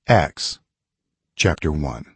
Acts chapter 1.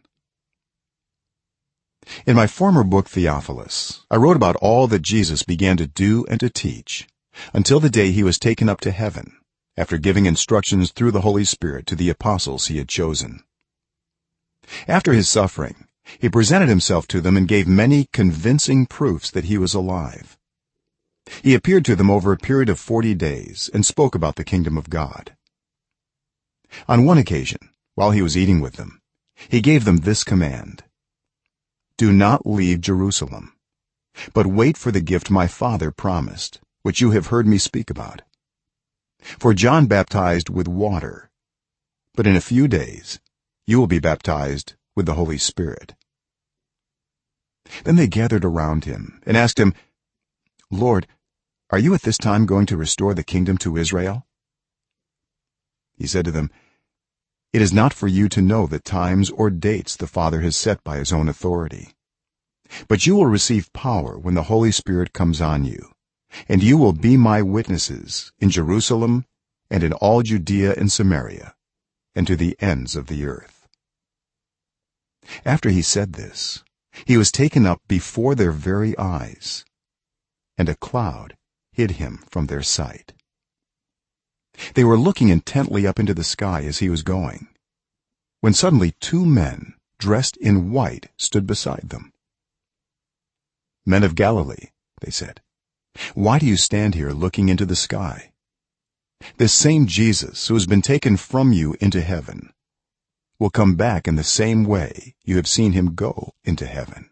In my former book Theophilus, I wrote about all that Jesus began to do and to teach until the day he was taken up to heaven, after giving instructions through the Holy Spirit to the apostles he had chosen. After his suffering, he presented himself to them and gave many convincing proofs that he was alive. He appeared to them over a period of 40 days and spoke about the kingdom of God. On one occasion, while he was eating with them, he gave them this command: do not leave Jerusalem, but wait for the gift my Father promised, which you have heard me speak about. For John baptized with water, but in a few days you will be baptized with the Holy Spirit. Then they gathered around him and asked him, Lord, are you at this time going to restore the kingdom to Israel? He said to them, it is not for you to know the times or dates the Father has set by his own authority, but you will receive power when the Holy Spirit comes on you, and you will be my witnesses in Jerusalem and in all Judea and Samaria and to the ends of the earth. After he said this, he was taken up before their very eyes, and a cloud hid him from their sight. They were looking intently up into the sky as he was going, when suddenly 2 men dressed in white stood beside them. Men of Galilee, they said, why do you stand here looking into the sky? This same Jesus who has been taken from you into heaven will come back in the same way you have seen him go into heaven.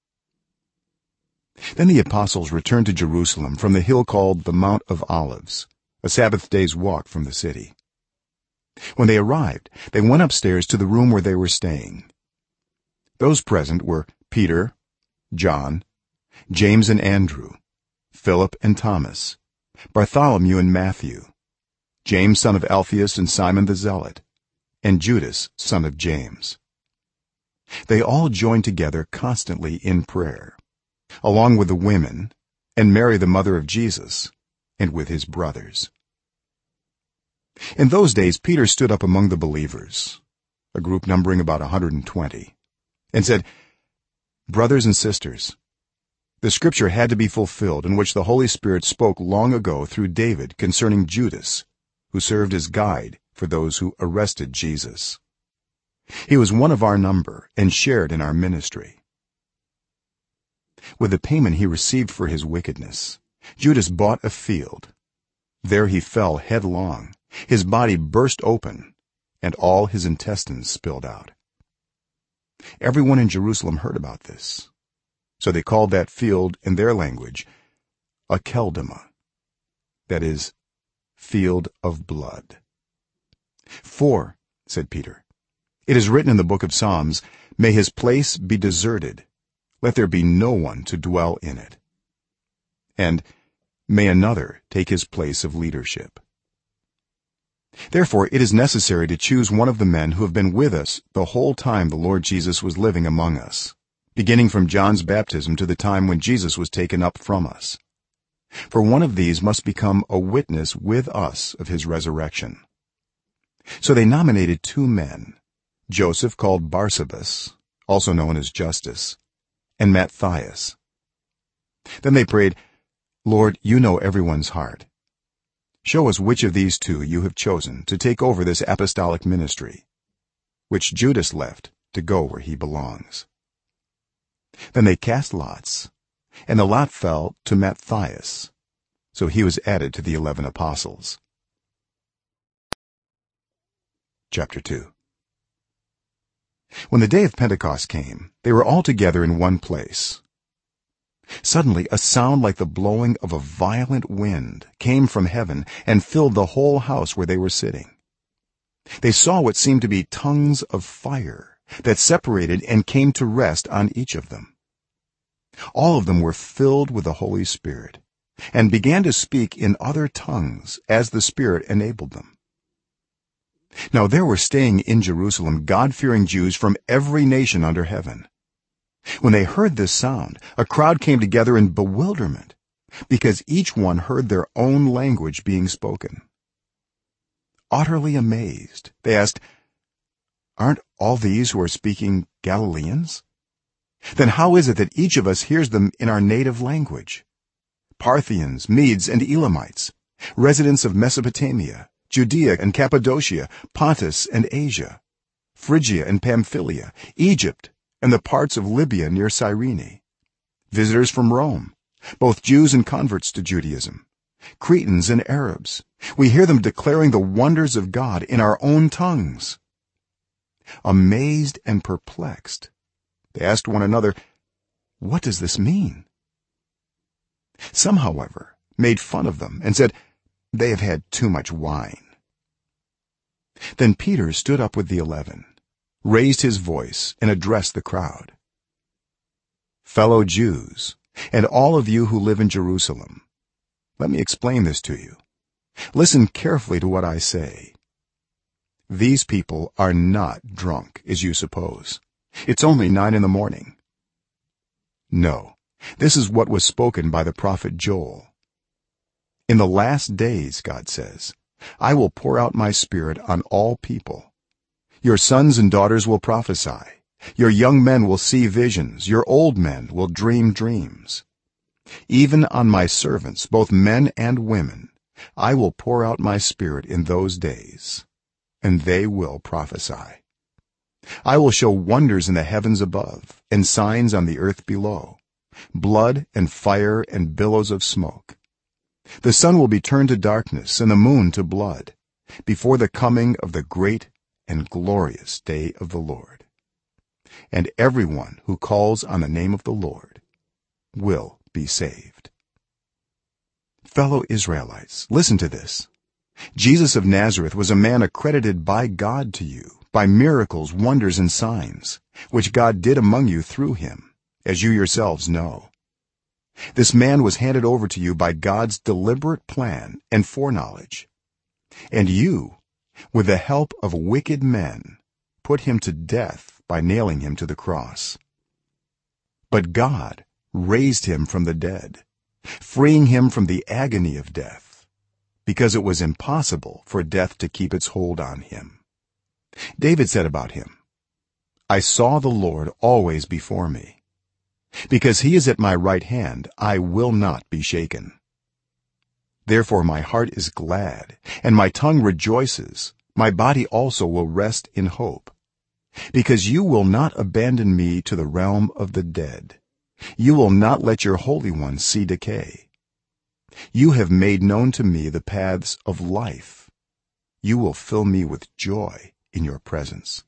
Then the apostles returned to Jerusalem from the hill called the Mount of Olives, a Sabbath day's walk from the city. When they arrived, they went upstairs to the room where they were staying. Those present were Peter, John, James and Andrew, Philip and Thomas, Bartholomew and Matthew, James son of Alphaeus and Simon the Zealot, and Judas son of James. They all joined together constantly in prayer, along with the women and Mary the mother of Jesus, and with his brothers. In those days Peter stood up among the believers, a group numbering about 120, and said, brothers and sisters, the scripture had to be fulfilled in which the Holy Spirit spoke long ago through David concerning Judas, who served as guide for those who arrested Jesus. He was one of our number and shared in our ministry. With the payment he received for his wickedness, Judas bought a field. There he fell headlong, his body burst open, and all his intestines spilled out. Everyone in Jerusalem heard about this, so they called that field in their language Akeldama, that is, field of blood. For, said Peter, it is written in the book of Psalms, may his place be deserted, let there be no one to dwell in it, and may another take his place of leadership. Therefore it is necessary to choose one of the men who have been with us the whole time the Lord Jesus was living among us, beginning from John's baptism to the time when Jesus was taken up from us. For one of these must become a witness with us of his resurrection. So they nominated 2 men, Joseph called Barsabas, also known as Justus, and Matthias. Then they prayed, Lord, you know everyone's heart. Show us which of these 2 you have chosen to take over this apostolic ministry, which Judas left to go where he belongs. Then they cast lots, and the lot fell to Matthias, so he was added to the 11 apostles. Chapter 2. When the day of Pentecost came, they were all together in one place. Suddenly a sound like the blowing of a violent wind came from heaven and filled the whole house where they were sitting. They saw what seemed to be tongues of fire that separated and came to rest on each of them. All of them were filled with the Holy Spirit and began to speak in other tongues as the Spirit enabled them. Now there were staying in Jerusalem God-fearing Jews from every nation under heaven. When they heard this sound, a crowd came together in bewilderment, because each one heard their own language being spoken. Utterly amazed, they asked, aren't all these who are speaking Galileans? Then how is it that each of us hears them in our native language? Parthians, Medes, and Elamites, residents of Mesopotamia, Judea and Cappadocia, Pontus and Asia, Phrygia and Pamphylia, Egypt and the parts of Libya near Cyrene, visitors from Rome, both Jews and converts to Judaism, Cretans and Arabs, we hear them declaring the wonders of God in our own tongues." Amazed and perplexed, they asked one another, "What does this mean?" Some, however, made fun of them and said, "They have had too much wine." Then Peter stood up with the 11, raised his voice and addressed the crowd. "Fellow Jews, and all of you who live in Jerusalem, let me explain this to you. Listen carefully to what I say. These people are not drunk, as you suppose. It's only 9 a.m. No, this is what was spoken by the prophet Joel. In the last days, God says, I will pour out my spirit on all people. Your sons and daughters will prophesy. Your young men will see visions. Your old men will dream dreams. Even on my servants, both men and women, I will pour out my spirit in those days, and they will prophesy. I will show wonders in the heavens above and signs on the earth below, blood and fire and billows of smoke. The sun will be turned to darkness and the moon to blood before the coming of the great and glorious day of the Lord. And everyone who calls on the name of the Lord will be saved." Fellow Israelites, listen to this. Jesus of Nazareth was a man accredited by God to you by miracles, wonders, and signs which God did among you through him, as you yourselves know. This man was handed over to you by God's deliberate plan and foreknowledge, and you, with the help of wicked men, put him to death by nailing him to the cross. But God raised him from the dead, freeing him from the agony of death, because it was impossible for death to keep its hold on him. David said about him, "I saw the Lord always before me. Because he is at my right hand, I will not be shaken. Therefore my heart is glad, and my tongue rejoices, my body also will rest in hope. Because you will not abandon me to the realm of the dead. You will not let your Holy One see decay. You have made known to me the paths of life. You will fill me with joy in your presence."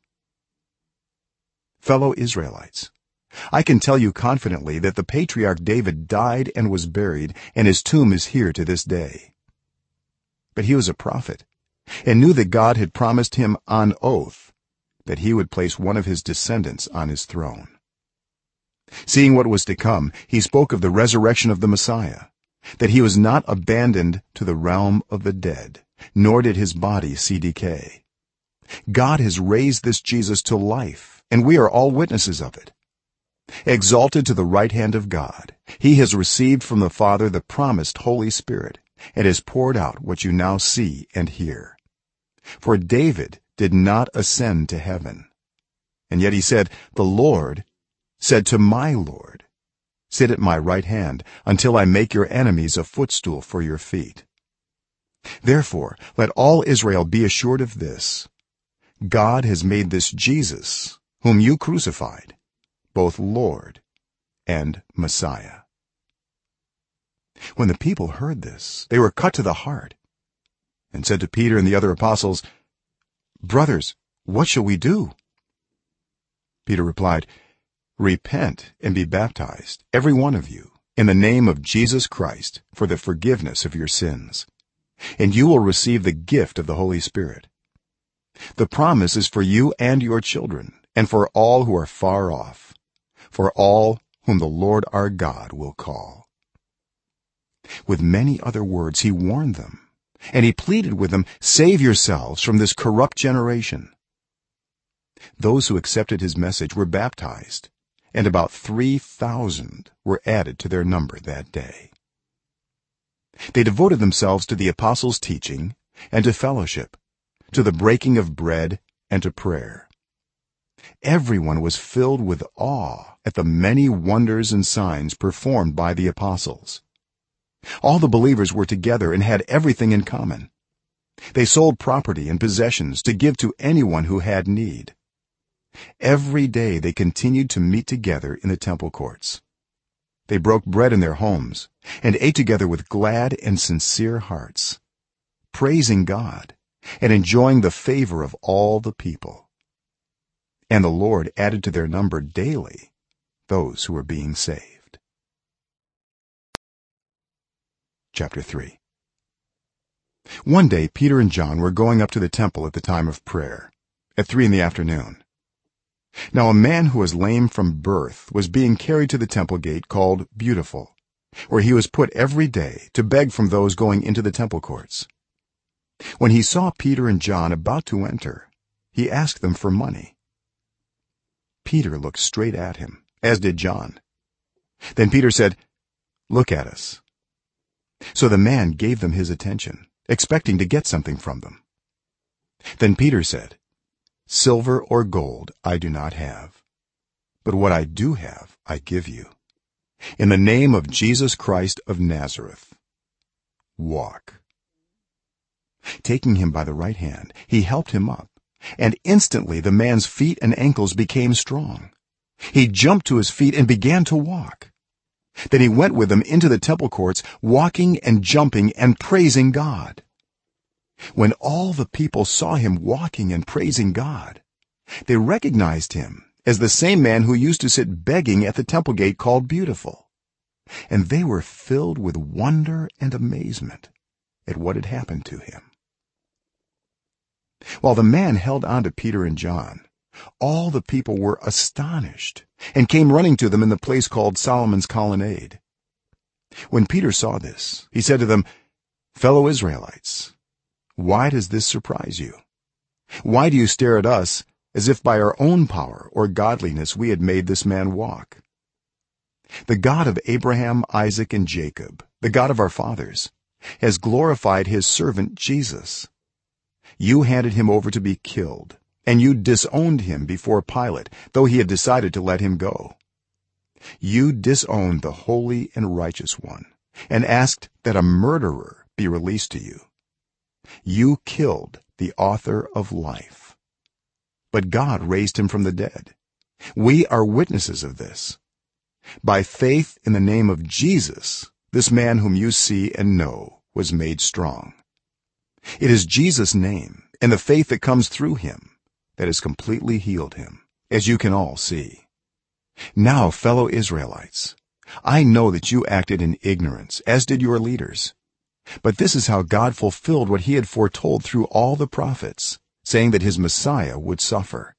Fellow Israelites, I can tell you confidently that the patriarch David died and was buried, and his tomb is here to this day. But he was a prophet and knew that God had promised him on oath that he would place one of his descendants on his throne. Seeing what was to come, he spoke of the resurrection of the Messiah, that he was not abandoned to the realm of the dead, nor did his body see decay. God has raised this Jesus to life, and we are all witnesses of it. Exalted to the right hand of God, he has received from the Father the promised Holy Spirit and has poured out what you now see and hear. For David did not ascend to heaven, and yet he said, "The Lord said to my Lord, sit at my right hand until I make your enemies a footstool for your feet." Therefore let all Israel be assured of this: God has made this Jesus, whom you crucified, both Lord and Messiah. When the people heard this, they were cut to the heart and said to Peter and the other apostles, "Brothers, what shall we do?" Peter replied, "Repent and be baptized, every one of you, in the name of Jesus Christ for the forgiveness of your sins, and you will receive the gift of the Holy Spirit. The promise is for you and your children, and for all who are far off, for all whom the Lord our God will call." With many other words he warned them, and he pleaded with them, "Save yourselves from this corrupt generation." Those who accepted his message were baptized, and about 3,000 were added to their number that day. They devoted themselves to the apostles' teaching and to fellowship, to the breaking of bread and to prayer. everyone was filled with awe at the many wonders and signs performed by the apostles. All the believers were together and had everything in common. They sold property and possessions to give to anyone who had need. Every day they continued to meet together in the temple courts. They broke bread in their homes and ate together with glad and sincere hearts, praising God and enjoying the favor of all the people. And the Lord added to their number daily those who were being saved. Chapter 3. One day Peter and John were going up to the temple at the time of prayer, at 3 p.m. Now a man who was lame from birth was being carried to the temple gate called Beautiful, where he was put every day to beg from those going into the temple courts. When he saw Peter and John about to enter, he asked them for money. Peter looked straight at him, as did John. Then Peter said, "Look at us." So the man gave them his attention, expecting to get something from them. Then Peter said, "Silver or gold I do not have, but what I do have I give you. In the name of Jesus Christ of Nazareth, walk." Taking him by the right hand, he helped him up, and instantly the man's feet and ankles became strong. He jumped to his feet and began to walk. Then he went with them into the temple courts, walking and jumping and praising God. When all the people saw him walking and praising God, they recognized him as the same man who used to sit begging at the temple gate called Beautiful, and they were filled with wonder and amazement at what had happened to him. While the man held on to Peter and John, all the people were astonished and came running to them in the place called Solomon's Colonnade. When Peter saw this, he said to them, "Fellow Israelites, why does this surprise you? Why do you stare at us as if by our own power or godliness we had made this man walk? The God of Abraham, Isaac, and Jacob, the God of our fathers, has glorified his servant Jesus. You handed him over to be killed, and you disowned him before Pilate, though he had decided to let him go. You disowned the holy and righteous one and asked that a murderer be released to you. You killed the author of life, but God raised him from the dead. We are witnesses of this. By faith in the name of Jesus, this man whom you see and know was made strong. It is Jesus' name and the faith that comes through him that has completely healed him, as you can all see. Now, fellow Israelites, I know that you acted in ignorance, as did your leaders. But this is how God fulfilled what he had foretold through all the prophets, saying that his Messiah would suffer.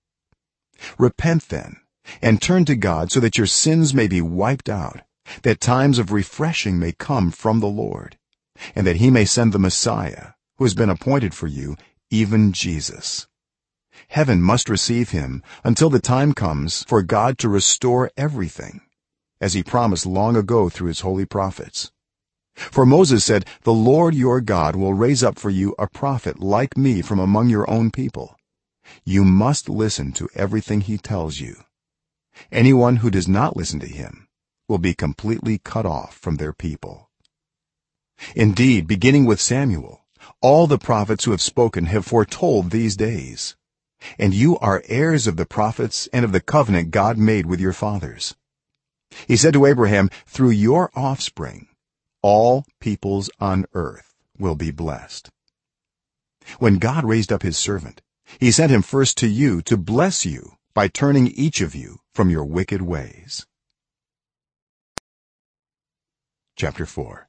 Repent then, and turn to God so that your sins may be wiped out, that times of refreshing may come from the Lord, and that he may send the Messiah, who has been appointed for you, even Jesus. Heaven must receive him until the time comes for God to restore everything, as he promised long ago through his holy prophets. For Moses said, "The Lord your God will raise up for you a prophet like me from among your own people. You must listen to everything he tells you. Anyone who does not listen to him will be completely cut off from their people." Indeed, beginning with Samuel, all the prophets who have spoken have foretold these days, and you are heirs of the prophets and of the covenant God made with your fathers. He said to Abraham, "Through your offspring all peoples on earth will be blessed." When God raised up his servant, he sent him first to you to bless you by turning each of you from your wicked ways. Chapter 4.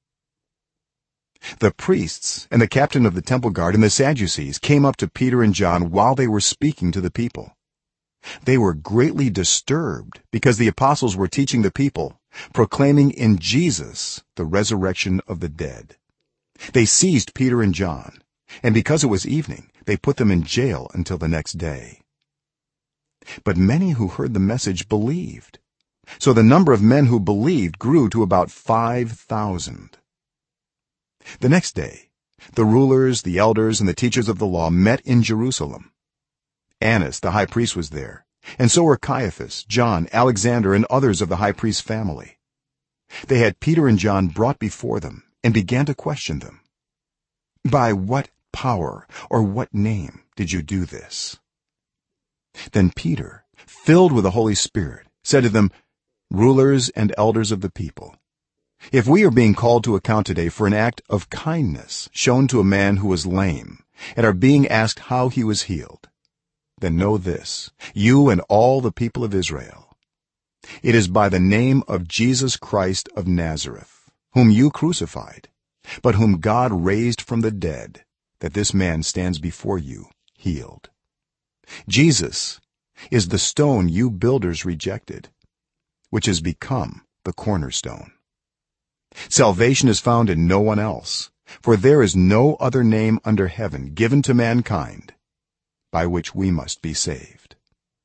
The priests and the captain of the temple guard and the Sadducees came up to Peter and John while they were speaking to the people. They were greatly disturbed because the apostles were teaching the people, proclaiming in Jesus the resurrection of the dead. They seized Peter and John, and because it was evening, they put them in jail until the next day. But many who heard the message believed, so the number of men who believed grew to about 5,000. The next day, the rulers, the elders, and the teachers of the law met in Jerusalem. Annas the high priest was there, and so were Caiaphas, John, Alexander, and others of the high priest's family. They had Peter and John brought before them and began to question them. "By what power or what name did you do this?" Then Peter, filled with the Holy Spirit, said to them, "Rulers and elders of the people, if we are being called to account today for an act of kindness shown to a man who was lame and are being asked how he was healed, then know this, you and all the people of Israel: it is by the name of Jesus Christ of Nazareth, whom you crucified, but whom God raised from the dead, that this man stands before you healed. Jesus is the stone you builders rejected, which has become the cornerstone. Salvation is found in no one else, for there is no other name under heaven given to mankind by which we must be saved."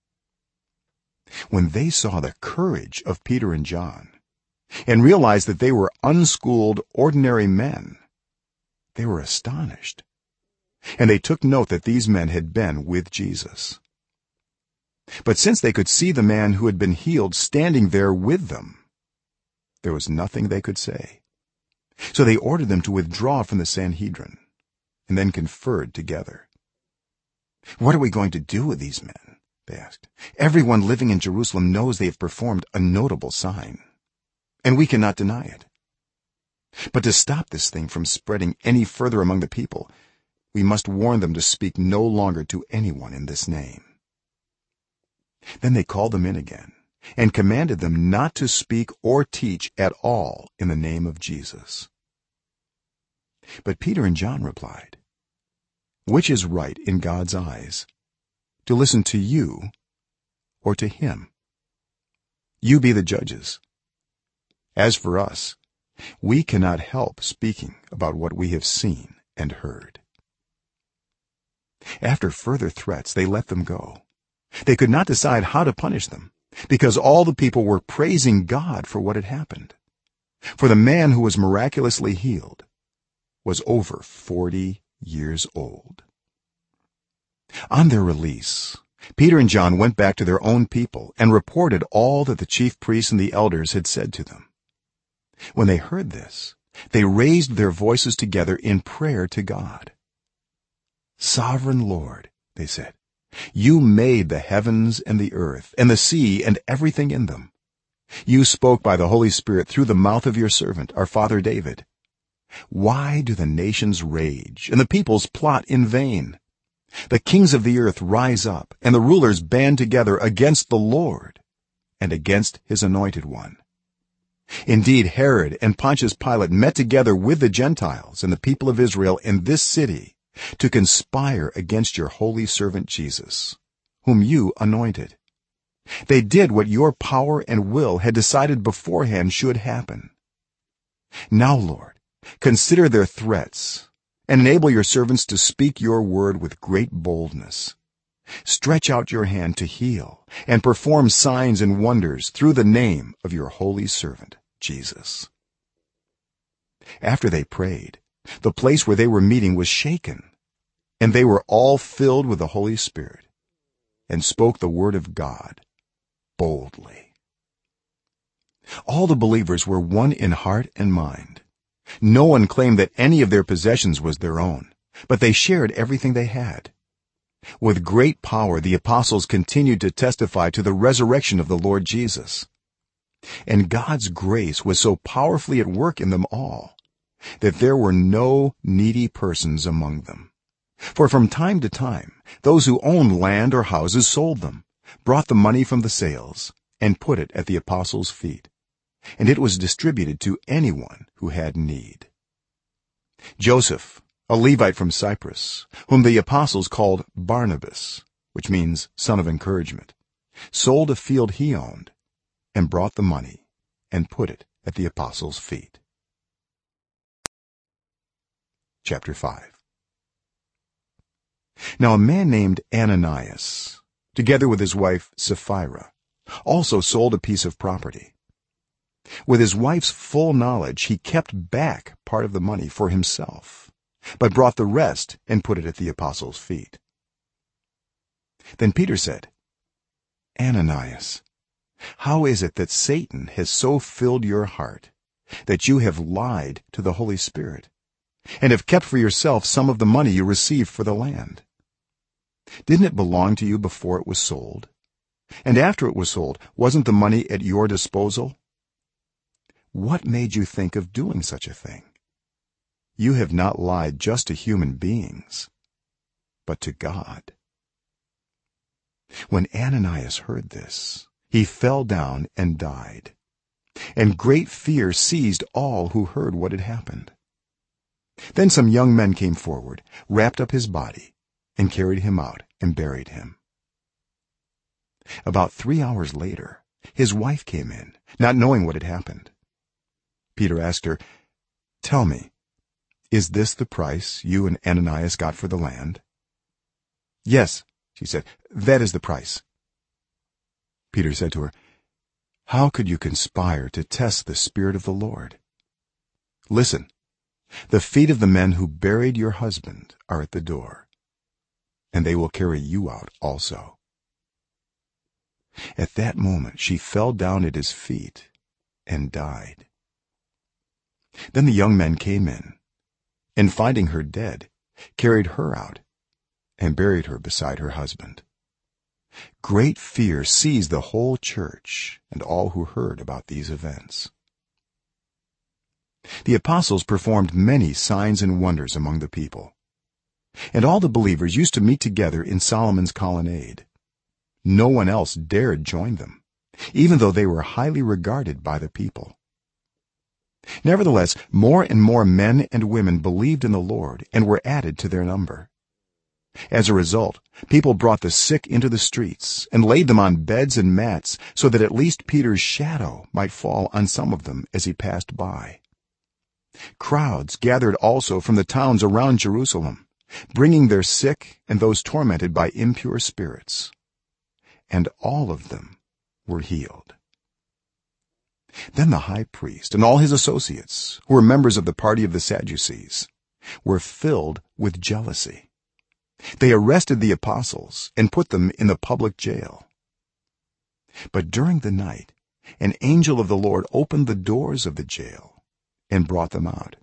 When they saw the courage of Peter and John and realized that they were unschooled ordinary men, they were astonished, and they took note that these men had been with Jesus. But since they could see the man who had been healed standing there with them, there was nothing they could say. So they ordered them to withdraw from the Sanhedrin, and then conferred together. "What are we going to do with these men?" they asked. "Everyone living in Jerusalem knows they have performed a notable sign, and we cannot deny it. But to stop this thing from spreading any further among the people, we must warn them to speak no longer to anyone in this name." Then they called them in again and commanded them not to speak or teach at all in the name of Jesus. But Peter and John replied, "Which is right in God's eyes, to listen to you or to him? You be the judges. As for us, we cannot help speaking about what we have seen and heard." After further threats, they let them go. They could not decide how to punish them, because all the people were praising God for what had happened. For the man who was miraculously healed was over 40 years old. On their release, Peter and John went back to their own people and reported all that the chief priests and the elders had said to them. When they heard this, they raised their voices together in prayer to God. "Sovereign Lord," they said, "you made the heavens and the earth and the sea and everything in them. You spoke by the Holy Spirit through the mouth of your servant, our father David. Why do the nations rage and the peoples plot in vain? The kings of the earth rise up, and the rulers band together against the Lord and against his anointed one. Indeed, Herod and Pontius Pilate met together with the Gentiles and the people of Israel in this city to conspire against your holy servant Jesus, whom you anointed. They did what your power and will had decided beforehand should happen. Now, Lord, consider their threats and enable your servants to speak your word with great boldness. Stretch out your hand to heal and perform signs and wonders through the name of your holy servant Jesus." After they prayed, the place where they were meeting was shaken, and they were all filled with the Holy Spirit and spoke the word of God boldly. All the believers were one in heart and mind. No one claimed that any of their possessions was their own, but they shared everything they had. With great power the apostles continued to testify to the resurrection of the Lord Jesus. And God's grace was so powerfully at work in them all that there were no needy persons among them. For from time to time those who owned land or houses sold them, brought the money from the sales, and put it at the apostles' feet, and it was distributed to anyone who had need. Joseph, a Levite from Cyprus, whom the apostles called Barnabas, which means son of encouragement, sold a field he owned and brought the money and put it at the apostles' feet. Chapter 5. Now a man named Ananias, together with his wife Sapphira, also sold a piece of property. With his wife's full knowledge, he kept back part of the money for himself, but brought the rest and put it at the apostles' feet. then Peter said, "Ananias, how is it that Satan has so filled your heart that you have lied to the Holy Spirit and have kept for yourself some of the money you received for the land? Didn't it belong to you before it was sold? And after it was sold, wasn't the money at your disposal? What made you think of doing such a thing? You have not lied just to human beings, but to God." When Ananias heard this, he fell down and died, and great fear seized all who heard what had happened. Then some young men came forward, wrapped up his body, and carried him out and buried him. About 3 hours later, his wife came in, not knowing what had happened. Peter asked her, "Tell me, is this the price you and Ananias got for the land?" "Yes," she said, "that is the price." Peter said to her, "How could you conspire to test the Spirit of the Lord? Listen, the feet of the men who buried your husband are at the door, and they will carry you out also." At that moment she fell down at his feet and died. Then the young men came in, and finding her dead, carried her out and buried her beside her husband. Great fear seized the whole church and all who heard about these events. The apostles performed many signs and wonders among the people, and all the believers used to meet together in Solomon's colonnade. No one else dared join them, even though they were highly regarded by the people. Nevertheless, more and more men and women believed in the Lord and were added to their number. As a result, people brought the sick into the streets and laid them on beds and mats so that at least Peter's shadow might fall on some of them as he passed by. Crowds gathered also from the towns around Jerusalem, bringing their sick and those tormented by impure spirits, and all of them were healed. Then the high priest and all his associates, who were members of the party of the Sadducees, were filled with jealousy. They arrested the apostles and put them in the public jail. But during the night an angel of the Lord opened the doors of the jail and brought them out.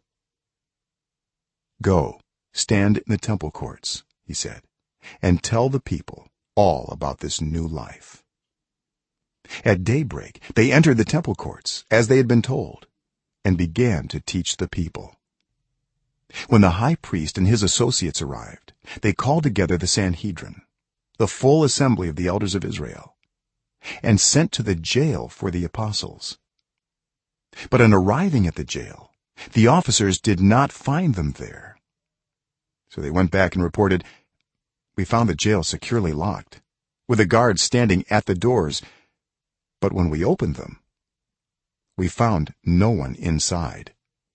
"Go, stand in the temple courts," he said, "and tell the people all about this new life." At daybreak they entered the temple courts as they had been told and began to teach the people. When the high priest and his associates arrived, they called together the Sanhedrin, the full assembly of the elders of Israel, and sent to the jail for the apostles. But on arriving at the jail, the officers did not find them there. So they went back and reported, "We found the jail securely locked, with the guards standing at the doors, but when we opened them, we found no one inside."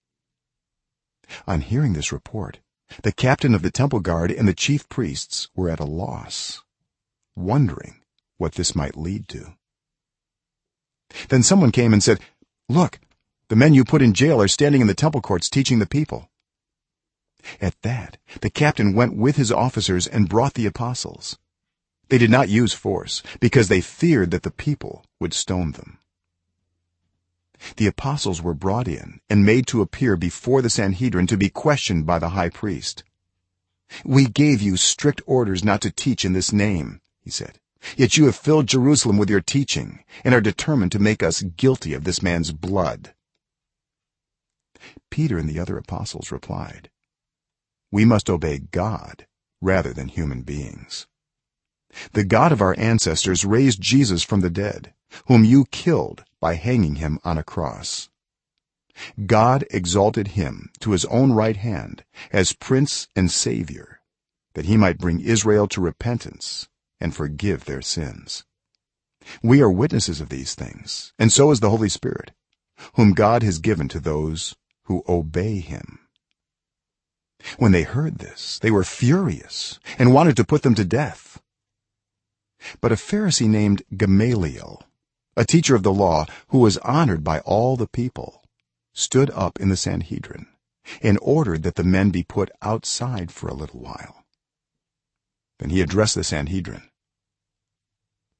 On hearing this report, the captain of the temple guard and the chief priests were at a loss, wondering what this might lead to. Then someone came and said, "Look, the men you put in jail are standing in the temple courts teaching the people." At that, the captain went with his officers and brought the apostles. They did not use force because they feared that the people would stone them. The apostles were brought in and made to appear before the Sanhedrin to be questioned by the high priest. "We gave you strict orders not to teach in this name," he said, "yet you have filled Jerusalem with your teaching and are determined to make us guilty of this man's blood." Peter and the other apostles replied, "We must obey God rather than human beings. The God of our ancestors raised Jesus from the dead, whom you killed by hanging him on a cross. God exalted him to his own right hand as prince and savior, that he might bring Israel to repentance and forgive their sins. We are witnesses of these things, and so is the Holy Spirit, whom God has given to those who obey him." When they heard this, they were furious and wanted to put them to death. But a Pharisee named Gamaliel, a teacher of the law who was honored by all the people, stood up in the Sanhedrin and ordered that the men be put outside for a little while. Then he addressed the Sanhedrin,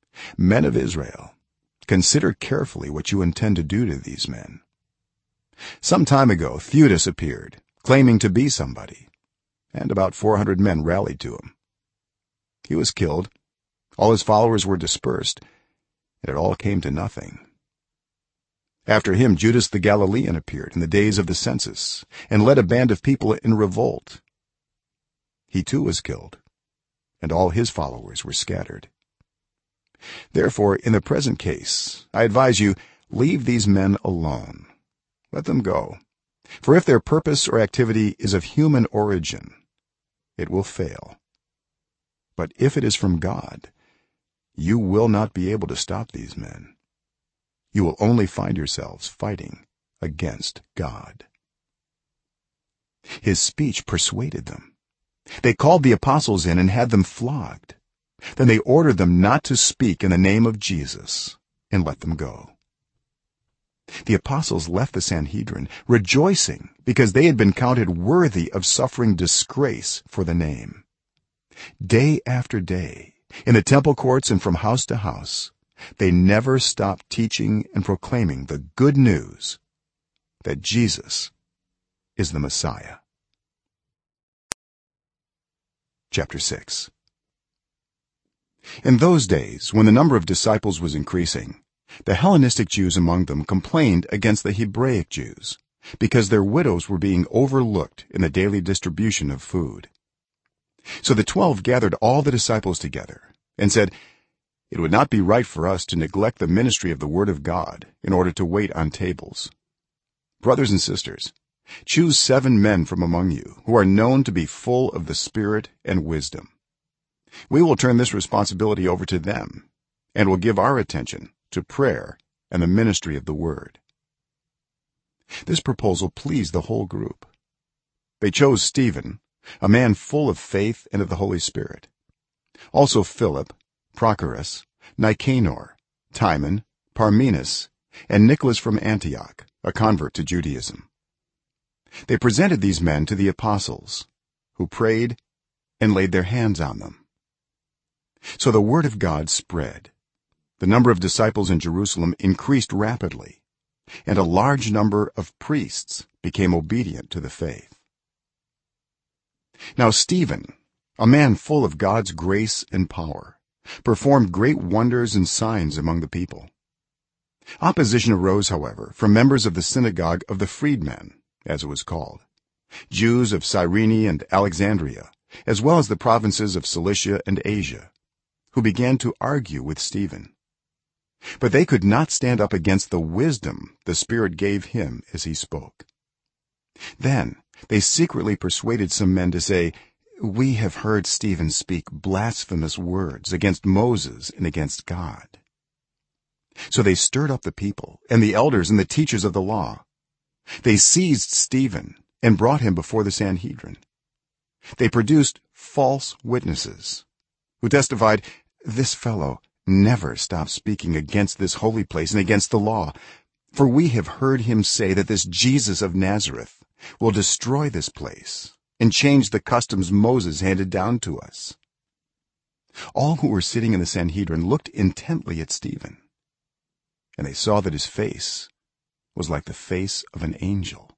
men of Israel, consider carefully what you intend to do to these men. Some time ago Theudas appeared claiming to be somebody, and about 400 men rallied to him. He was killed, all his followers were dispersed, and it all came to nothing. After him Judas the Galilean appeared in the days of the census and led a band of people in revolt. He too was killed, and all his followers were scattered. Therefore, in the present case, I advise you, leave these men alone. Let them go. For if their purpose or activity is of human origin, it will fail. But if it is from God, you will not be able to stop these men. You will only find yourselves fighting against God." His speech persuaded them. They called the apostles in and had them flogged. Then they ordered them not to speak in the name of Jesus and let them go. The apostles left the Sanhedrin rejoicing because they had been counted worthy of suffering disgrace for the name. Day after day, in the temple courts and from house to house, they never stopped teaching and proclaiming the good news that Jesus is the Messiah. Chapter 6. In those days, when the number of disciples was increasing, the Hellenistic Jews among them complained against the Hebraic Jews because their widows were being overlooked in the daily distribution of food. So the 12 gathered all the disciples together and said, "It would not be right for us to neglect the ministry of the word of God in order to wait on tables. Brothers and sisters, choose 7 men from among you who are known to be full of the Spirit and wisdom. We will turn this responsibility over to them and will give our attention to prayer and the ministry of the word." This proposal pleased the whole group. They chose Stephen, a man full of faith and of the Holy Spirit, also Philip, Prochorus, Nicanor, Timon, Parmenas, and Nicholas from Antioch, a convert to Judaism. They presented these men to the apostles, who prayed and laid their hands on them. So the word of God spread. The number of disciples in Jerusalem increased rapidly, and a large number of priests became obedient to the faith. Now Stephen, a man full of God's grace and power, performed great wonders and signs among the people. Opposition arose, however, from members of the synagogue of the freedmen, as it was called, Jews of Cyrene and Alexandria, as well as the provinces of Cilicia and Asia, who began to argue with Stephen. But they could not stand up against the wisdom the Spirit gave him as he spoke. Then they secretly persuaded some men to say, "We have heard Stephen speak blasphemous words against Moses and against God." So they stirred up the people and the elders and the teachers of the law. They seized Stephen and brought him before the Sanhedrin. They produced false witnesses who testified, "This fellow never stops speaking against this holy place and against the law, for we have heard him say that this Jesus of Nazareth will destroy this place and change the customs Moses handed down to us." All who were sitting in the Sanhedrin looked intently at Stephen, and they saw that his face was like the face of an angel.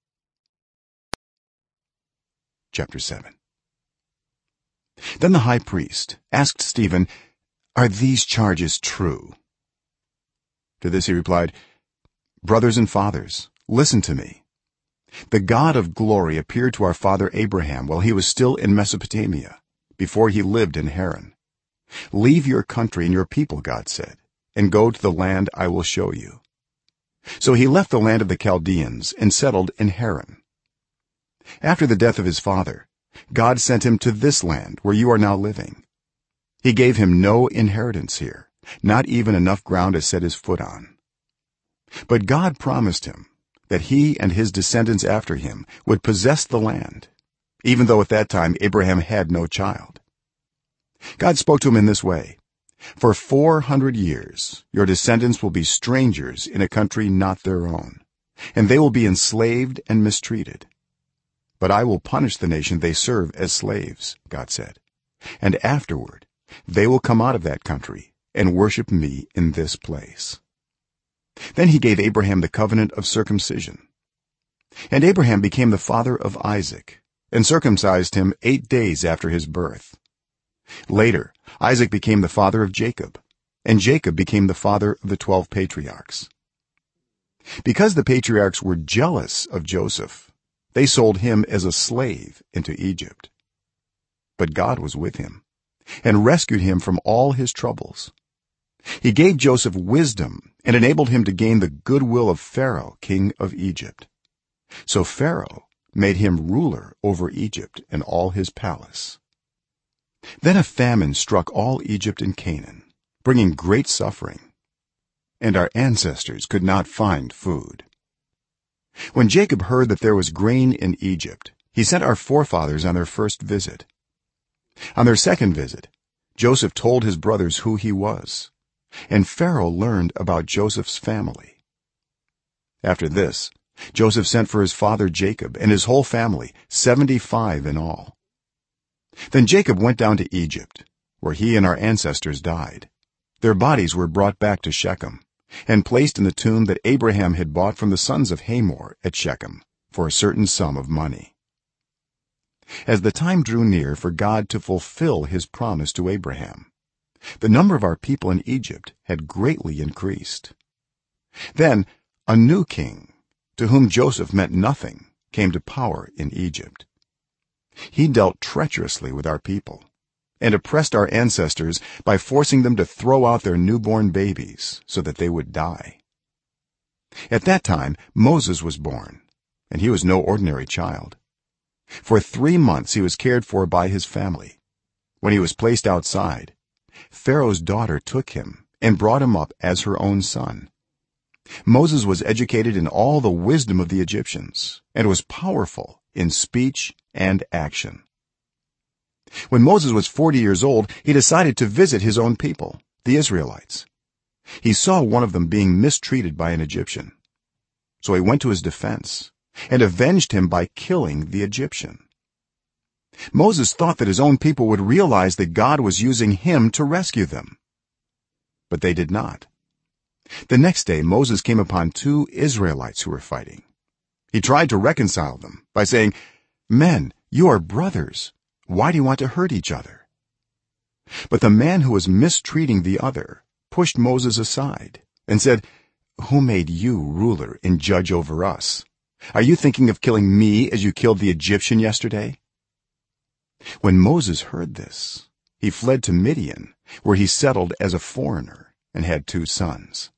Chapter 7. Then the high priest asked Stephen, "Are these charges true?" To this he replied, "Brothers and fathers, listen to me. The God of glory appeared to our father Abraham while he was still in Mesopotamia, before he lived in Haran. 'Leave your country and your people,' God said, 'and go to the land I will show you.' So he left the land of the Chaldeans and settled in Haran. After the death of his father, God sent him to this land where you are now living. He gave him no inheritance here, not even enough ground to set his foot on. But God promised him that he and his descendants after him would possess the land, even though at that time Abraham had no child. God spoke to him in this way: 'For 400 years your descendants will be strangers in a country not their own, and they will be enslaved and mistreated. But I will punish the nation they serve as slaves,' God said, 'and afterward they will come out of that country and worship me in this place." Then he gave Abraham the covenant of circumcision. And Abraham became the father of Isaac and circumcised him 8 days after his birth. Later Isaac became the father of Jacob, and Jacob became the father of the 12 patriarchs. Because the patriarchs were jealous of Joseph, they sold him as a slave into Egypt. But God was with him and rescued him from all his troubles. He gave Joseph wisdom and enabled him to gain the goodwill of Pharaoh, king of Egypt. So Pharaoh made him ruler over Egypt and all his palace. Then a famine struck all Egypt and Canaan, bringing great suffering, and our ancestors could not find food. When Jacob heard that there was grain in Egypt, he sent our forefathers on their first visit. On their second visit, Joseph told his brothers who he was, and Pharaoh learned about Joseph's family. After this, Joseph sent for his father Jacob and his whole family, 75 in all. Then Jacob went down to Egypt, where he and our ancestors died. Their bodies were brought back to Shechem and placed in the tomb that Abraham had bought from the sons of Hamor at Shechem for a certain sum of money. As the time drew near for God to fulfill his promise to Abraham, the number of our people in Egypt had greatly increased. Then a new king, to whom Joseph meant nothing, came to power in Egypt. He dealt treacherously with our people and oppressed our ancestors by forcing them to throw out their newborn babies so that they would die. At that time Moses was born, and he was no ordinary child. For 3 months he was cared for by his family. When he was placed outside, Pharaoh's daughter took him and brought him up as her own son. Moses was educated in all the wisdom of the Egyptians and was powerful in speech and action. When Moses was 40 years old, he decided to visit his own people, the Israelites. He saw one of them being mistreated by an Egyptian. So he went to his defense and avenged him by killing the Egyptian. Moses thought that his own people would realize that God was using him to rescue them, but they did not. The next day Moses came upon 2 Israelites who were fighting. He tried to reconcile them by saying, "Men, you are brothers. Why do you want to hurt each other?" But the man who was mistreating the other pushed Moses aside and said, "Who made you ruler and judge over us? Are you thinking of killing me as you killed the Egyptian yesterday?" When Moses heard this, he fled to Midian, where he settled as a foreigner and had 2 sons.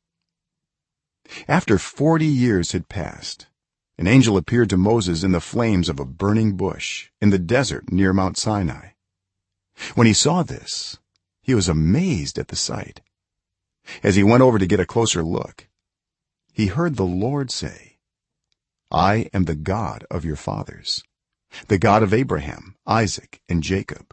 After 40 years had passed, an angel appeared to Moses in the flames of a burning bush in the desert near Mount Sinai. When he saw this, he was amazed at the sight. As he went over to get a closer look, he heard the Lord say, "I am the God of your fathers, the God of Abraham, Isaac, and Jacob."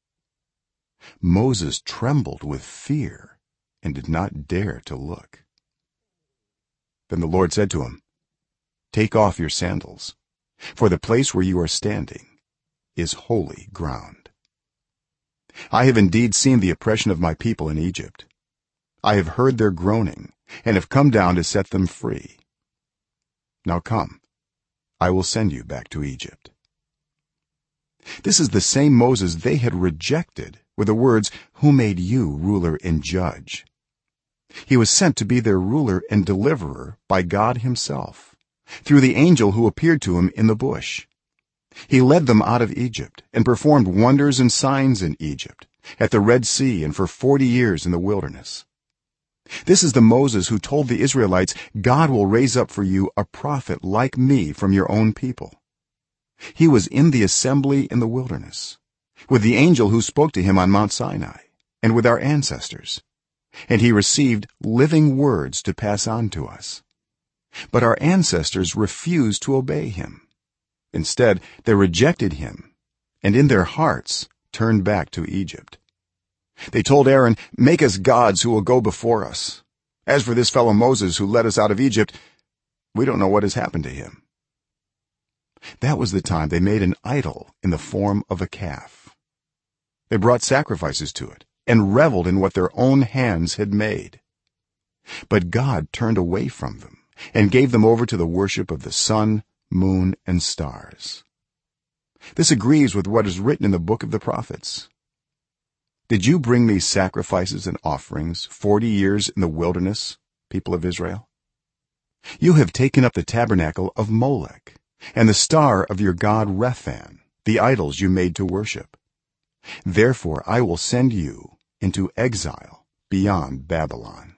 Moses trembled with fear and did not dare to look. Then the Lord said to him, "Take off your sandals, for the place where you are standing is holy ground. I have indeed seen the oppression of my people in Egypt. I have heard their groaning and have come down to set them free. Now come, I will send you back to Egypt." This is the same Moses they had rejected with the words, "Who made you ruler and judge?" He was sent to be their ruler and deliverer by God himself, through the angel who appeared to him in the bush. He led them out of Egypt and performed wonders and signs in Egypt, at the Red Sea, and for 40 years in the wilderness. This is the Moses who told the Israelites, "God will raise up for you a prophet like me from your own people." He was in the assembly in the wilderness, with the angel who spoke to him on Mount Sinai, and with our ancestors, and he received living words to pass on to us. But our ancestors refused to obey him. Instead, they rejected him and in their hearts turned back to Egypt. They told Aaron, "Make us gods who will go before us. As for this fellow Moses who led us out of Egypt, we don't know what has happened to him." That was the time they made an idol in the form of a calf. They brought sacrifices to it and reveled in what their own hands had made. But God turned away from them and gave them over to the worship of the sun, moon, and stars. This agrees with what is written in the book of the prophets. Did you bring me sacrifices and offerings 40 years in the wilderness, people of Israel? You have taken up the tabernacle of Molech and the star of your god Rephan, the idols you made to worship. Therefore I will send you into exile beyond Babylon.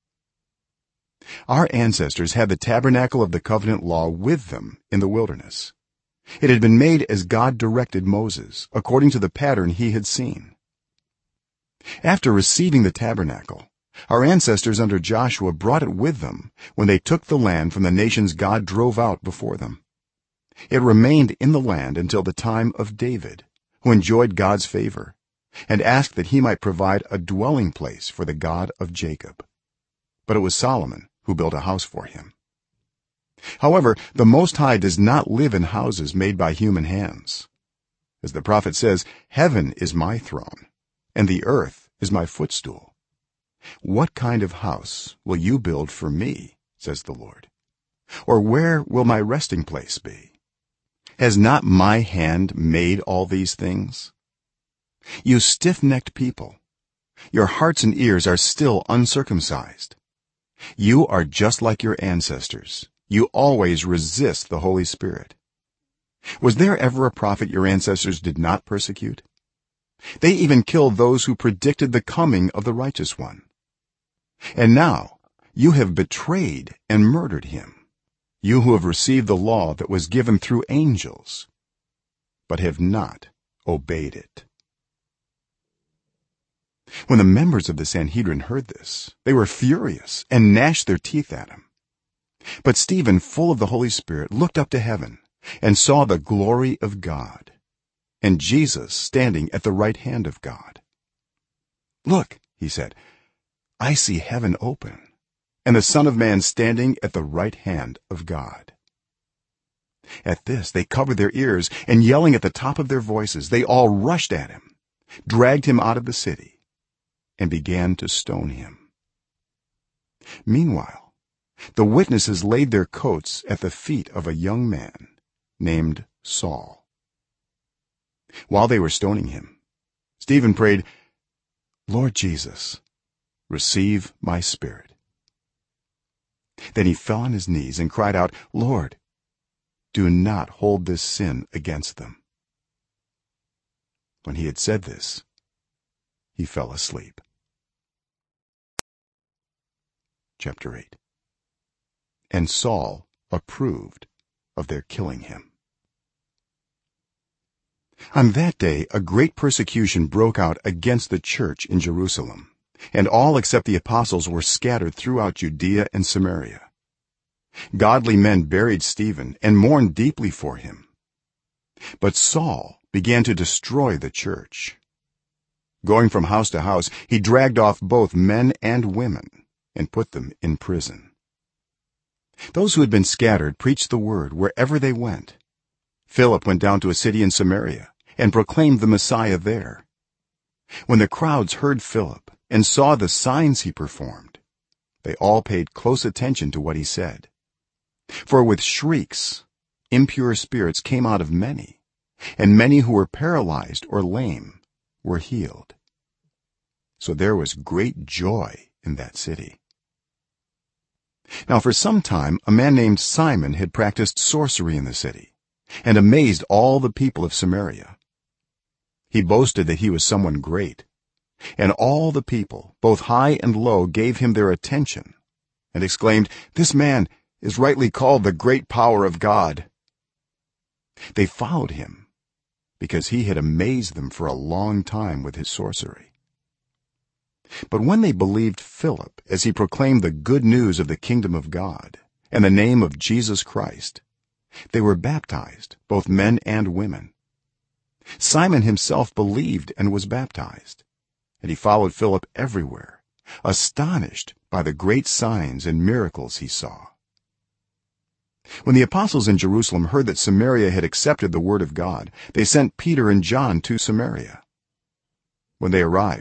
Our ancestors had the tabernacle of the covenant law with them in the wilderness. It had been made as God directed Moses, according to the pattern he had seen. After receiving the tabernacle, our ancestors under Joshua brought it with them when they took the land from the nations God drove out before them. It remained in the land until the time of David, who enjoyed God's favor and asked that he might provide a dwelling place for the God of Jacob. But it was Solomon who built a house for him. However, the Most High does not live in houses made by human hands. As the prophet says, "Heaven is my throne, and the earth is my footstool. What kind of house will you build for me?" says the Lord. "Or where will my resting place be? Has not my hand made all these things? You stiff-necked people, your hearts and ears are still uncircumcised. You are just like your ancestors. You always resist the Holy Spirit. Was there ever a prophet your ancestors did not persecute? They even killed those who predicted the coming of the righteous one. And now you have betrayed and murdered him, you who have received the law that was given through angels, but have not obeyed it." When the members of the Sanhedrin heard this, they were furious and gnashed their teeth at him. But Stephen, full of the Holy Spirit, looked up to heaven and saw the glory of God and Jesus standing at the right hand of God. "Look," he said, "I see heaven open and the Son of Man standing at the right hand of God." At this they covered their ears, and yelling at the top of their voices, they all rushed at him, dragged him out of the city, and began to stone him. Meanwhile, the witnesses laid their coats at the feet of a young man named Saul. While they were stoning him, Stephen prayed, "Lord Jesus, receive my spirit." Then he fell on his knees and cried out, "Lord, do not hold this sin against them." When he had said this, he fell asleep. Chapter 8. And Saul approved of their killing him. On that day a great persecution broke out against the church in Jerusalem, and all except the apostles were scattered throughout Judea and Samaria. Godly men buried Stephen and mourned deeply for him. But Saul began to destroy the church. Going from house to house, he dragged off both men and women and put them in prison. Those who had been scattered preached the word wherever they went. Philip went down to a city in Samaria and proclaimed the Messiah there. When the crowds heard Philip and saw the signs he performed, they all paid close attention to what he said. For with shrieks impure spirits came out of many, and many who were paralyzed or lame were healed. So there was great joy in that city. Now for some time a man named Simon had practiced sorcery in the city and amazed all the people of Samaria. He boasted that he was someone great, and all the people, both high and low, gave him their attention and exclaimed, "This man is rightly called the great power of God." They followed him because he had amazed them for a long time with his sorcery. But when they believed Philip as he proclaimed the good news of the kingdom of God and the name of Jesus Christ, they were baptized, both men and women. Simon himself believed and was baptized, and he followed Philip everywhere, astonished by the great signs and miracles he saw. When the apostles in Jerusalem heard that Samaria had accepted the word of God, they sent Peter and John to Samaria. When they arrived,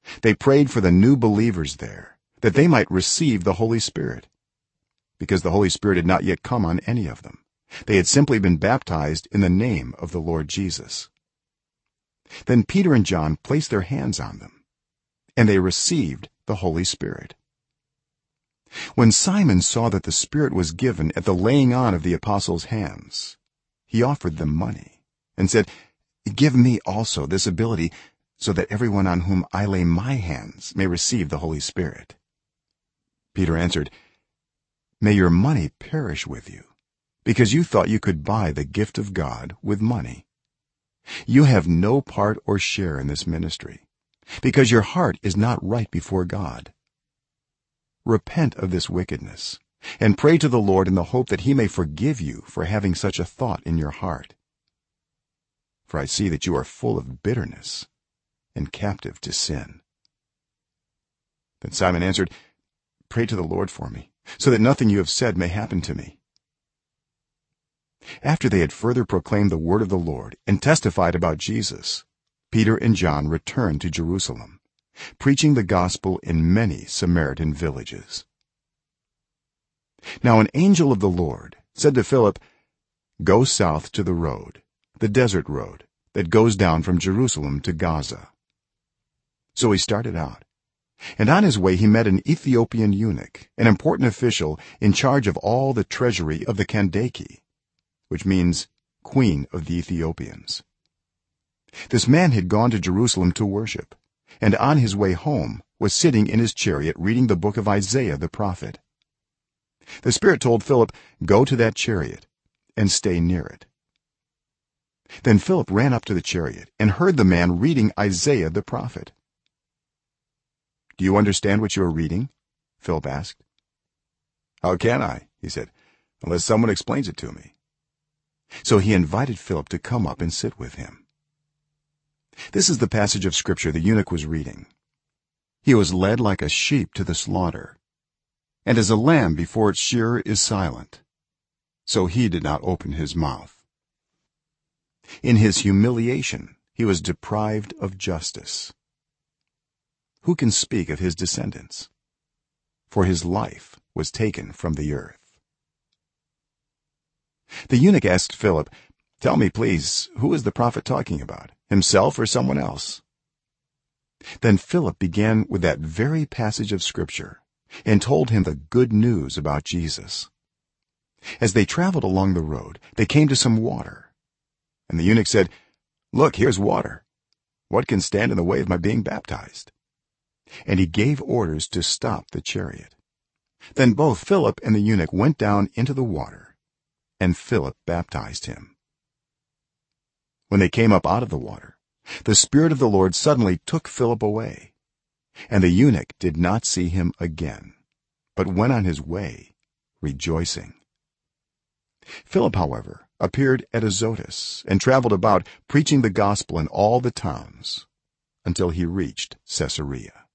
they prayed for the new believers there that they might receive the Holy Spirit, because the Holy Spirit had not yet come on any of them. They had simply been baptized in the name of the Lord Jesus. Then Peter and John placed their hands on them, and they received the Holy Spirit. When Simon saw that the Spirit was given at the laying on of the apostles' hands, he offered them money and said, "Give me also this ability, so that everyone on whom I lay my hands may receive the Holy Spirit." Peter answered, "May your money perish with you, because you thought you could buy the gift of God with money. You have no part or share in this ministry, because your heart is not right before God. Repent of this wickedness and pray to the Lord in the hope that he may forgive you for having such a thought in your heart. For I see that you are full of bitterness and captive to sin." Then Simon answered, "Pray to the Lord for me, so that nothing you have said may happen to me." After they had further proclaimed the word of the Lord and testified about Jesus, Peter and John returned to Jerusalem, preaching the gospel in many Samaritan villages. Now an angel of the Lord said to Philip, "Go south to the road, the desert road that goes down from Jerusalem to Gaza." So he started out, and on his way he met an Ethiopian eunuch, an important official in charge of all the treasury of the Kandake, which means queen of the Ethiopians. This man had gone to Jerusalem to worship, and on his way home was sitting in his chariot reading the book of Isaiah the prophet. The Spirit told Philip, "Go to that chariot and stay near it." Then Philip ran up to the chariot and heard the man reading Isaiah the prophet. "Do you understand what you are reading?" Philip asked. "How can I," he said, "unless someone explains it to me?" So he invited Philip to come up and sit with him. This is the passage of scripture the eunuch was reading. "He was led like a sheep to the slaughter, and as a lamb before its shearer is silent, so he did not open his mouth. In his humiliation he was deprived of justice. Who can speak of his descendants? For his life was taken from the earth." The eunuch asked Philip, "Tell me, please, who is the prophet talking about, himself or someone else?" Then Philip began with that very passage of scripture and told him the good news about Jesus. As they traveled along the road, they came to some water, and the eunuch said, "Look, here's water. What can stand in the way of my being baptized?" And he gave orders to stop the chariot. Then both Philip and the eunuch went down into the water, and Philip baptized him. When they came up out of the water, the Spirit of the Lord suddenly took Philip away, and the eunuch did not see him again, but went on his way rejoicing. Philip, however, appeared at Azotus and traveled about preaching the gospel in all the towns until he reached Caesarea.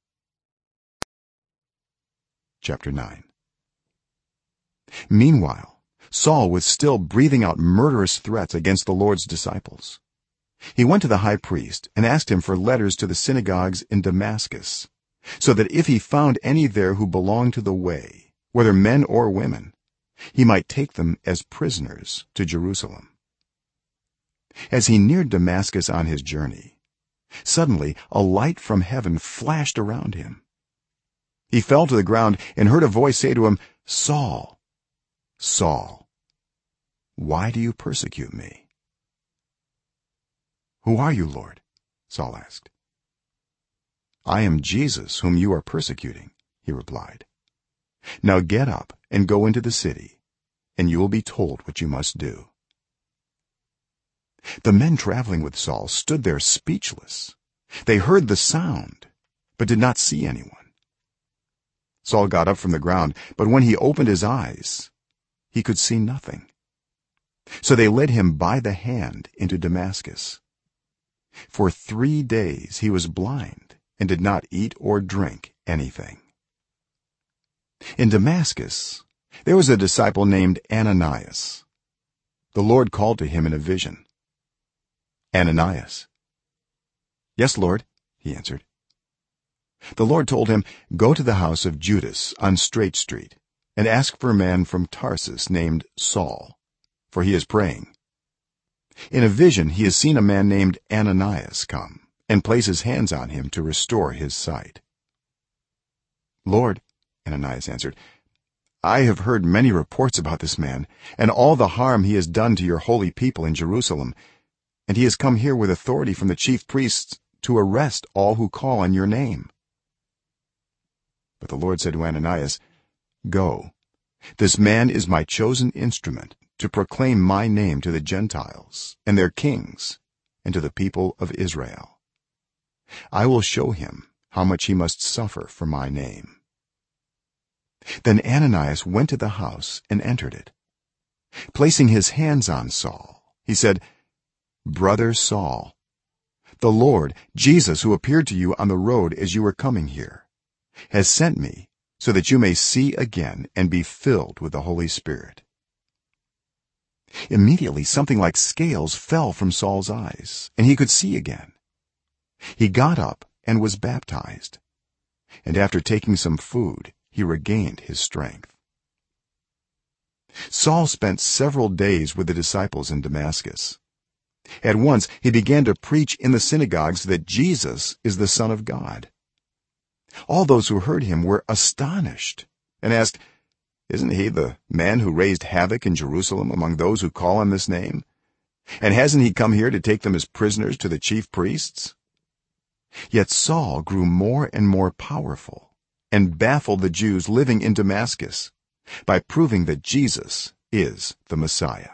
Chapter 9. Meanwhile Saul was still breathing out murderous threats against the Lord's disciples. He went to the high priest and asked him for letters to the synagogues in Damascus, so that if he found any there who belonged to the way, whether men or women, he might take them as prisoners to Jerusalem. As he neared Damascus on his journey, suddenly a light from heaven flashed around him. He fell to the ground and heard a voice say to him, "Saul, Saul, why do you persecute me?" "Who are you, Lord?" Saul asked. "I am Jesus whom you are persecuting," he replied. "Now get up and go into the city, and you will be told what you must do." The men traveling with Saul stood there speechless. They heard the sound, but did not see anyone. Saul got up from the ground, but when he opened his eyes, he could see nothing. So they led him by the hand into Damascus. For 3 days he was blind and did not eat or drink anything. In Damascus there was a disciple named Ananias. The Lord called to him in a vision, "Ananias." "Yes, Lord," he answered. the lord told him, go to the house of judas on Straight Street and ask for a man from Tarsus named Saul, for he is praying. In a vision he has seen a man named Ananias come and place his hands on him to restore his sight. Lord, Ananias answered, I have heard many reports about this man and all the harm he has done to your holy people in Jerusalem, and he has come here with authority from the chief priests to arrest all who call on your name. But the Lord said to Ananias, go, this man is my chosen instrument to proclaim my name to the Gentiles and their kings and to the people of Israel. I will show him how much he must suffer for my name. Then Ananias went to the house and entered it. Placing his hands on Saul, he said, brother Saul, the Lord Jesus, who appeared to you on the road as you were coming here, has sent me so that you may see again and be filled with the Holy Spirit. Immediately something like scales fell from Saul's eyes, and he could see again. He got up and was baptized, and after taking some food he regained his strength. Saul spent several days with the disciples in Damascus. At once he began to preach in the synagogues that Jesus is the Son of God. All those who heard him were astonished and asked, isn't he the man who raised havoc in Jerusalem among those who call on this name? And hasn't he come here to take them as prisoners to the chief priests? Yet Saul grew more and more powerful and baffled the Jews living in Damascus by proving that Jesus is the Messiah.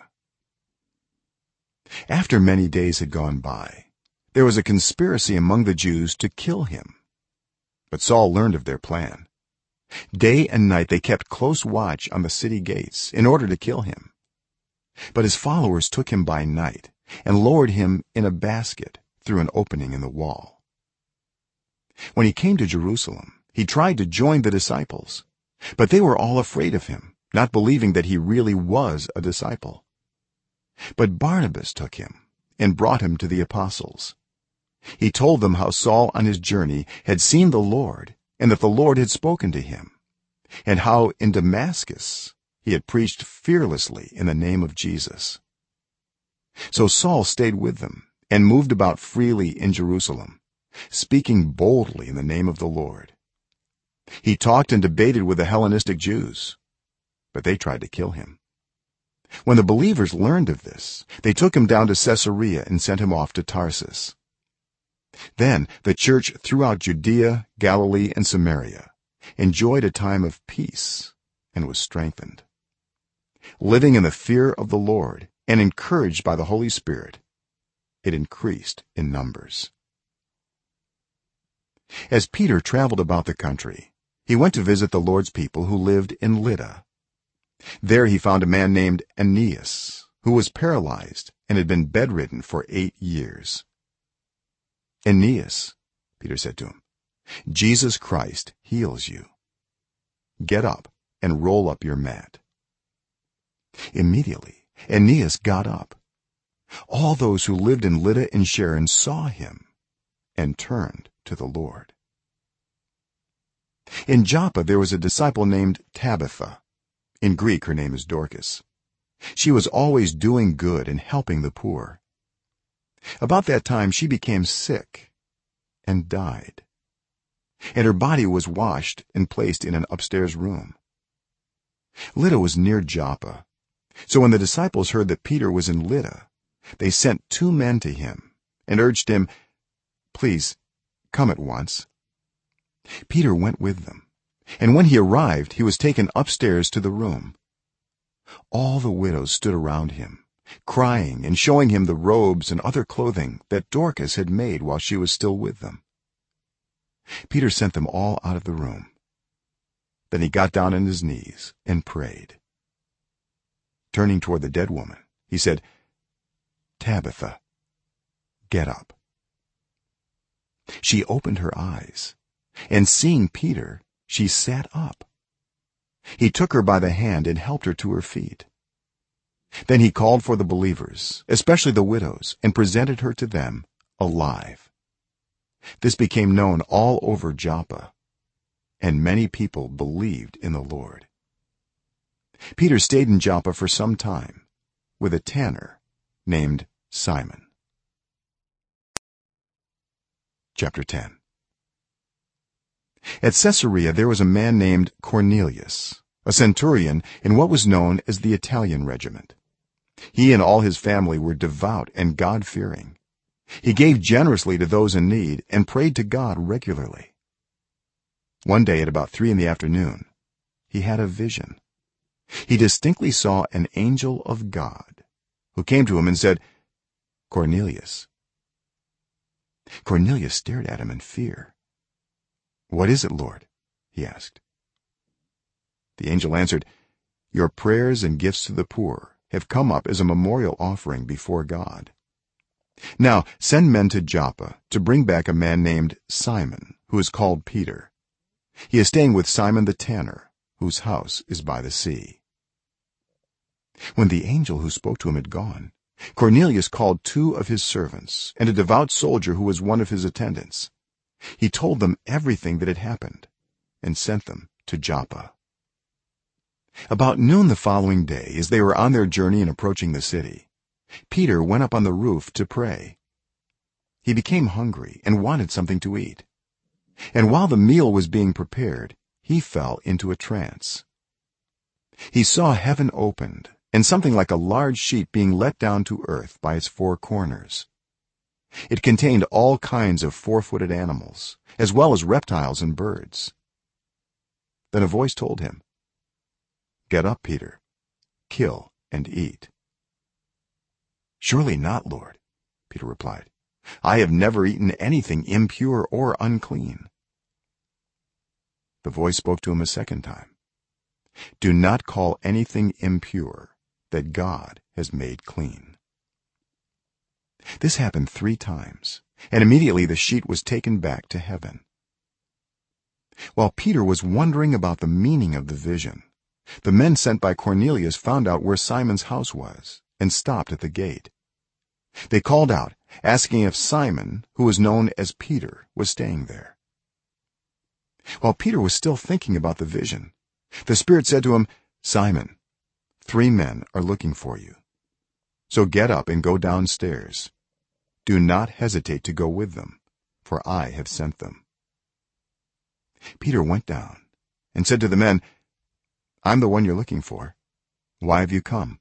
After many days had gone by, there was a conspiracy among the Jews to kill him. But Saul learned of their plan. Day and night they kept close watch on the city gates in order to kill him. But his followers took him by night and lowered him in a basket through an opening in the wall. When he came to Jerusalem, he tried to join the disciples, but they were all afraid of him, not believing that he really was a disciple. But Barnabas took him and brought him to the apostles. He told them how Saul on his journey had seen the Lord and that the Lord had spoken to him, and how in Damascus he had preached fearlessly in the name of Jesus. So Saul stayed with them and moved about freely in Jerusalem, speaking boldly in the name of the Lord. He talked and debated with the Hellenistic Jews, but they tried to kill him. When the believers learned of this, they took him down to Caesarea and sent him off to Tarsus. Then the church throughout Judea, Galilee, and Samaria enjoyed a time of peace and was strengthened. Living in the fear of the Lord and encouraged by the Holy Spirit, it increased in numbers. As Peter traveled about the country, he went to visit the Lord's people who lived in Lydda. There he found a man named Aeneas, who was paralyzed and had been bedridden for 8 years. Aeneas, Peter said to him, Jesus Christ heals you. Get up and roll up your mat. Immediately Aeneas got up. All those who lived in Lydda and Sharon saw him and turned to the Lord. In Joppa there was a disciple named Tabitha. In Greek her name is Dorcas. She was always doing good and helping the poor. About that time she became sick and died, and her body was washed and placed in an upstairs room. Lydda was near Joppa, so when the disciples heard that Peter was in Lydda, they sent 2 men to him and urged him, please come at once. Peter went with them, and when he arrived he was taken upstairs to the room. All the widows stood around him, crying and showing him the robes and other clothing that Dorcas had made while she was still with them. Peter sent them all out of the room. Then he got down on his knees and prayed. Turning toward the dead woman, he said, Tabitha, get up. She opened her eyes, and seeing Peter, she sat up. He took her by the hand and helped her to her feet. Then he called for the believers, especially the widows, and presented her to them alive. this became known all over Joppa, and many people believed in the Lord. Peter stayed in Joppa for some time with a tanner named Simon. Chapter 10. At Caesarea there was a man named Cornelius, a centurion in what was known as the Italian regiment. He and all his family were devout and god-fearing. He gave generously to those in need and prayed to God regularly. One day at about 3 p.m, he had a vision. He distinctly saw an angel of God who came to him and said, "Cornelius." Cornelius stared at him in fear. "What is it, Lord?" he asked. The angel answered, "Your prayers and gifts to the poor have come up as a memorial offering before God. Now send men to Joppa to bring back a man named Simon, who is called Peter. He is staying with Simon the tanner, whose house is by the sea." When the angel who spoke to him had gone, Cornelius called 2 of his servants and a devout soldier who was one of his attendants. He told them everything that had happened and sent them to Joppa. About noon the following day, as they were on their journey and approaching the city, Peter went up on the roof to pray. He became hungry and wanted something to eat, and while the meal was being prepared, he fell into a trance. He saw heaven opened and something like a large sheet being let down to earth by its 4 corners. It contained all kinds of 4-footed animals as well as reptiles and birds. Then a voice told him, "Get up, Peter, kill and eat." "Surely not, Lord," Peter replied. "I have never eaten anything impure or unclean." The voice spoke to him a second time, "Do not call anything impure that God has made clean." This happened 3 times, and immediately the sheet was taken back to heaven. While Peter was wondering about the meaning of the vision, the men sent by Cornelius found out where Simon's house was and stopped at the gate. They called out, asking if Simon, who was known as Peter, was staying there. While Peter was still thinking about the vision, the Spirit said to him, "Simon, 3 men are looking for you. So get up and go downstairs. Do not hesitate to go with them, for I have sent them." Peter went down and said to the men, "I'm the one you're looking for. Why have you come?"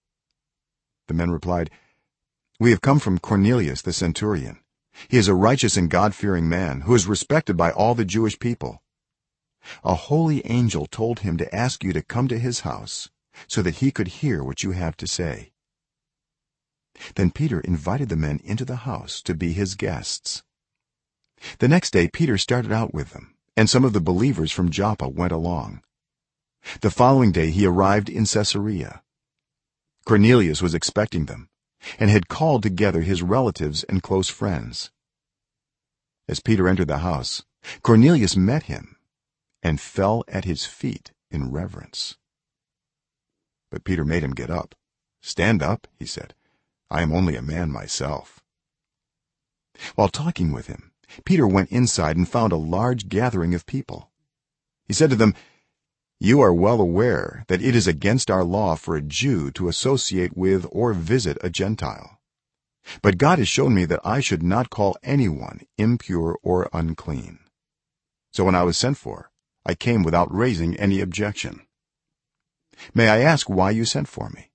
The men replied, "We have come from Cornelius the centurion. He is a righteous and god-fearing man who is respected by all the Jewish people. A holy angel told him to ask you to come to his house so that he could hear what you have to say." Then Peter invited the men into the house to be his guests. The next day Peter started out with them, and some of the believers from Joppa went along. The following day he arrived in Caesarea. Cornelius was expecting them and had called together his relatives and close friends. As Peter entered the house, Cornelius met him and fell at his feet in reverence. But Peter made him get up. "Stand up," he said. "I am only a man myself." While talking with him, Peter went inside and found a large gathering of people. He said to them, "You are well aware that it is against our law for a Jew to associate with or visit a Gentile. But God has shown me that I should not call anyone impure or unclean. So when I was sent for, I came without raising any objection. May I ask why you sent for me?"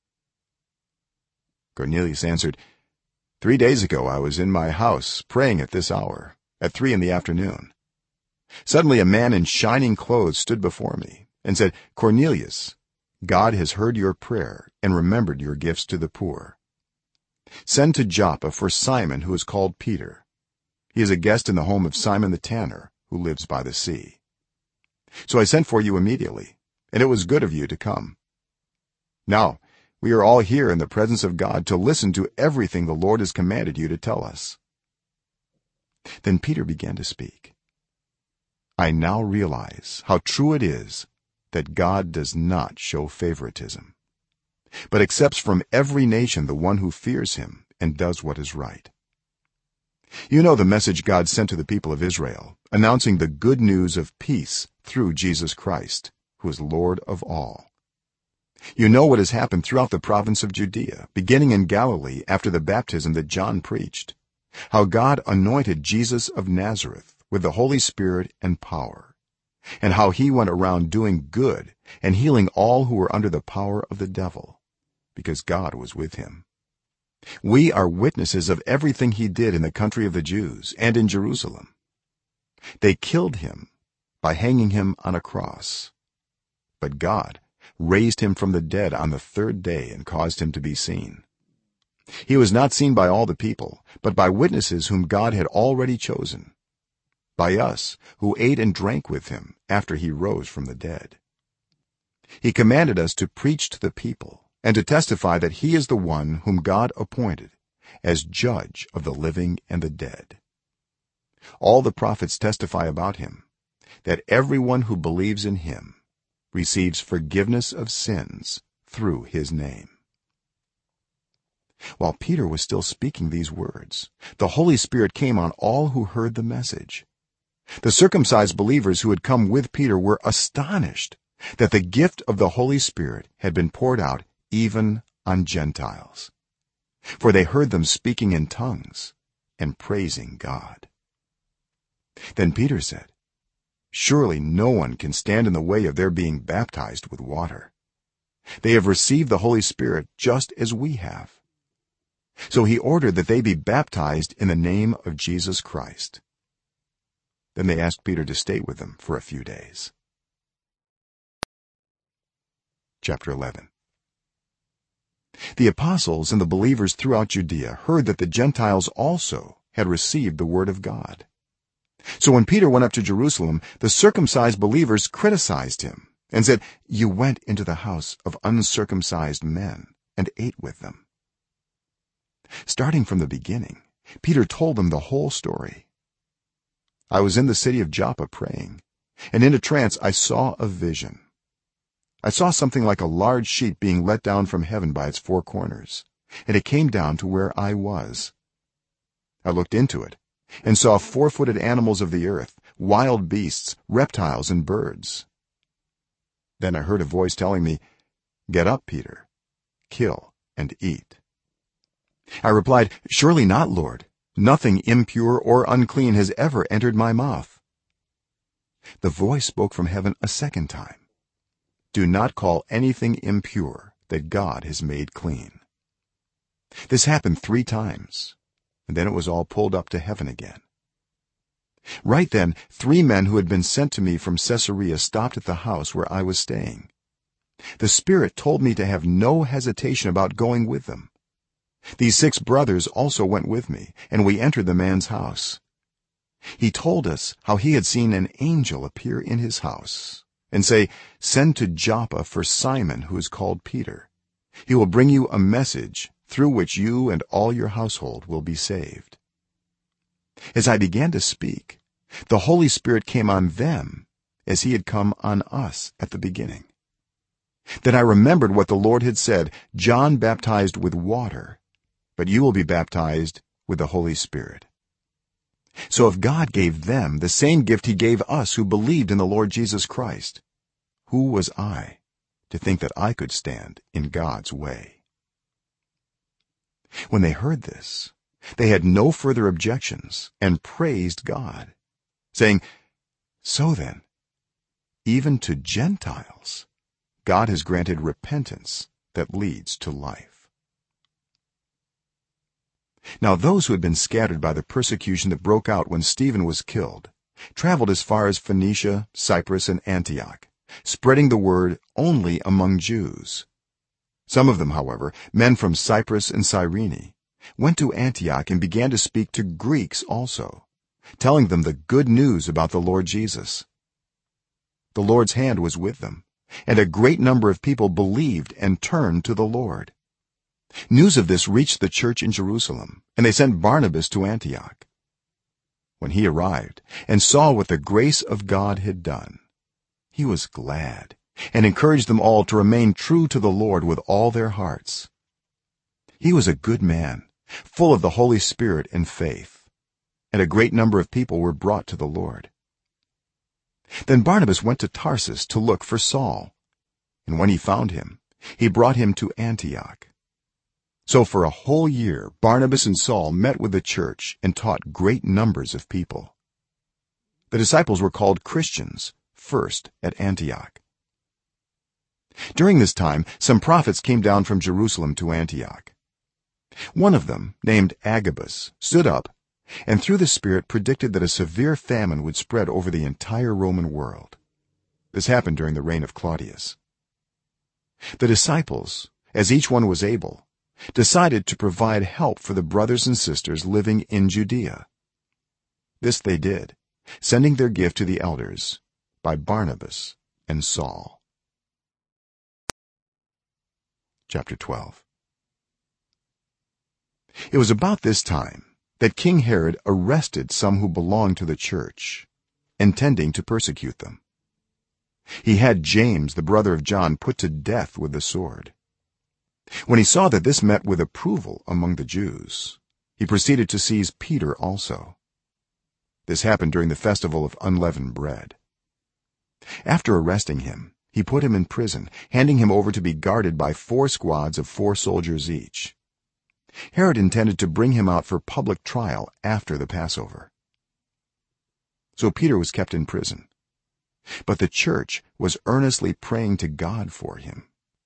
Cornelius answered, 3 days ago I was in my house praying at this hour, at 3 p.m. Suddenly a man in shining clothes stood before me and said, 'Cornelius, God has heard your prayer and remembered your gifts to the poor. Send to Joppa for Simon, who is called Peter. He is a guest in the home of Simon the tanner, who lives by the sea.' So I sent for you immediately, and it was good of you to come. Now we are all here in the presence of God to listen to everything the Lord has commanded you to tell us." Then Peter began to speak. "I now realize how true it is that God does not show favoritism, but accepts from every nation the one who fears him and does what is right. you know the message God sent to the people of Israel, announcing the good news of peace through Jesus Christ, who is Lord of all. You know what has happened throughout the province of Judea, beginning in Galilee after the baptism that John preached, how God anointed Jesus of Nazareth with the Holy Spirit and power, and how he went around doing good and healing all who were under the power of the devil, because God was with him. We are witnesses of everything he did in the country of the Jews and in Jerusalem. They killed him by hanging him on a cross, but God raised him from the dead on the third day and caused him to be seen. He was not seen by all the people, but by witnesses whom God had already chosen, by us who ate and drank with him after he rose from the dead. He commanded us to preach to the people and to testify that he is the one whom God appointed as judge of the living and the dead. All the prophets testify about him, that everyone who believes in him receives forgiveness of sins through his name. While Peter was still speaking these words, the Holy Spirit came on all who heard the message. The circumcised believers who had come with Peter were astonished that the gift of the Holy Spirit had been poured out even on Gentiles, for they heard them speaking in tongues and praising God. Then Peter said, "Surely no one can stand in the way of their being baptized with water. They have received the Holy Spirit just as we have." So he ordered that they be baptized in the name of Jesus Christ. Then they asked Peter to stay with them for a few days. Chapter 11. The apostles and the believers throughout Judea heard that the Gentiles also had received the word of God. So when Peter went up to Jerusalem, the circumcised believers criticized him and said, "You went into the house of uncircumcised men and ate with them." Starting from the beginning, Peter told them the whole story. "I was in the city of Joppa praying, and in a trance I saw a vision. I saw something like a large sheet being let down from heaven by its four corners, and it came down to where I was. I looked into it and saw four-footed animals of the earth, wild beasts, reptiles and birds. Then I heard a voice telling me, 'Get up, Peter, kill and eat.' I replied, 'Surely not, Lord. Nothing impure or unclean has ever entered my mouth.' The voice spoke from heaven a second time, 'Do not call anything impure that God has made clean.' This happened 3 times, and then it was all pulled up to heaven again. Right then 3 men who had been sent to me from Caesarea stopped at the house where I was staying. The Spirit told me to have no hesitation about going with them. These 6 brothers also went with me, and we entered the man's house. He told us how he had seen an angel appear in his house and say, 'Send to Joppa for Simon, who is called Peter. He will bring you a message through which you and all your household will be saved.' As I began to speak, the Holy Spirit came on them as he had come on us at the beginning. Then I remembered what the Lord had said, 'John baptized with water, but you will be baptized with the Holy Spirit.' So if God gave them the same gift he gave us who believed in the Lord Jesus Christ, who was I to think that I could stand in God's way?" When they heard this, they had no further objections and praised God, saying, "So then, even to Gentiles God has granted repentance that leads to life." Now those who had been scattered by the persecution that broke out when Stephen was killed traveled as far as Phoenicia, Cyprus and Antioch, spreading the word only among Jews. Some of them, however, men from Cyprus and Cyrene, went to Antioch and began to speak to Greeks also, telling them the good news about the Lord Jesus. The Lord's hand was with them, and a great number of people believed and turned to the Lord. News of this reached the church in Jerusalem, and they sent Barnabas to Antioch. When he arrived and saw what the grace of God had done, he was glad and encouraged them all to remain true to the Lord with all their hearts. He was a good man, full of the Holy Spirit and faith, and a great number of people were brought to the Lord. Then Barnabas went to Tarsus to look for Saul, and when he found him, he brought him to Antioch. So for a whole year Barnabas and Saul met with the church and taught great numbers of people. The disciples were called Christians first at Antioch. During this time some prophets came down from Jerusalem to Antioch. One of them, named Agabus, stood up and through the Spirit predicted that a severe famine would spread over the entire Roman world. This happened during the reign of Claudius. The disciples, as each one was able, decided to provide help for the brothers and sisters living in Judea. This they did, sending their gift to the elders by Barnabas and Saul. Chapter 12. It was about this time that King Herod arrested some who belonged to the church, intending to persecute them. He had James, the brother of John, put to death with the sword. When he saw that this met with approval among the Jews, he proceeded to seize Peter also. This happened during the festival of unleavened bread. After arresting him, he put him in prison, handing him over to be guarded by 4 squads of 4 soldiers each. Herod intended to bring him out for public trial after the Passover. So Peter was kept in prison, but the church was earnestly praying to God for him.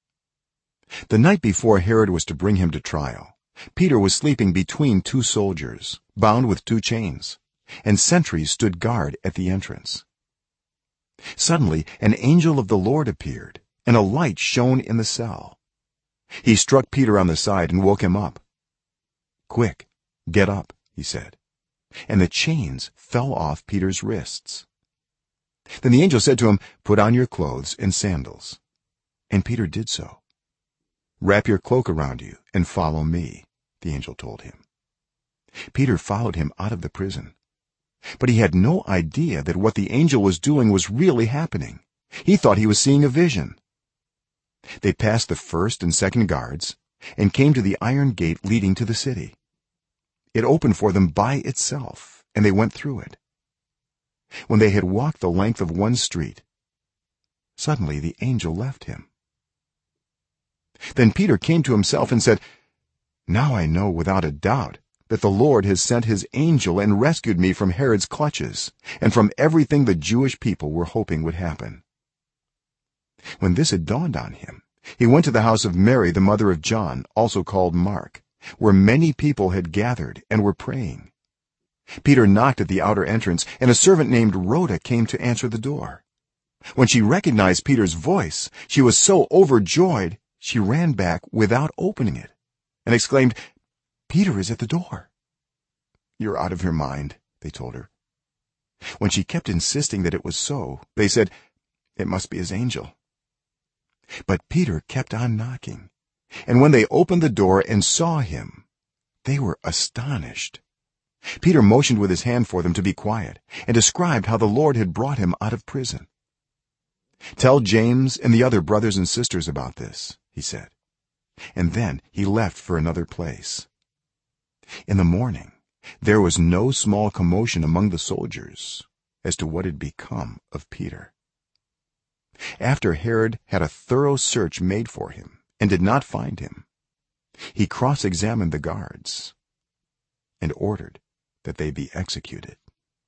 The night before Herod was to bring him to trial, Peter was sleeping between 2 soldiers, bound with 2 chains, and sentries stood guard at the entrance. Suddenly an angel of the Lord appeared, and a light shone in the cell. He struck Peter on the side and woke him up. "Quick, get up," he said, and the chains fell off Peter's wrists. Then the angel said to him, "Put on your clothes and sandals." And Peter did so. "Wrap your cloak around you and follow me," the angel told him. Peter followed him out of the prison, but he had no idea that what the angel was doing was really happening. He thought he was seeing a vision. They passed the first and second guards and came to the iron gate leading to the city. It opened for them by itself, and they went through it. When they had walked the length of one street, suddenly the angel left him. Then Peter came to himself and said, "Now I know without a doubt that the Lord has sent his angel and rescued me from Herod's clutches and from everything the Jewish people were hoping would happen." When this had dawned on him, he went to the house of Mary, the mother of John, also called Mark, where many people had gathered and were praying. Peter knocked at the outer entrance, and a servant named Rhoda came to answer the door. When she recognized Peter's voice, she was so overjoyed she ran back without opening it and exclaimed, "Peter is at the door." "You're out of your mind," they told her. When she kept insisting that it was so, they said, "It must be his angel." But Peter kept on knocking, and when they opened the door and saw him, they were astonished. Peter motioned with his hand for them to be quiet and described how the Lord had brought him out of prison. "Tell James and the other brothers and sisters about this," he said, and then he left for another place. In the morning there was no small commotion among the soldiers as to what had become of Peter. After Herod had a thorough search made for him and did not find him, he cross-examined the guards and ordered that they be executed.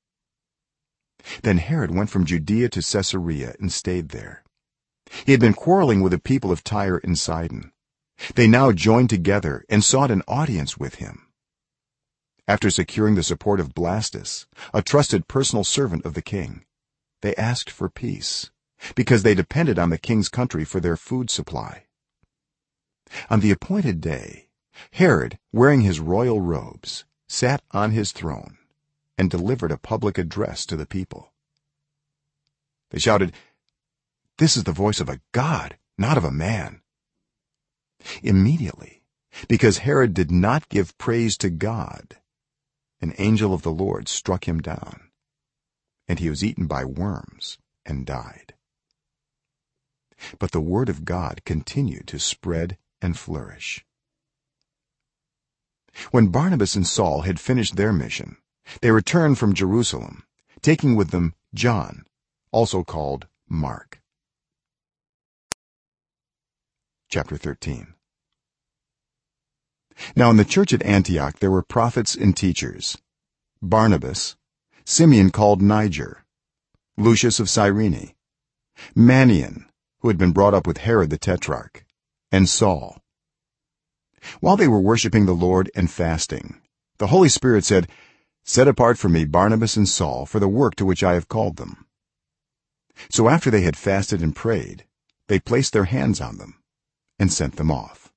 Then Herod went from Judea to Caesarea and stayed there. He had been quarreling with the people of Tyre and Sidon. They now joined together and sought an audience with him. After securing the support of Blastus, a trusted personal servant of the king, they asked for peace, because they depended on the king's country for their food supply. On the appointed day, Herod, wearing his royal robes, sat on his throne and delivered a public address to the people. They shouted, "This is the voice of a god, not of a man." Immediately, because Herod did not give praise to God, an angel of the Lord struck him down, and he was eaten by worms and died. But the word of God continued to spread and flourish. When Barnabas and Saul had finished their mission, they returned from Jerusalem, taking with them John, also called Mark. Chapter 13. Now in the church at Antioch there were prophets and teachers: Barnabas, Simeon called Niger, Lucius of Cyrene, Manaen, who had been brought up with Herod the tetrarch, and Saul. While they were worshiping the Lord and fasting, the Holy Spirit said, "Set apart for me Barnabas and Saul for the work to which I have called them." So after they had fasted and prayed, they placed their hands on them and sent them off.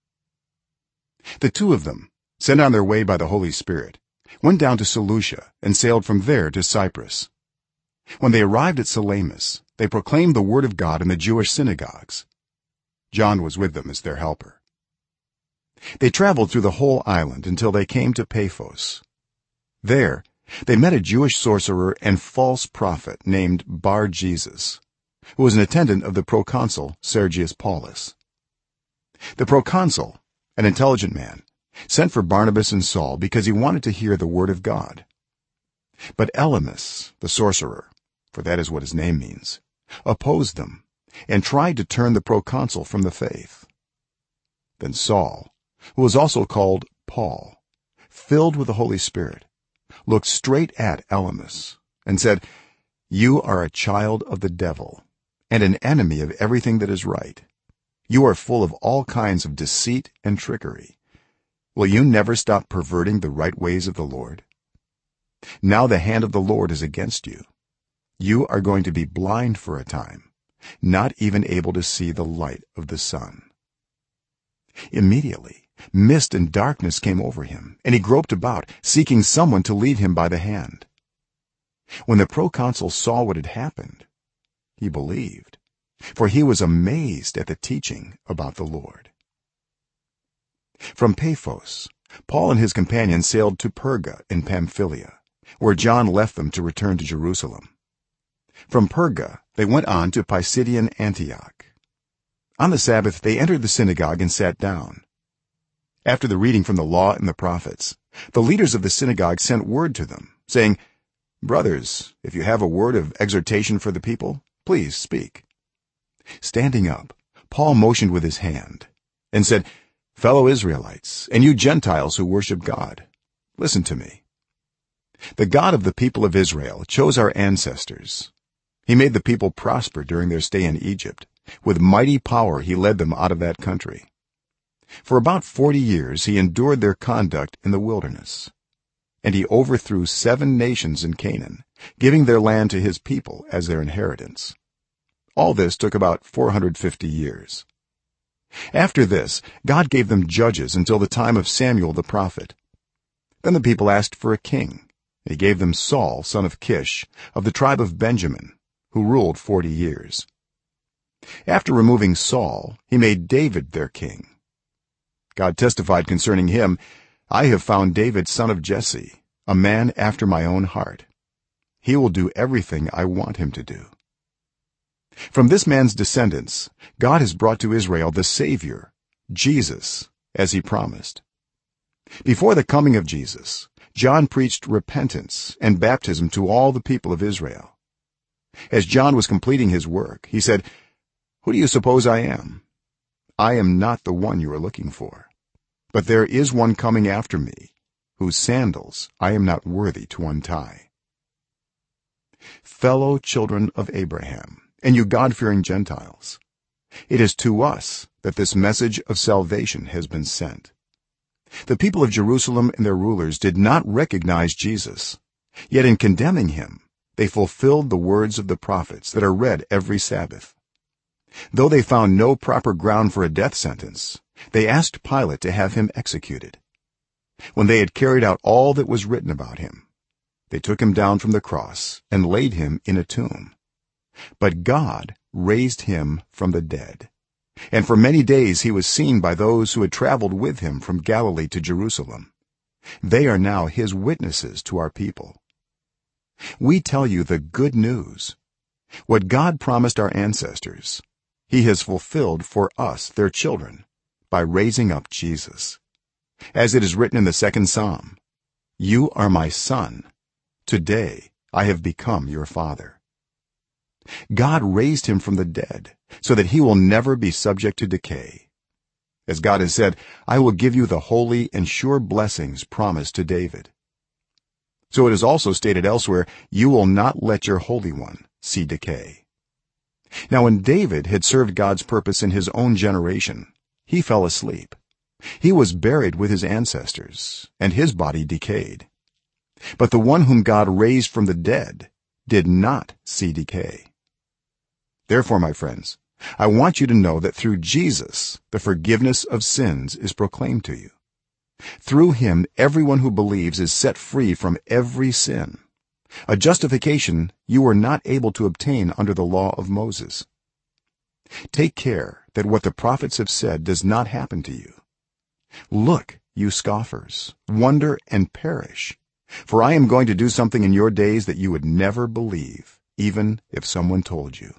The two of them, sent on their way by the Holy Spirit, went down to Seleucia and sailed from there to Cyprus. When they arrived at Salamis, they proclaimed the word of God in the Jewish synagogues. John was with them as their helper. They traveled through the whole island until they came to Paphos. There they met a Jewish sorcerer and false prophet named Bar-Jesus, who was an attendant of the proconsul Sergius Paulus. The proconsul, an intelligent man, sent for Barnabas and Saul because he wanted to hear the word of God. But Elymas, the sorcerer, for that is what his name means, opposed them and tried to turn the proconsul from the faith. Then Saul, who was also called Paul, filled with the Holy Spirit, looked straight at Elymas and said, "You are a child of the devil and an enemy of everything that is right. You are full of all kinds of deceit and trickery. Will you never stop perverting the right ways of the Lord? Now the hand of the Lord is against you. You are going to be blind for a time, not even able to see the light of the sun." Immediately mist and darkness came over him, and he groped about, seeking someone to lead him by the hand. When the proconsul saw what had happened, he believed, for he was amazed at the teaching about the Lord. From Paphos, Paul and his companions sailed to Perga in Pamphylia, where John left them to return to Jerusalem. From Perga they went on to Pisidian Antioch. On the Sabbath they entered the synagogue and sat down. After the reading from the law and the prophets, the leaders of the synagogue sent word to them, saying, "Brothers, if you have a word of exhortation for the people, please speak." Standing up, Paul motioned with his hand and said, "Fellow Israelites, and you Gentiles who worship God, listen to me. The God of the people of Israel chose our ancestors. He made the people prosper during their stay in Egypt. With mighty power he led them out of that country. For about 40 years he endured their conduct in the wilderness, and he overthrew 7 nations in Canaan, giving their land to his people as their inheritance. All this took about 450 years. After this, God gave them judges until the time of Samuel the prophet. Then the people asked for a king, and he gave them Saul, son of Kish, of the tribe of Benjamin, who ruled 40 years. After removing Saul, he made David their king. God testified concerning him, "I have found David son of Jesse, a man after my own heart. He will do everything I want him to do." From this man's descendants, God has brought to Israel the Savior, Jesus, as he promised. Before the coming of Jesus, John preached repentance and baptism to all the people of Israel. As John was completing his work, he said, "Who do you suppose I am? I am not the one you are looking for, but there is one coming after me, whose sandals I am not worthy to untie." Fellow children of Abraham, and you God-fearing Gentiles, it is to us that this message of salvation has been sent. The people of Jerusalem and their rulers did not recognize Jesus, yet in condemning him they fulfilled the words of the prophets that are read every Sabbath. Though they found no proper ground for a death sentence, they asked Pilate to have him executed. When they had carried out all that was written about him, they took him down from the cross and laid him in a tomb. But God raised him from the dead, and for many days he was seen by those who had traveled with him from Galilee to Jerusalem. They are now his witnesses to our people. We tell you the good news. What God promised our ancestors, he has fulfilled for us, their children, by raising up Jesus. As it is written in the 2nd Psalm, "You are my son. today I have become your father." God raised him from the dead so that he will never be subject to decay. As God has said, "I will give you the holy and sure blessings promised to David." So it is also stated elsewhere, "You will not let your Holy One see decay." Now when David had served God's purpose in his own generation, he fell asleep. He was buried with his ancestors, and his body decayed. But the one whom God raised from the dead did not see decay. Therefore, my friends, I want you to know that through Jesus the forgiveness of sins is proclaimed to you. Through him everyone who believes is set free from every sin, a justification you were not able to obtain under the law of Moses. Take care that what the prophets have said does not happen to you. Look, you scoffers, wonder and perish, for I am going to do something in your days that you would never believe, even if someone told you.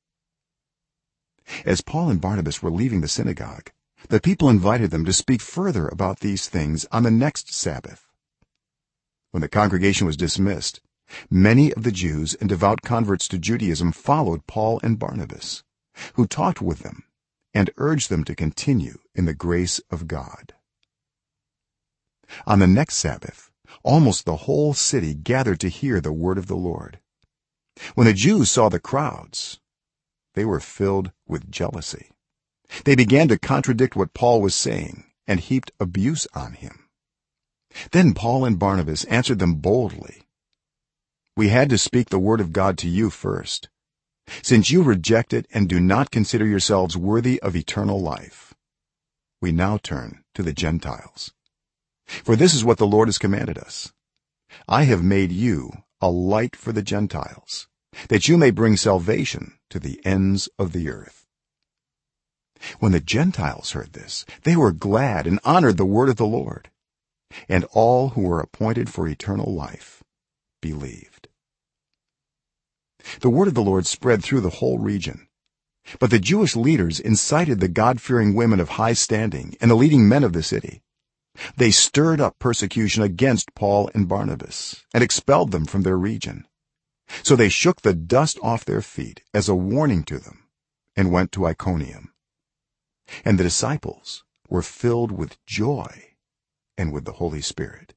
As Paul and Barnabas were leaving the synagogue, the people invited them to speak further about these things on the next Sabbath. When the congregation was dismissed, many of the Jews and devout converts to Judaism followed Paul and Barnabas, who talked with them and urged them to continue in the grace of God. On the next Sabbath, almost the whole city gathered to hear the word of the Lord. When the Jews saw the crowds, they were filled with jealousy. They began to contradict what Paul was saying and heaped abuse on him. Then Paul and Barnabas answered them boldly, "We had to speak the word of God to you first. Since you reject it and do not consider yourselves worthy of eternal life, we now turn to the Gentiles. For this is what the Lord has commanded us: I have made you a light for the Gentiles, that you may bring salvation to the ends of the earth." When the Gentiles heard this, they were glad and honored the word of the Lord, and all who were appointed for eternal life believed. The word of the Lord spread through the whole region, but the Jewish leaders incited the God-fearing women of high standing and the leading men of the city. They stirred up persecution against Paul and Barnabas and expelled them from their region. So they shook the dust off their feet as a warning to them and went to Iconium. And the disciples were filled with joy and with the Holy Spirit.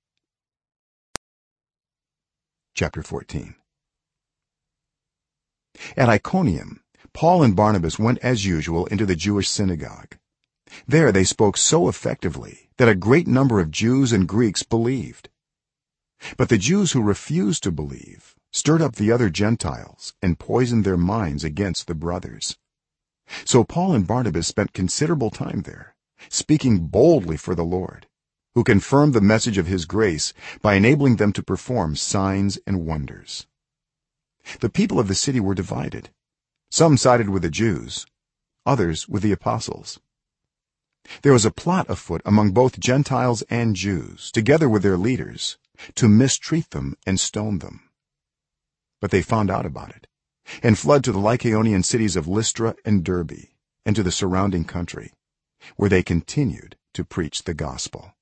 Chapter 14. At Iconium, Paul and Barnabas went as usual into the Jewish synagogue. There they spoke so effectively that a great number of Jews and Greeks believed. But the Jews who refused to believe stirred up the other Gentiles and poisoned their minds against the brothers. So Paul and Barnabas spent considerable time there, speaking boldly for the Lord, who confirmed the message of his grace by enabling them to perform signs and wonders. The people of the city were divided. Some sided with the Jews, others with the apostles. There was a plot afoot among both Gentiles and Jews, together with their leaders, to mistreat them and stone them. But they found out about it and fled to the Lycaonian cities of Lystra and Derbe and to the surrounding country, where they continued to preach the gospel.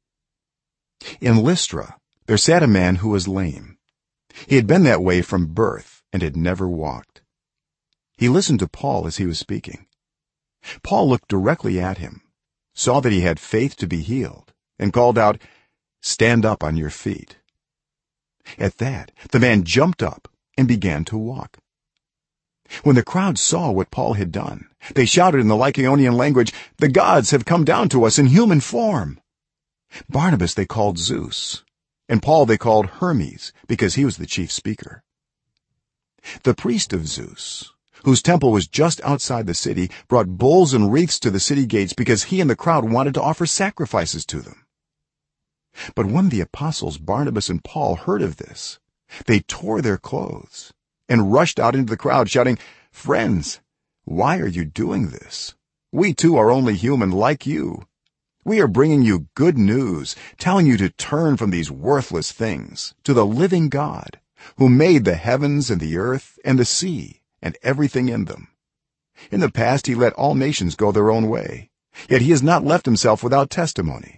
In Lystra there sat a man who was lame. He had been that way from birth and had never walked. He listened to Paul as he was speaking. Paul looked directly at him, saw that he had faith to be healed, and called out, "Stand up on your feet." At that the man jumped up and began to walk. When the crowd saw what Paul had done, they shouted in the Lycaonian language, "The gods have come down to us in human form." Barnabas they called Zeus, and Paul they called Hermes, because he was the chief speaker. The priest of Zeus, whose temple was just outside the city, brought bulls and wreaths to the city gates because he and the crowd wanted to offer sacrifices to them. But when the apostles Barnabas and Paul heard of this, they tore their clothes and rushed out into the crowd shouting, "Friends, why are you doing this? We too are only human like you. We are bringing you good news, telling you to turn from these worthless things to the living God, who made the heavens and the earth and the sea and everything in them. In the past he let all nations go their own way, yet he has not left himself without testimony,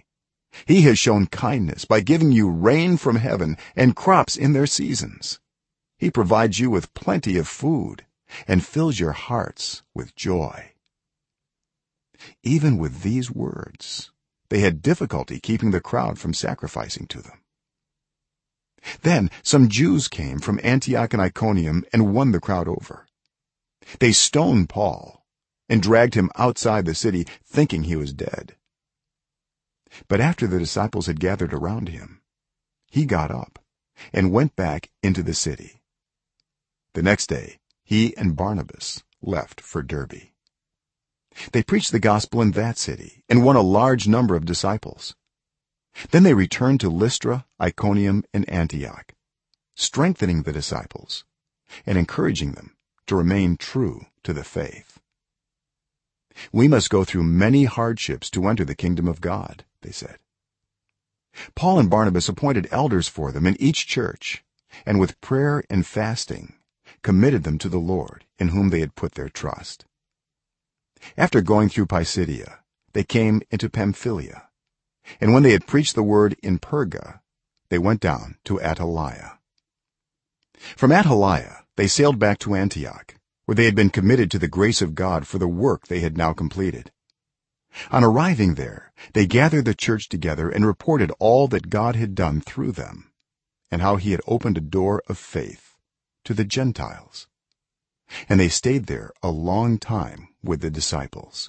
he has shown kindness by giving you rain from heaven and crops in their seasons. He provides you with plenty of food and fills your hearts with joy." Even with these words, they had difficulty keeping the crowd from sacrificing to them. Then some Jews came from Antioch and Iconium and won the crowd over. They stoned Paul and dragged him outside the city, thinking he was dead. But after the disciples had gathered around him, he got up and went back into the city. The next day he and Barnabas left for Derbe. They preached the gospel in that city and won a large number of disciples. Then they returned to Lystra, Iconium, and Antioch, strengthening the disciples and encouraging them to remain true to the faith. "We must go through many hardships to enter the kingdom of God," they said. Paul and Barnabas appointed elders for them in each church, and with prayer and fasting committed them to the Lord, in whom they had put their trust. After going through Pisidia, they came into Pamphylia, and when they had preached the word in Perga, they went down to Attalia. From Attalia they sailed back to Antioch, where they had been committed to the grace of God for the work they had now completed. On arriving there, they gathered the church together and reported all that God had done through them, and how he had opened a door of faith to the Gentiles. And they stayed there a long time with the disciples.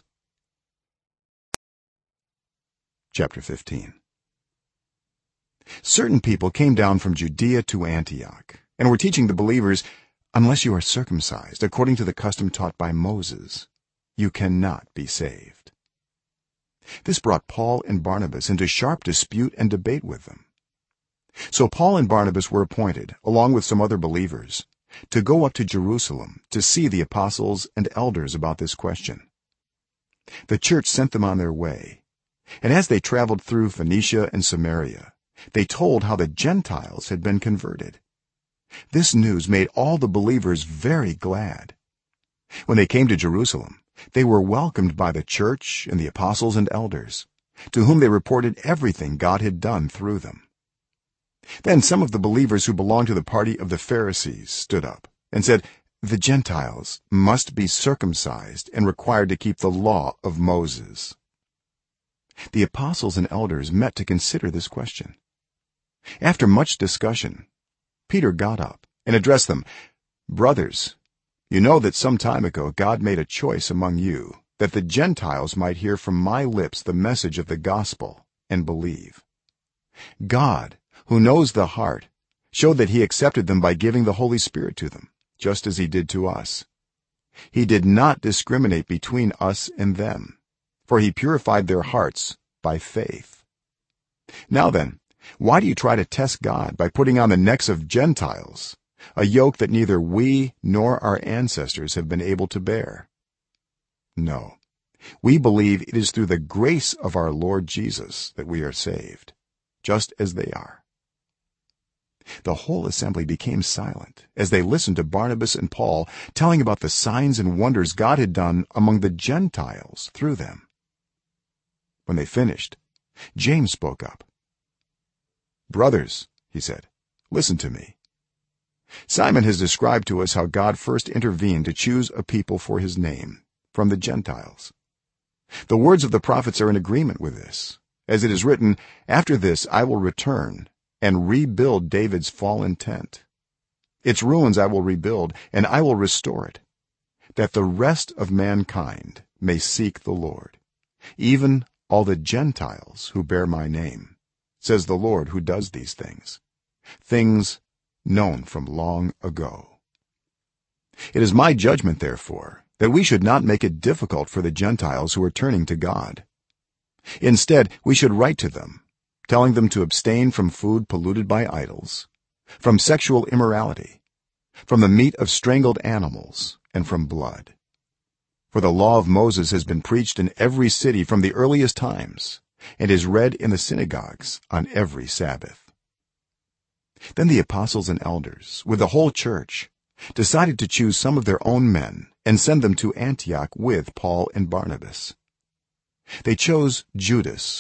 Chapter 15. Certain people came down from Judea to Antioch and were teaching the believers, "Unless you are circumcised according to the custom taught by Moses, you cannot be saved." This brought Paul and Barnabas into sharp dispute and debate with them. So Paul and Barnabas were appointed, along with some other believers, to go up to Jerusalem to see the apostles and elders about this question. The church sent them on their way, and as they traveled through Phoenicia and Samaria, they told how the Gentiles had been converted. This news made all the believers very glad. When they came to Jerusalem, they were welcomed by the church and the apostles and elders, to whom they reported everything God had done through them. Then some of the believers who belonged to the party of the Pharisees stood up and said, "The Gentiles must be circumcised and required to keep the law of Moses." The apostles and elders met to consider this question. After much discussion, Peter got up and addressed them, "Brothers, you know that some time ago God made a choice among you, that the Gentiles might hear from my lips the message of the gospel and believe. God, who knows the heart, showed that he accepted them by giving the Holy Spirit to them, just as he did to us. He did not discriminate between us and them, for he purified their hearts by faith. Now then, why do you try to test God by putting on the necks of Gentiles a yoke that neither we nor our ancestors have been able to bear? No, we believe it is through the grace of our Lord Jesus that we are saved, just as they are." The whole assembly became silent as they listened to Barnabas and Paul telling about the signs and wonders God had done among the Gentiles through them. When they finished, James spoke up. "Brothers," he said, "listen to me. Simon has described to us how God first intervened to choose a people for his name from the Gentiles. The words of the prophets are in agreement with this, as it is written, 'After this I will return and rebuild David's fallen tent. Its ruins I will rebuild, and I will restore it, that the rest of mankind may seek the Lord, even all the Gentiles who bear my name, says the Lord who does these things known from long ago.' It is my judgment, therefore, that we should not make it difficult for the Gentiles who are turning to God. Instead, we should write to them, telling them to abstain from food polluted by idols, from sexual immorality, from the meat of strangled animals, and from blood. For the law of Moses has been preached in every city from the earliest times, and is read in the synagogues on every Sabbath." Then the apostles and elders, with the whole church, decided to choose some of their own men and send them to Antioch with Paul and Barnabas. They chose Judas,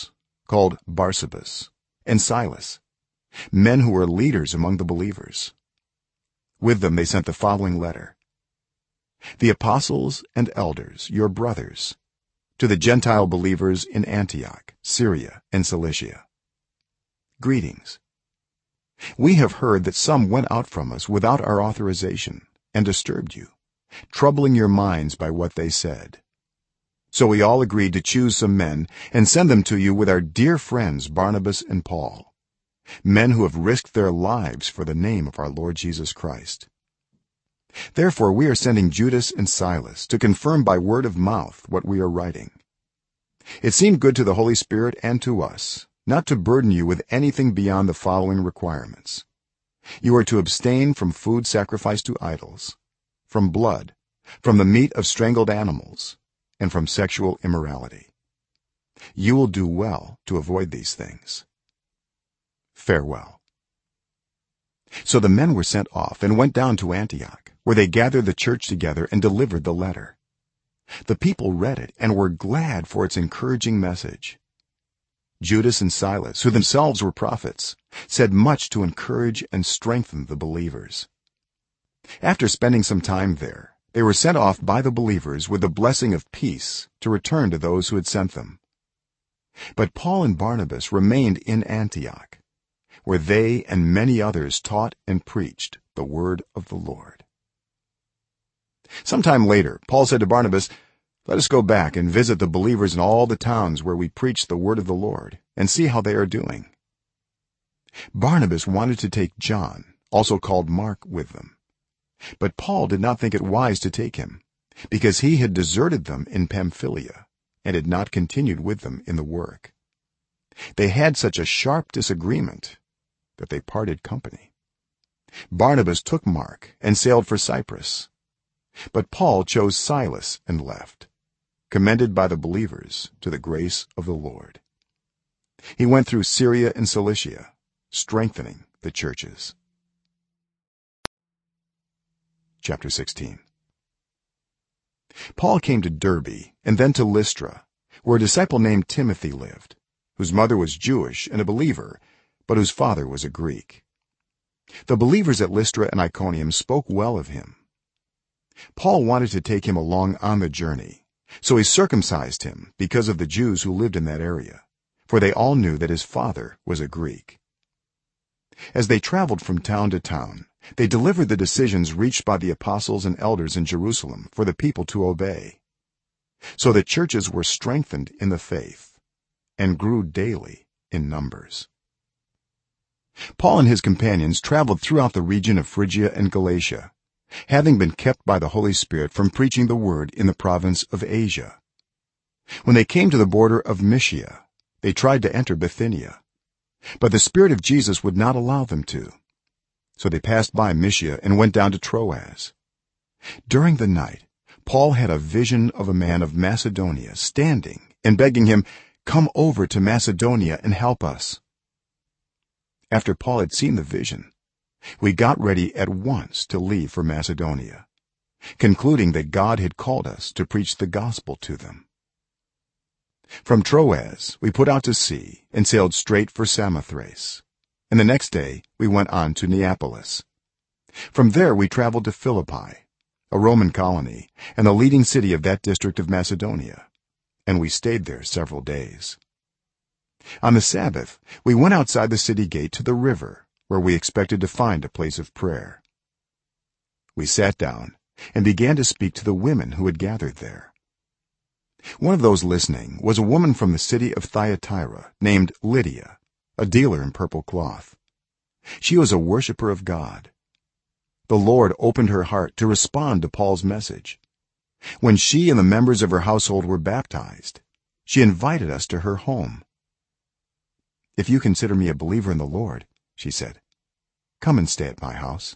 called Barsabas, and Silas, men who were leaders among the believers. With them they sent the following letter: the apostles and elders, your brothers, to the Gentile believers in Antioch, Syria, and Cilicia. Greetings. We have heard that some went out from us without our authorization and disturbed you, troubling your minds by what they said. So we all agreed to choose some men and send them to you with our dear friends Barnabas and Paul, men who have risked their lives for the name of our Lord Jesus Christ. Therefore we are sending Judas and Silas to confirm by word of mouth what we are writing. It seemed good to the Holy Spirit and to us not to burden you with anything beyond the following requirements: you are to abstain from food sacrificed to idols, from blood, from the meat of strangled animals, and from sexual immorality. You will do well to avoid these things. Farewell. So the men were sent off and went down to Antioch, where they gathered the church together and delivered the letter. The people read it and were glad for its encouraging message. Judas and Silas, who themselves were prophets, said much to encourage and strengthen the believers. After spending some time there, they were sent off by the believers with the blessing of peace to return to those who had sent them. But Paul and Barnabas remained in Antioch, where they and many others taught and preached the word of the Lord. Sometime later Paul said to Barnabas, "Let us go back and visit the believers in all the towns where we preached the word of the Lord, and see how they are doing." Barnabas wanted to take John, also called Mark, with them, but Paul did not think it wise to take him, because he had deserted them in Pamphylia and had not continued with them in the work. They had such a sharp disagreement that they parted company. Barnabas took Mark and sailed for Cyprus, but Paul chose Silas and left, commended by the believers to the grace of the Lord. He went through Syria and Cilicia, strengthening the churches. Chapter 16. Paul came to Derbe and then to Lystra, where a disciple named Timothy lived, whose mother was Jewish and a believer, but whose father was a Greek. The believers at Lystra and Iconium spoke well of him. Paul wanted to take him along on the journey, so he circumcised him because of the Jews who lived in that area, for they all knew that his father was a Greek. As they traveled from town to town, they delivered the decisions reached by the apostles and elders in Jerusalem for the people to obey. So the churches were strengthened in the faith and grew daily in numbers. Paul and his companions traveled throughout the region of Phrygia and Galatia, having been kept by the Holy Spirit from preaching the word in the province of Asia. When they came to the border of Mysia, they tried to enter Bithynia, but the Spirit of Jesus would not allow them to. So they passed by Mysia and went down to Troas. During the night, Paul had a vision of a man of Macedonia standing and begging him, "Come over to Macedonia and help us." After Paul had seen the vision, we got ready at once to leave for Macedonia, concluding that God had called us to preach the gospel to them. From Troas we put out to sea and sailed straight for Samothrace, and the next day we went on to Neapolis. From there we traveled to Philippi, a Roman colony and the leading city of that district of Macedonia, and we stayed there several days. On the Sabbath we went outside the city gate to the river, where we expected to find a place of prayer. We sat down and began to speak to the women who had gathered there. One of those listening was a woman from the city of Thyatira named Lydia, a dealer in purple cloth. She was a worshipper of God. The Lord opened her heart to respond to Paul's message. When she and the members of her household were baptized, she invited us to her home. "If you consider me a believer in the Lord," she said, "come and stay at my house."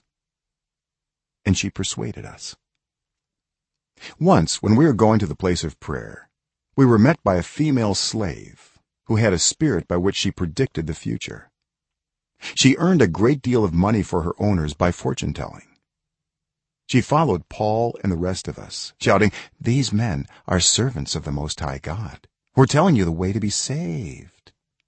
And she persuaded us. Once when we were going to the place of prayer, we were met by a female slave who had a spirit by which she predicted the future. She earned a great deal of money for her owners by fortune telling. She followed Paul and the rest of us, shouting, "These men are servants of the Most High God. We're telling you the way to be saved."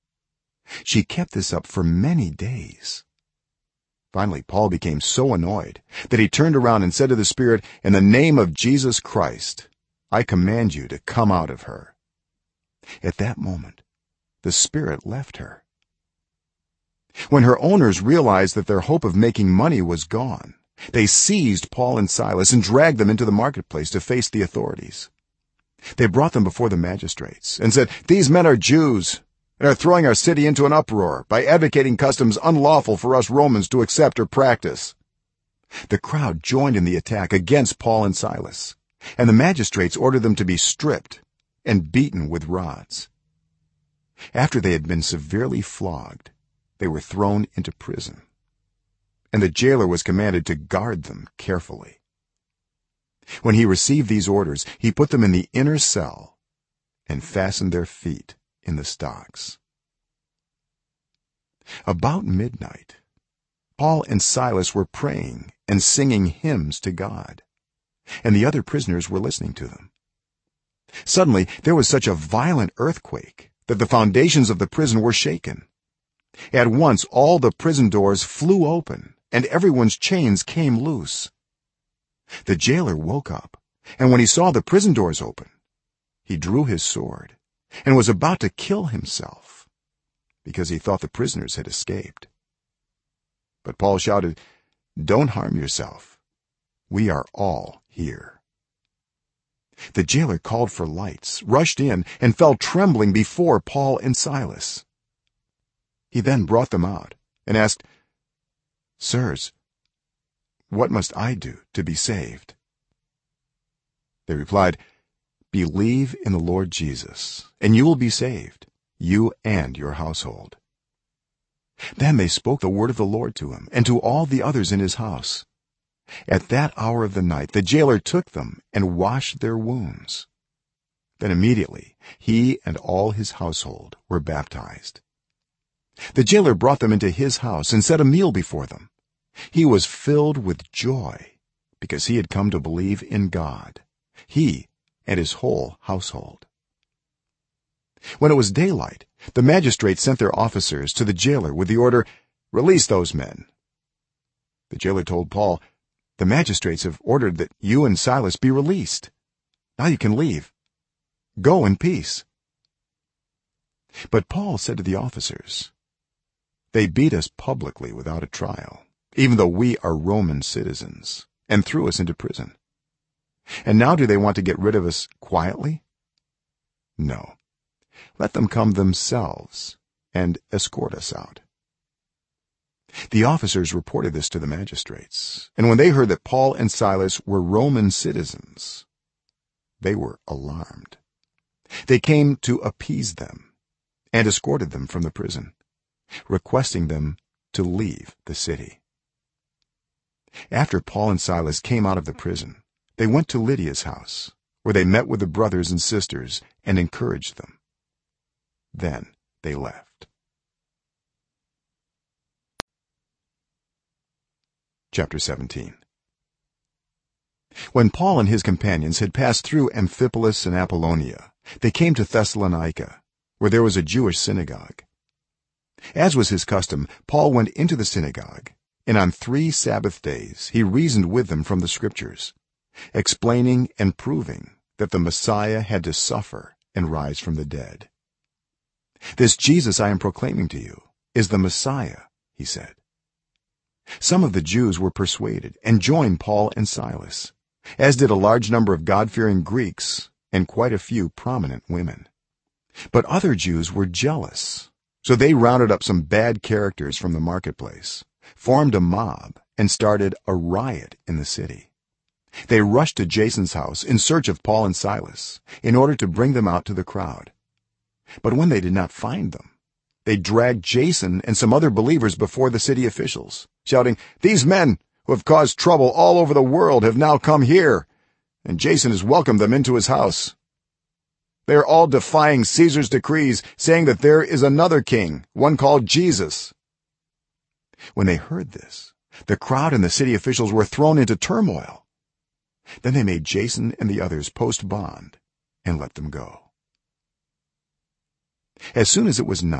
she kept this up for many days. Finally Paul became so annoyed that he turned around and said to the spirit, "In the name of Jesus Christ, I command you to come out of her." At that moment the spirit left her. When her owners realized that their hope of making money was gone, they seized Paul and Silas and dragged them into the marketplace to face the authorities. They brought them before the magistrates and said, "These men are Jews and are throwing our city into an uproar by advocating customs unlawful for us Romans to accept or practice." The crowd joined in the attack against Paul and Silas, and the magistrates ordered them to be stripped and beaten with rods. After they had been severely flogged, they were thrown into prison, and the jailer was commanded to guard them carefully. When he received these orders, he put them in the inner cell and fastened their feet in the stocks. About midnight, Paul and Silas were praying and singing hymns to God, and the other prisoners were listening to them. Suddenly there was such a violent earthquake that the foundations of the prison were shaken. At once all the prison doors flew open and everyone's chains came loose. The jailer woke up, and when he saw the prison doors open, he drew his sword and was about to kill himself because he thought the prisoners had escaped. But Paul shouted, "Don't harm yourself. We are all here." The jailer called for lights, rushed in, and fell trembling before Paul and Silas. He then brought them out and asked, "Sirs, what must I do to be saved?" They replied, "Believe in the Lord Jesus, and you will be saved, you and your household." Then they spoke the word of the Lord to him and to all the others in his house. At that hour of the night the jailer took them and washed their wounds. Then immediately he and all his household were baptized. The jailer brought them into his house and set a meal before them. He was filled with joy because he had come to believe in God, he and his whole household. When it was daylight, the magistrates sent their officers to the jailer with the order, "Release those men." The jailer told Paul, "The magistrates have ordered that you and Silas be released. Now you can leave. Go in peace." But Paul said to the officers, "They beat us publicly without a trial, even though we are Roman citizens, and threw us into prison. And now do they want to get rid of us quietly? No. Let them come themselves and escort us out." The officers reported this to the magistrates, and when they heard that Paul and Silas were Roman citizens, they were alarmed. They came to appease them and escorted them from the prison, requesting them to leave the city. After Paul and Silas came out of the prison, they went to Lydia's house, where they met with the brothers and sisters and encouraged them. Then they left. Chapter 17. When Paul and his companions had passed through Amphipolis and Apollonia, they came to Thessalonica, where there was a Jewish synagogue. As was his custom, Paul went into the synagogue, and on 3 Sabbath days he reasoned with them from the scriptures, explaining and proving that the Messiah had to suffer and rise from the dead. "This Jesus I am proclaiming to you is the Messiah," he said. Some of the Jews were persuaded and joined Paul and Silas, as did a large number of God-fearing Greeks and quite a few prominent women. But other Jews were jealous, so they rounded up some bad characters from the marketplace, formed a mob, and started a riot in the city. They rushed to Jason's house in search of Paul and Silas in order to bring them out to the crowd. But when they did not find them, they dragged Jason and some other believers before the city officials, shouting, "These men who have caused trouble all over the world have now come here, and Jason has welcomed them into his house. They are all defying Caesar's decrees, saying that there is another king, one called Jesus." When they heard this, the crowd and the city officials were thrown into turmoil. Then they made Jason and the others post bond and let them go. As soon as it was night,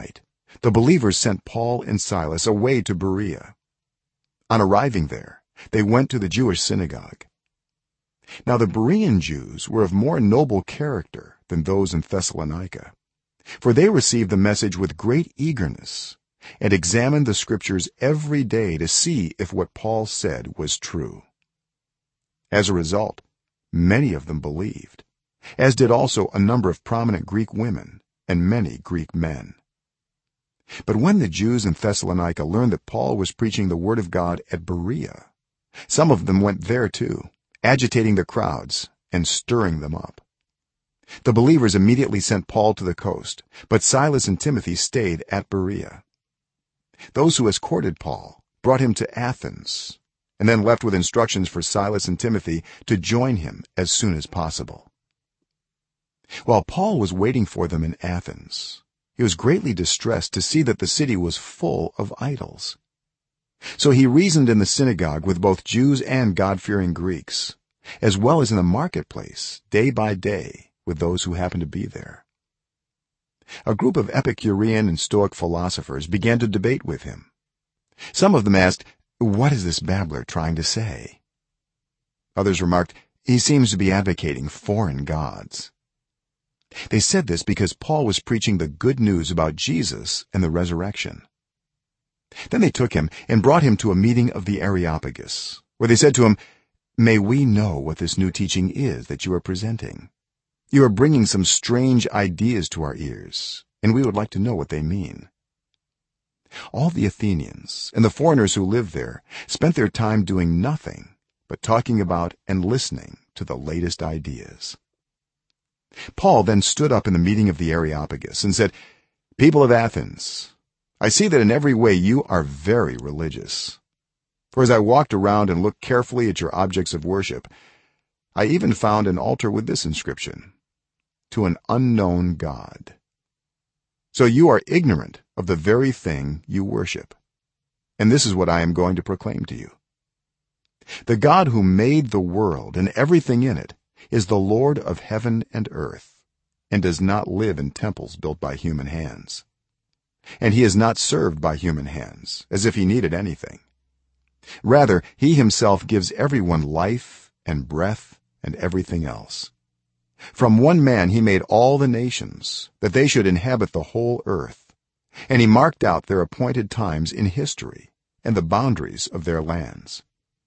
the believers sent Paul and Silas away to Berea. On arriving there, they went to the Jewish synagogue. Now the Berean Jews were of more noble character than those in Thessalonica, for they received the message with great eagerness and examined the scriptures every day to see if what Paul said was true. As a result, many of them believed, as did also a number of prominent Greek women and many Greek men. But when the Jews in Thessalonica learned that Paul was preaching the word of God at Berea, some of them went there too, agitating the crowds and stirring them up. The believers immediately sent Paul to the coast, but Silas and Timothy stayed at Berea. Those who escorted Paul brought him to Athens and then left with instructions for Silas and Timothy to join him as soon as possible. While Paul was waiting for them in Athens, he was greatly distressed to see that the city was full of idols. So he reasoned in the synagogue with both Jews and God-fearing Greeks, as well as in the marketplace day by day with those who happened to be there. A group of Epicurean and Stoic philosophers began to debate with him. Some of them asked, "What is this babbler trying to say?" Others remarked, "He seems to be advocating foreign gods." They said this because Paul was preaching the good news about Jesus and the resurrection. Then they took him and brought him to a meeting of the Areopagus, where they said to him, "May we know what this new teaching is that you are presenting? You are bringing some strange ideas to our ears, and we would like to know what they mean." All the Athenians and the foreigners who lived there spent their time doing nothing but talking about and listening to the latest ideas. Paul then stood up in the meeting of the Areopagus and said, "People of Athens, I see that in every way you are very religious. For as I walked around and looked carefully at your objects of worship, I even found an altar with this inscription: to an unknown God. So you are ignorant of the very thing you worship. And this is what I am going to proclaim to you. The God who made the world and everything in it is the Lord of heaven and earth, and does not live in temples built by human hands. And he is not served by human hands, as if he needed anything. Rather, he himself gives everyone life and breath and everything else. From one man he made all the nations, that they should inhabit the whole earth, and he marked out their appointed times in history and the boundaries of their lands.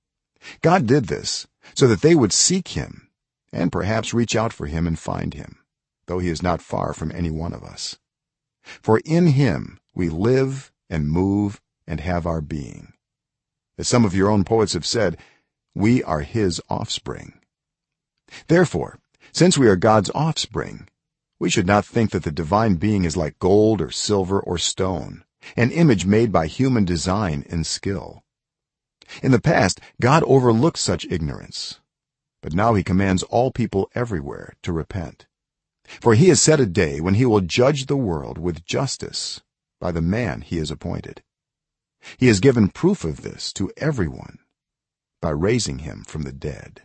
God did this so that they would seek him and perhaps reach out for him and find him, though he is not far from any one of us. For in him we live and move and have our being. As some of your own poets have said, we are his offspring. Therefore, since we are God's offspring, we should not think that the divine being is like gold or silver or stone, an image made by human design and skill. In the past, God overlooked such ignorance, but now he commands all people everywhere to repent. For he has set a day when he will judge the world with justice by the man he has appointed. He has given proof of this to everyone by raising him from the dead.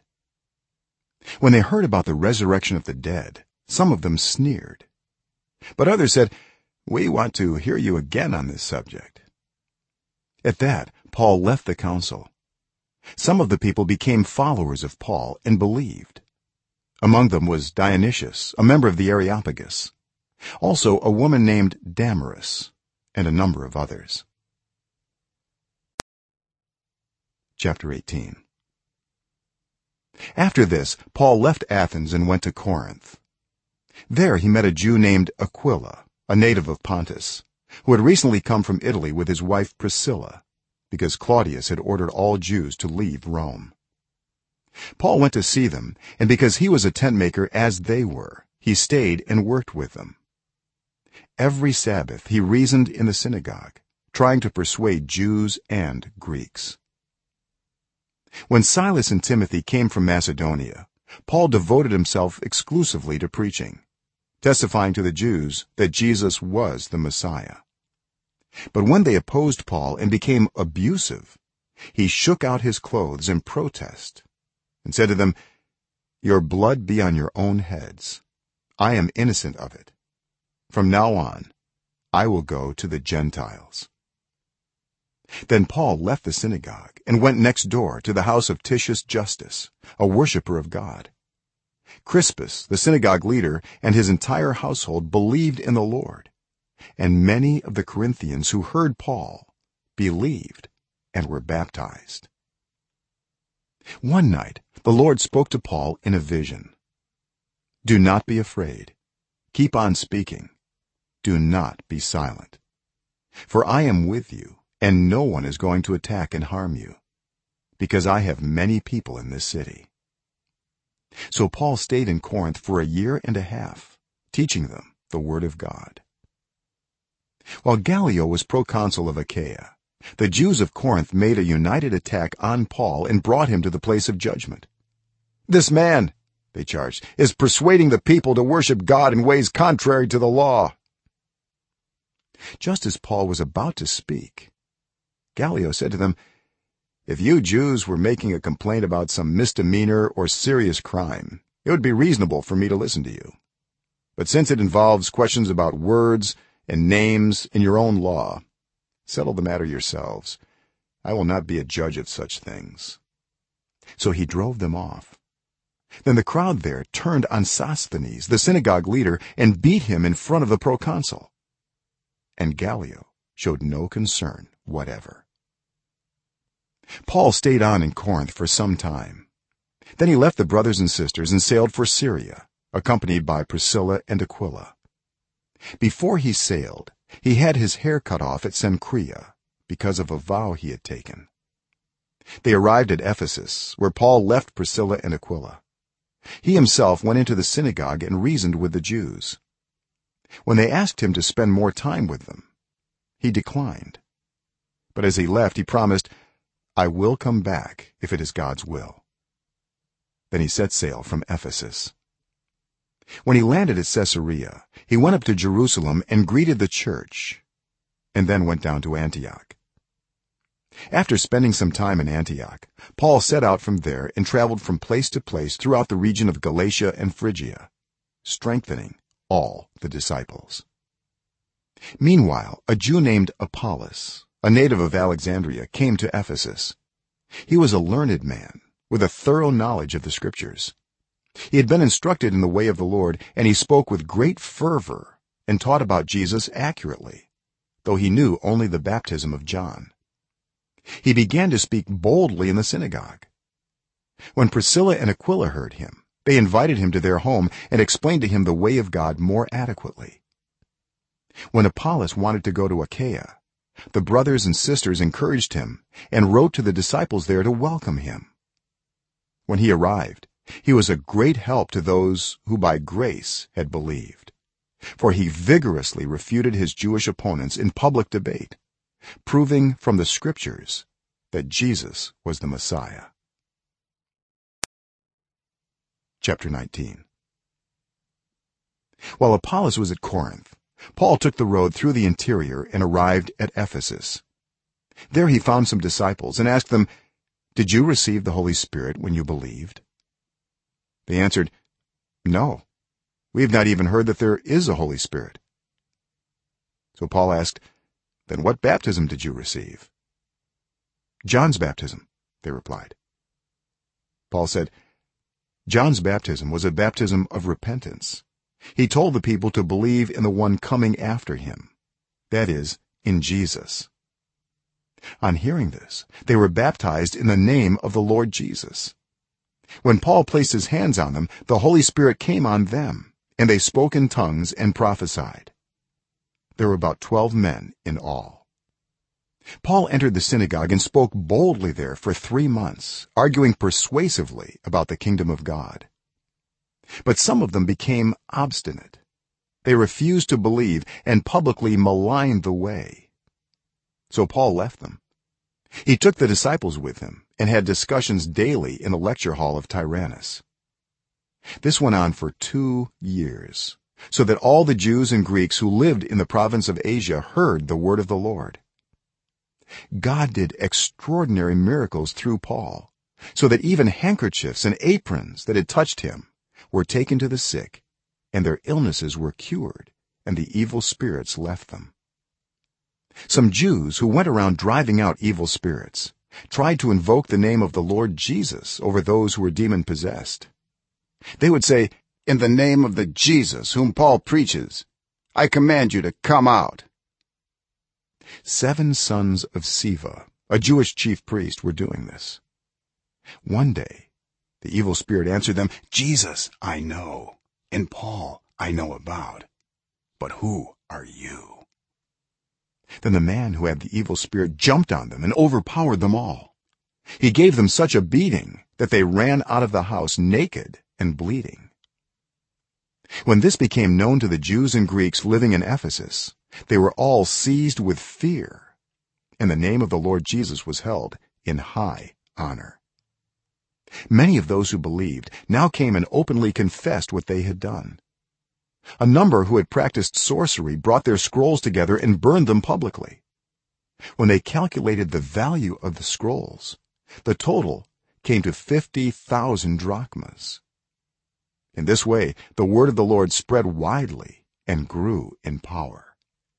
When they heard about the resurrection of the dead, some of them sneered, but others said, "We want to hear you again on this subject." At that, Paul left the council. Some of the people became followers of Paul and believed. Among them was Dionysius, a member of the Areopagus, also a woman named Damaris, and a number of others. Chapter 18. After this, Paul left Athens and went to Corinth. There he met a Jew named Aquila, a native of Pontus, who had recently come from Italy with his wife Priscilla, because Claudius had ordered all Jews to leave Rome. Paul went to see them, and because he was a tent maker as they were, he stayed and worked with them. Every Sabbath he reasoned in the synagogue, trying to persuade Jews and Greeks. When Silas and Timothy came from Macedonia, Paul devoted himself exclusively to preaching, testifying to the Jews that Jesus was the Messiah. But when they opposed Paul and became abusive, he shook out his clothes in protest and said to them, "Your blood be on your own heads. I am innocent of it. From now on, I will go to the Gentiles." Then Paul left the synagogue and went next door to the house of Titius Justus, a worshipper of God. Crispus, the synagogue leader, and his entire household believed in the Lord, and many of the Corinthians who heard Paul believed and were baptized. One night the Lord spoke to Paul in a vision. "Do not be afraid. Keep on speaking. Do not be silent. For I am with you, and no one is going to attack and harm you, because I have many people in this city." So Paul stayed in Corinth for a year and a half, teaching them the word of God. While Gallio was proconsul of Achaia, the Jews of Corinth made a united attack on Paul and brought him to the place of judgment. "This man," they charged, "is persuading the people to worship God in ways contrary to the law." Just as Paul was about to speak, Gallio said to them, "If you Jews were making a complaint about some misdemeanor or serious crime, it would be reasonable for me to listen to you. But since it involves questions about words and names in your own law, settle the matter yourselves. I will not be a judge of such things." So he drove them off. Then the crowd there turned on Sosthenes, the synagogue leader, and beat him in front of the proconsul. And Gallio showed no concern whatever. Paul stayed on in Corinth for some time. Then he left the brothers and sisters and sailed for Syria, accompanied by Priscilla and Aquila. Before he sailed, he had his hair cut off at Cenchrea because of a vow he had taken. They arrived at Ephesus, where Paul left Priscilla and Aquila. He himself went into the synagogue and reasoned with the Jews. When they asked him to spend more time with them, he declined. But as he left, he promised, "I will come back if it is God's will." Then he set sail from Ephesus. When he landed at Caesarea, he went up to Jerusalem and greeted the church, and then went down to Antioch. After spending some time in Antioch, Paul set out from there and traveled from place to place throughout the region of Galatia and Phrygia, strengthening all the disciples. Meanwhile, a Jew named Apollos, a native of Alexandria, came to Ephesus. He was a learned man with a thorough knowledge of the scriptures. He had been instructed in the way of the Lord, and he spoke with great fervor and taught about Jesus accurately, though he knew only the baptism of John. He began to speak boldly in the synagogue. When Priscilla and Aquila heard him, they invited him to their home and explained to him the way of God more adequately. When Apollos wanted to go to Achaia, the brothers and sisters encouraged him and wrote to the disciples there to welcome him. When he arrived, he was a great help to those who by grace had believed, for he vigorously refuted his Jewish opponents in public debate, proving from the scriptures that Jesus was the Messiah. Chapter 19. While Apollos was at Corinth, Paul took the road through the interior and arrived at Ephesus. There he found some disciples and asked them, "Did you receive the Holy Spirit when you believed?" They answered, "No, we have not even heard that there is a Holy Spirit." So Paul asked, "Then what baptism did you receive?" "John's baptism," they replied. Paul said, "John's baptism was a baptism of repentance. He told the people to believe in the one coming after him, that is, in Jesus." On hearing this, they were baptized in the name of the Lord Jesus. When Paul placed his hands on them, the Holy Spirit came on them, and they spoke in tongues and prophesied. There were about 12 men in all. Paul entered the synagogue and spoke boldly there for 3 months, arguing persuasively about the kingdom of God. But some of them became obstinate. They refused to believe and publicly maligned the way. So Paul left them. He took the disciples with him and had discussions daily in the lecture hall of Tyrannus. This went on for 2 years, so that all the Jews and Greeks who lived in the province of Asia heard the word of the Lord. God did extraordinary miracles through Paul, so that even handkerchiefs and aprons that had touched him were taken to the sick, and their illnesses were cured, and the evil spirits left them. some Jews who went around driving out evil spirits tried to invoke the name of the Lord Jesus over those who were demon possessed. They would say, "In the name of the Jesus whom Paul preaches, I command you to come out." 7 sons of Sceva, a Jewish chief priest, were doing this. One day the evil spirit answered them, "Jesus I know, and Paul I know about, but who are you?" Then the man who had the evil spirit jumped on them and overpowered them all. He gave them such a beating that they ran out of the house naked and bleeding. When this became known to the Jews and Greeks living in Ephesus, they were all seized with fear, and the name of the Lord Jesus was held in high honor. Many of those who believed now came and openly confessed what they had done. A number who had practiced sorcery brought their scrolls together and burned them publicly. When they calculated the value of the scrolls, the total came to 50,000 drachmas. In this way the word of the Lord spread widely and grew in power.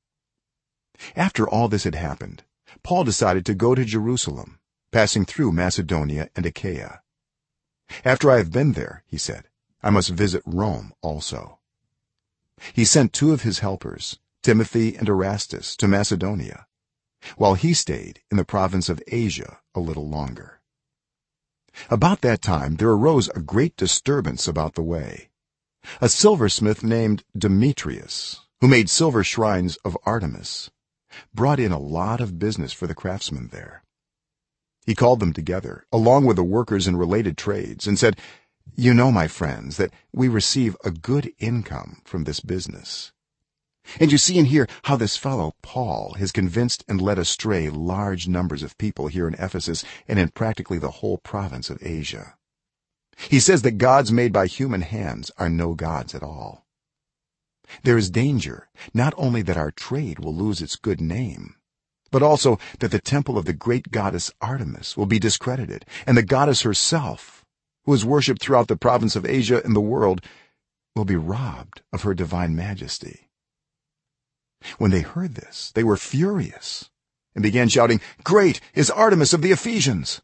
After all this had happened, Paul decided to go to Jerusalem, passing through Macedonia and Achaia. "After I have been there," he said, "I must visit Rome also." He sent 2 of his helpers, Timothy and Erastus, to Macedonia, while he stayed in the province of Asia a little longer. About that time there arose a great disturbance about the way. A silversmith named Demetrius, who made silver shrines of Artemis, brought in a lot of business for the craftsmen there. He called them together along with the workers in related trades and said, "You know, my friends, that we receive a good income from this business. And you see and hear how this fellow Paul has convinced and led astray large numbers of people here in Ephesus and in practically the whole province of Asia. He says that gods made by human hands are no gods at all. There is danger not only that our trade will lose its good name, but also that the temple of the great goddess Artemis will be discredited, and the goddess herself, who is worshipped throughout the province of Asia and the world, will be robbed of her divine majesty." When they heard this, they were furious and began shouting, "Great is Artemis of the Ephesians!"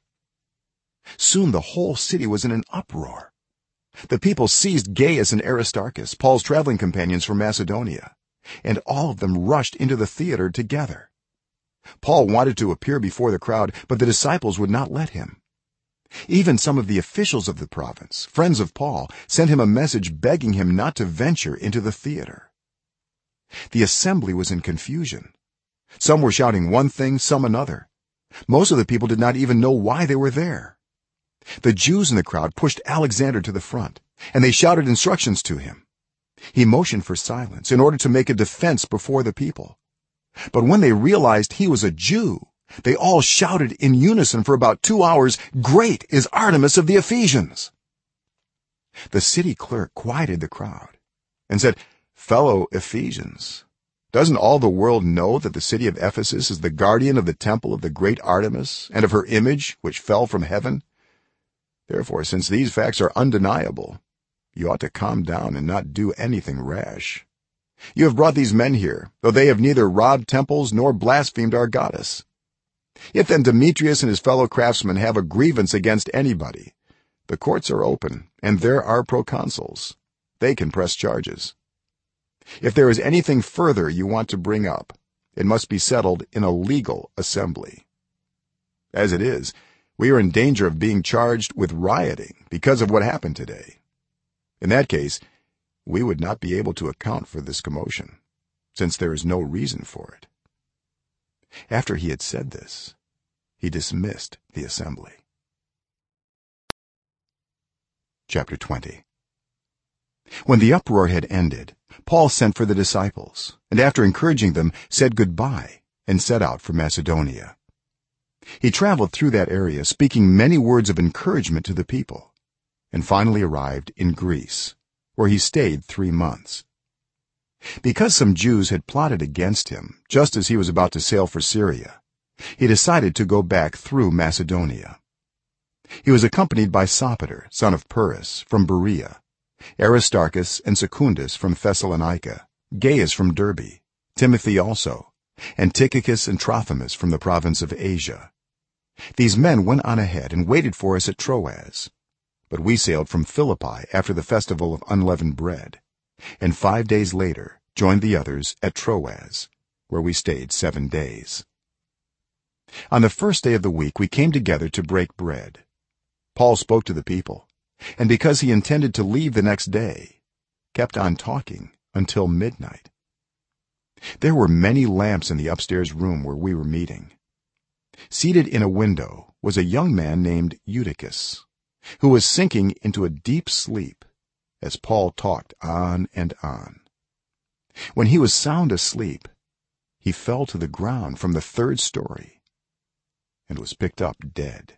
Soon the whole city was in an uproar. The people seized Gaius and Aristarchus, Paul's traveling companions from Macedonia, and all of them rushed into the theater together. Paul wanted to appear before the crowd, but the disciples would not let him. Even some of the officials of the province, friends of Paul, sent him a message begging him not to venture into the theater. The assembly was in confusion. Some were shouting one thing, some another. Most of the people did not even know why they were there. The Jews in the crowd pushed Alexander to the front, and they shouted instructions to him. He motioned for silence in order to make a defense before the people. But when they realized he was a Jew, they all shouted in unison for about 2 hours, "Great is Artemis of the Ephesians!" The city clerk quieted the crowd and said, "Fellow Ephesians, doesn't all the world know that the city of Ephesus is the guardian of the temple of the great Artemis and of her image which fell from heaven? Therefore, since these facts are undeniable, you ought to calm down and not do anything rash. You have brought these men here, though they have neither robbed temples nor blasphemed our goddess. If then Demetrius and his fellow craftsmen have a grievance against anybody, the courts are open and there are proconsuls. They can press charges. If there is anything further you want to bring up, it must be settled in a legal assembly. As it is, we are in danger of being charged with rioting because of what happened today. In that case, we would not be able to account for this commotion, since there is no reason for it." After he had said this, he dismissed the assembly. Chapter 20. When the uproar had ended, Paul sent for the disciples, and after encouraging them, said goodbye and set out for Macedonia. He traveled through that area, speaking many words of encouragement to the people, and finally arrived in Greece, where he stayed 3 months. Because some Jews had plotted against him just as he was about to sail for Syria, he decided to go back through Macedonia. He was accompanied by Sopater, son of Pyrrhus, from Berea, Aristarchus and Secundus from Thessalonica, Gaius from Derbe, Timothy also, and Tychicus and Trophimus from the province of Asia. These men went on ahead and waited for us at Troas, but we sailed from Philippi after the festival of unleavened bread, and 5 days later joined the others at Troas, where we stayed 7 days. On the first day of the week we came together to break bread. Paul spoke to the people, and because he intended to leave the next day, kept on talking until midnight. There were many lamps in the upstairs room where we were meeting. Seated in a window was a young man named Eutychus, who was sinking into a deep sleep as Paul talked on and on. When he was sound asleep, he fell to the ground from the 3rd story and was picked up dead.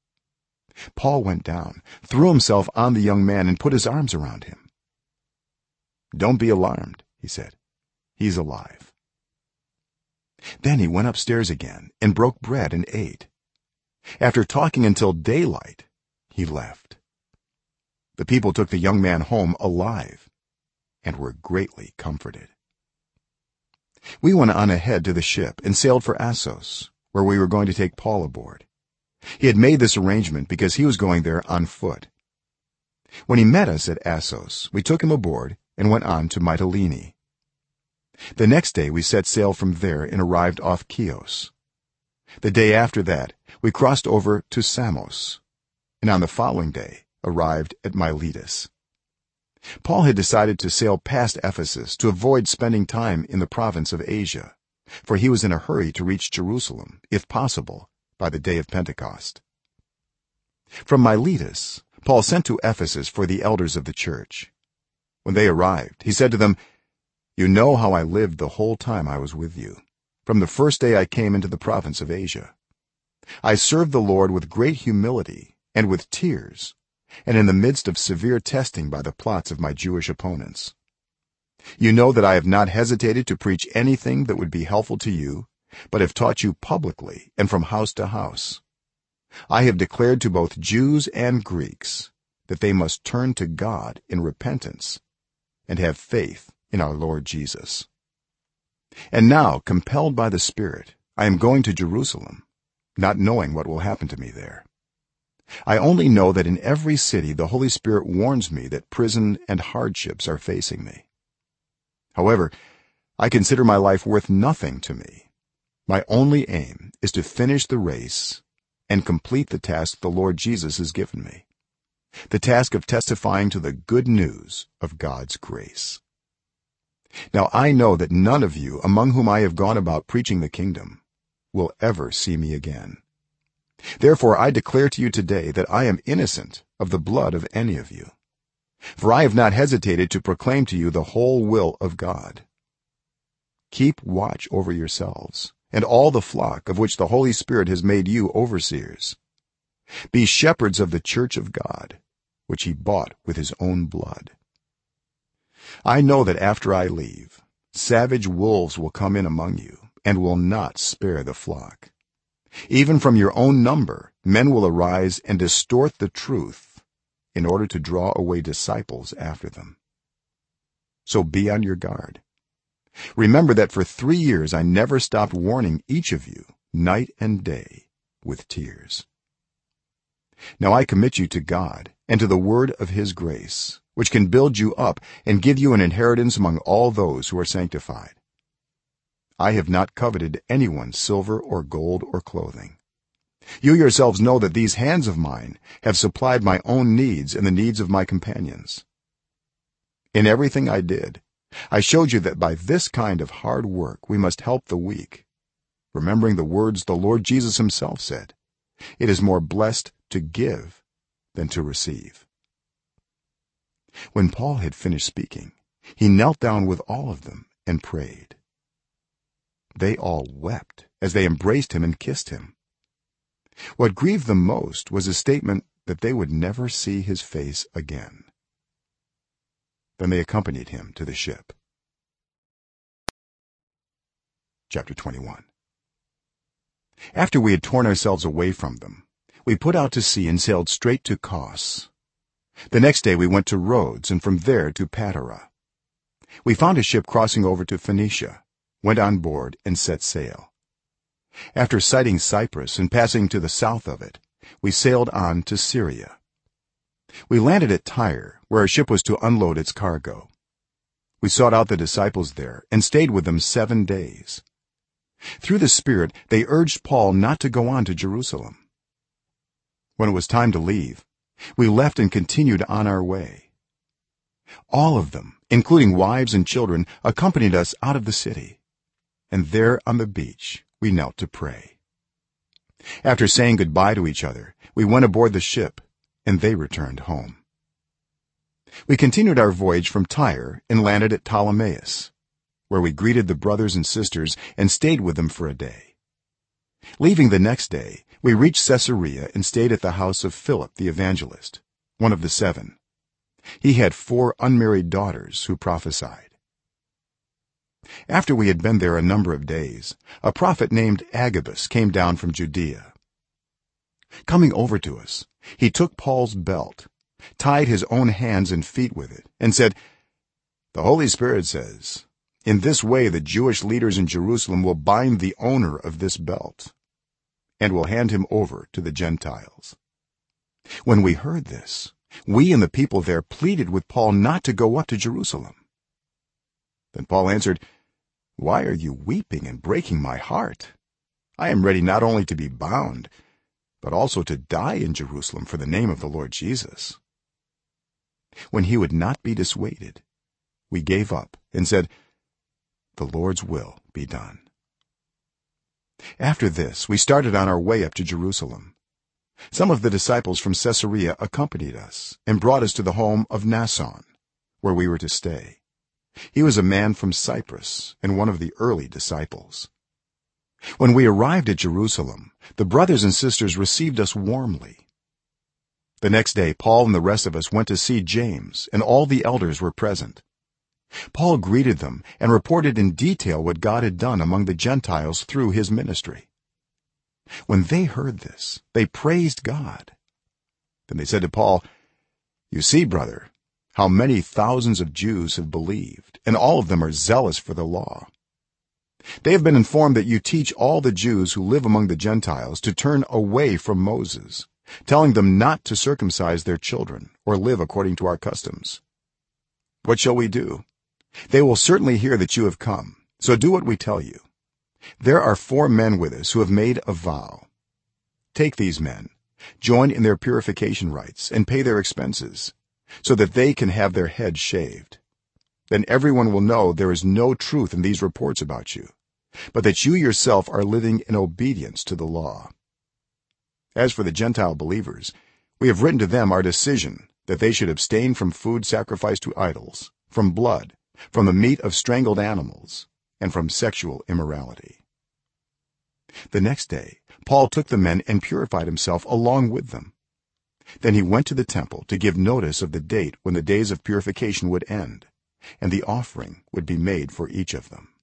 Paul went down, threw himself on the young man and put his arms around him. "Don't be alarmed," he said. "He's alive." Then he went upstairs again and broke bread and ate. After talking until daylight, he left. The people took the young man home alive and were greatly comforted. We went on ahead to the ship and sailed for Assos, where we were going to take Paul aboard. He had made this arrangement because he was going there on foot. When he met us at Assos, we took him aboard and went on to Mytilene. The next day we set sail from there and arrived off Chios. The day after that we crossed over to Samos, and on the following day arrived at Miletus. Paul had decided to sail past Ephesus to avoid spending time in the province of Asia, for he was in a hurry to reach Jerusalem, if possible, by the day of Pentecost. From Miletus Paul sent to Ephesus for the elders of the church. When they arrived, he said to them, "You know how I lived the whole time I was with you, from the first day I came into the province of Asia. I served the Lord with great humility and with tears, and in the midst of severe testing by the plots of my Jewish opponents. You know that I have not hesitated to preach anything that would be helpful to you, but have taught you publicly and from house to house. I have declared to both Jews and Greeks that they must turn to God in repentance and have faith in our Lord Jesus. And now, compelled by the Spirit, I am going to Jerusalem, not knowing what will happen to me there. I only know that in every city the Holy Spirit warns me that prison and hardships are facing me. However, I consider my life worth nothing to me. My only aim is to finish the race and complete the task the Lord Jesus has given me, the task of testifying to the good news of God's grace. Now I know that none of you among whom I have gone about preaching the kingdom will ever see me again. Therefore I declare to you today that I am innocent of the blood of any of you, for I have not hesitated to proclaim to you the whole will of God. Keep watch over yourselves and all the flock of which the Holy Spirit has made you overseers. Be shepherds of the church of God, which he bought with his own blood. I know that after I leave, savage wolves will come in among you and will not spare the flock. Even from your own number men will arise and distort the truth in order to draw away disciples after them. So be on your guard. Remember that for 3 years I never stopped warning each of you night and day with tears. Now I commit you to God and to the word of his grace, which can build you up and give you an inheritance among all those who are sanctified. I have not coveted anyone's silver or gold or clothing. You yourselves know that these hands of mine have supplied my own needs and the needs of my companions. In everything I did, I showed you that by this kind of hard work we must help the weak, remembering the words the Lord Jesus himself said, "It is more blessed to give than to receive." When Paul had finished speaking, he knelt down with all of them and prayed. They all wept as they embraced him and kissed him. What grieved them most was his statement that they would never see his face again. Then they accompanied him to the ship. Chapter 21. After we had torn ourselves away from them, we put out to sea and sailed straight to Kos. The next day we went to Rhodes and from there to Patara. We found a ship crossing over to Phoenicia, went on board and set sail. After sighting Cyprus and passing to the south of it, we sailed on to Syria. We landed at Tyre, where our ship was to unload its cargo. We sought out the disciples there and stayed with them 7 days. Through the Spirit they urged Paul not to go on to Jerusalem. When it was time to leave, we left and continued on our way. All of them, including wives and children, accompanied us out of the city, and there on the beach we knelt to pray. After saying goodbye to each other, we went aboard the ship, and they returned home. We continued our voyage from Tyre and landed at Ptolemais, where we greeted the brothers and sisters and stayed with them for a day. Leaving the next day, we reached Caesarea and stayed at the house of Philip the evangelist, one of the 7. He had 4 unmarried daughters who prophesied. After we had been there a number of days, a prophet named Agabus came down from Judea. Coming over to us, he took Paul's belt, tied his own hands and feet with it, and said, "The Holy Spirit says, in this way the Jewish leaders in Jerusalem will bind the owner of this belt and will hand him over to the Gentiles." When we heard this, we and the people there pleaded with Paul not to go up to Jerusalem. Then Paul answered, "Why are you weeping and breaking my heart? I am ready not only to be bound, but also to die in Jerusalem for the name of the Lord Jesus." When he would not be dissuaded, we gave up and said, "The Lord's will be done." After this, we started on our way up to Jerusalem. Some of the disciples from Caesarea accompanied us and brought us to the home of Mnason, where we were to stay. He was a man from Cyprus and one of the early disciples. When we arrived at Jerusalem, the brothers and sisters received us warmly. The next day Paul and the rest of us went to see James, and all the elders were present. Paul greeted them and reported in detail what God had done among the Gentiles through his ministry. When they heard this, they praised God. Then they said to Paul, "You see, brother, how many thousands of Jews have believed, and all of them are zealous for the law. They have been informed that you teach all the Jews who live among the Gentiles to turn away from Moses, telling them not to circumcise their children or live according to our customs. What shall we do? They will certainly hear that you have come, so do what we tell you. There are 4 men with us who have made a vow. Take these men, join in their purification rites, and pay their expenses, so that they can have their heads shaved. Then everyone will know there is no truth in these reports about you, but that you yourself are living in obedience to the law. As for the Gentile believers, we have written to them our decision that they should abstain from food sacrificed to idols, from blood, from the meat of strangled animals, and from sexual immorality." The next day Paul took the men and purified himself along with them. Then he went to the temple to give notice of the date when the days of purification would end, and the offering would be made for each of them.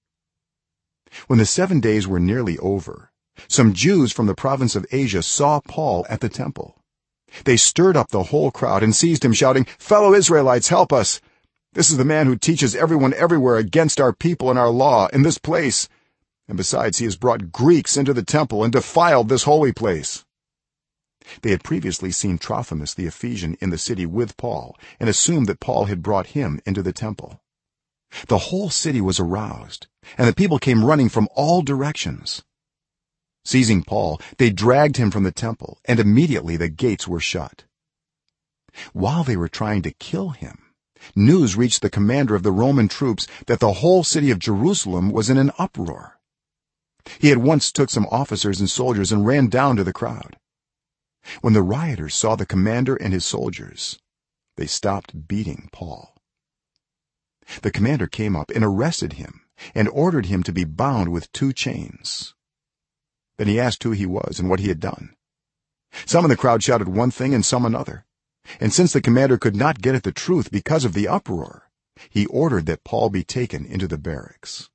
When the 7 days were nearly over, some Jews from the province of Asia saw Paul at the temple. They stirred up the whole crowd and seized him, shouting, "Fellow Israelites, help us! This is the man who teaches everyone everywhere against our people and our law in this place, and besides he has brought Greeks into the temple and defiled this holy place." They had previously seen Trophimus the Ephesian in the city with Paul and assumed that Paul had brought him into the temple. The whole city was aroused, and the people came running from all directions. Seizing Paul, they dragged him from the temple, and immediately the gates were shut. While they were trying to kill him, news reached the commander of the Roman troops that the whole city of Jerusalem was in an uproar. He at once took some officers and soldiers and ran down to the crowd. When the rioters saw the commander and his soldiers, they stopped beating Paul. The commander came up and arrested him and ordered him to be bound with 2 chains. Then he asked who he was and what he had done. Some in the crowd shouted one thing and some another, and since the commander could not get at the truth because of the uproar, he ordered that Paul be taken into the barracks.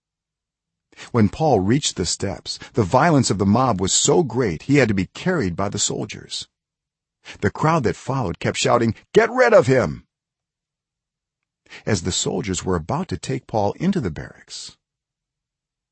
When Paul reached the steps, the violence of the mob was so great he had to be carried by the soldiers. The crowd that followed kept shouting, "Get rid of him!" As the soldiers were about to take Paul into the barracks,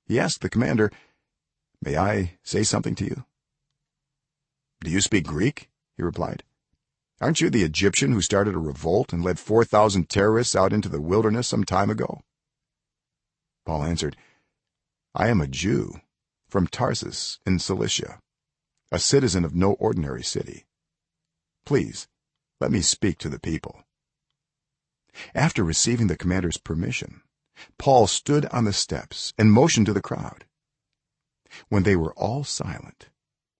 he asked the commander, "May I say something to you?" "Do you speak Greek?" he replied. "Aren't you the Egyptian who started a revolt and led 4,000 terrorists out into the wilderness some time ago?" Paul answered, "I am a Jew from Tarsus in Cilicia, a citizen of no ordinary city. Please let me speak to the people." After receiving the commander's permission, Paul stood on the steps and motioned to the crowd. When they were all silent,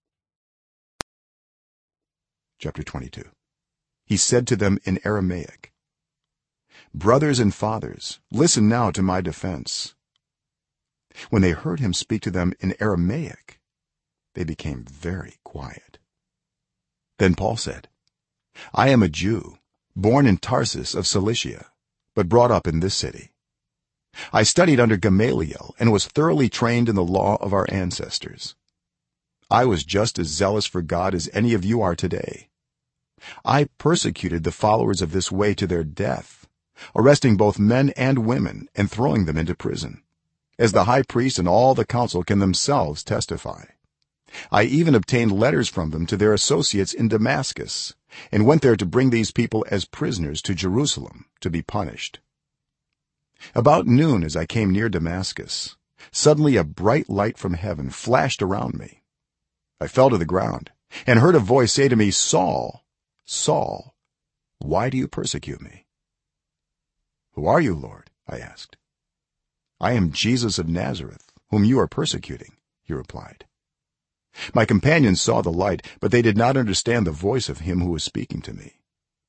chapter 22, he said to them in Aramaic, "Brothers and fathers, listen now to my defense." When they heard him speak to them in Aramaic, they became very quiet. Then Paul said, "I am a Jew, born in Tarsus of Cilicia, but brought up in this city. I studied under Gamaliel and was thoroughly trained in the law of our ancestors. I was just as zealous for God as any of you are today. I persecuted the followers of this way to their death, arresting both men and women and throwing them into prison, as the high priest and all the council can themselves testify. I even obtained letters from them to their associates in Damascus and went there to bring these people as prisoners to Jerusalem to be punished. About noon, as I came near Damascus, suddenly a bright light from heaven flashed around me. I fell to the ground and heard a voice say to me, 'Saul, Saul, why do you persecute me?' 'Who are you, Lord?' I asked. 'I am Jesus of Nazareth, whom you are persecuting,' he replied. My companions saw the light, but they did not understand the voice of him who was speaking to me.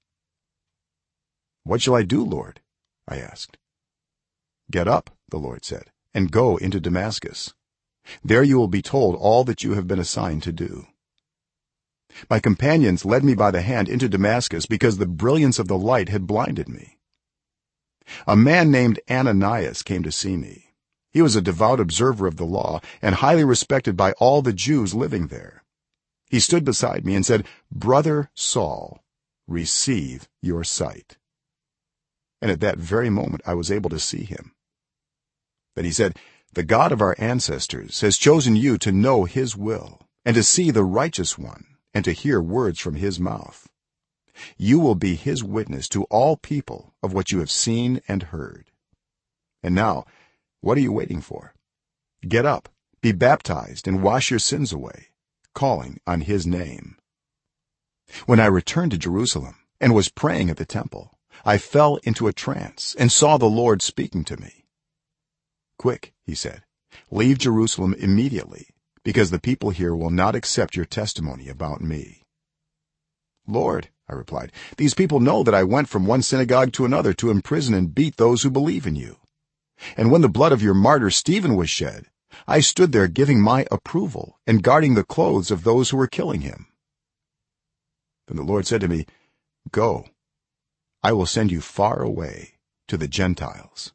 'What shall I do, Lord?' I asked. 'Get up,' the Lord said, "and go into Damascus. There you will be told all that you have been assigned to do.' My companions led me by the hand into Damascus because the brilliance of the light had blinded me. A man named Ananias came to see me. He was a devout observer of the law and highly respected by all the Jews living there. He stood beside me and said, 'Brother Saul, receive your sight.' And at that very moment I was able to see him. Then he said, 'The God of our ancestors has chosen you to know his will and to see the righteous one and to hear words from his mouth. You will be his witness to all people of what you have seen and heard. And now, what are you waiting for? Get up, be baptized, and wash your sins away, calling on his name.' When I returned to Jerusalem and was praying at the temple, I fell into a trance and saw the Lord speaking to me. 'Quick,' he said, "leave Jerusalem immediately, because the people here will not accept your testimony about me." 'Lord,' I replied, "these people know that I went from one synagogue to another to imprison and beat those who believe in you. And when the blood of your martyr Stephen was shed, I stood there giving my approval and guarding the clothes of those who were killing him." Then the Lord said to me, "Go. I will send you far away to the Gentiles."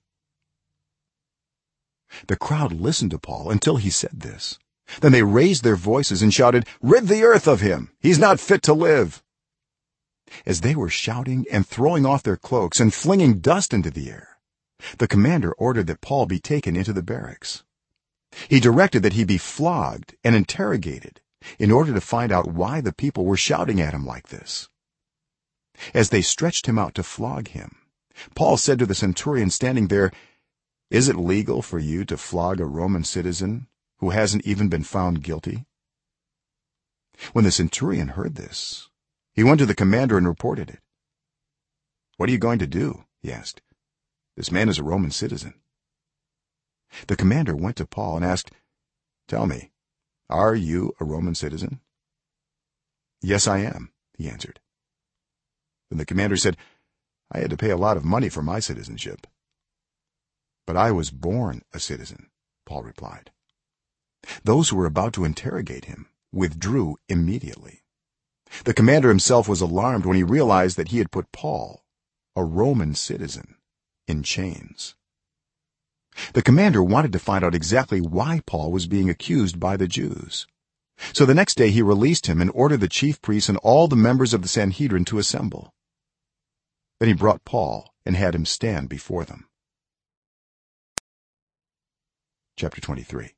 The crowd listened to Paul until he said this. Then they raised their voices and shouted, "Rid the earth of him! He's not fit to live!" As they were shouting and throwing off their cloaks and flinging dust into the air, the commander ordered that Paul be taken into the barracks. He directed that he be flogged and interrogated in order to find out why the people were shouting at him like this. As they stretched him out to flog him, Paul said to the centurion standing there, "Is it legal for you to flog a Roman citizen who hasn't even been found guilty?" When the centurion heard this, he went to the commander and reported it. "What are you going to do?" he asked. "This man is a Roman citizen." The commander went to Paul and asked, "Tell me, are you a Roman citizen?" "Yes, I am," he answered. Then the commander said, "I had to pay a lot of money for my citizenship." "But I was born a citizen," Paul replied. Those who were about to interrogate him withdrew immediately. The commander himself was alarmed when he realized that he had put Paul, a Roman citizen, in chains. The commander wanted to find out exactly why Paul was being accused by the Jews. So the next day he released him and ordered the chief priests and all the members of the Sanhedrin to assemble. Then he brought Paul and had him stand before them. chapter 23.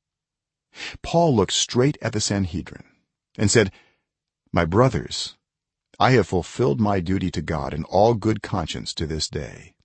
Paul looked straight at the Sanhedrin and said, "My brothers, I have fulfilled my duty to God in all good conscience to this day."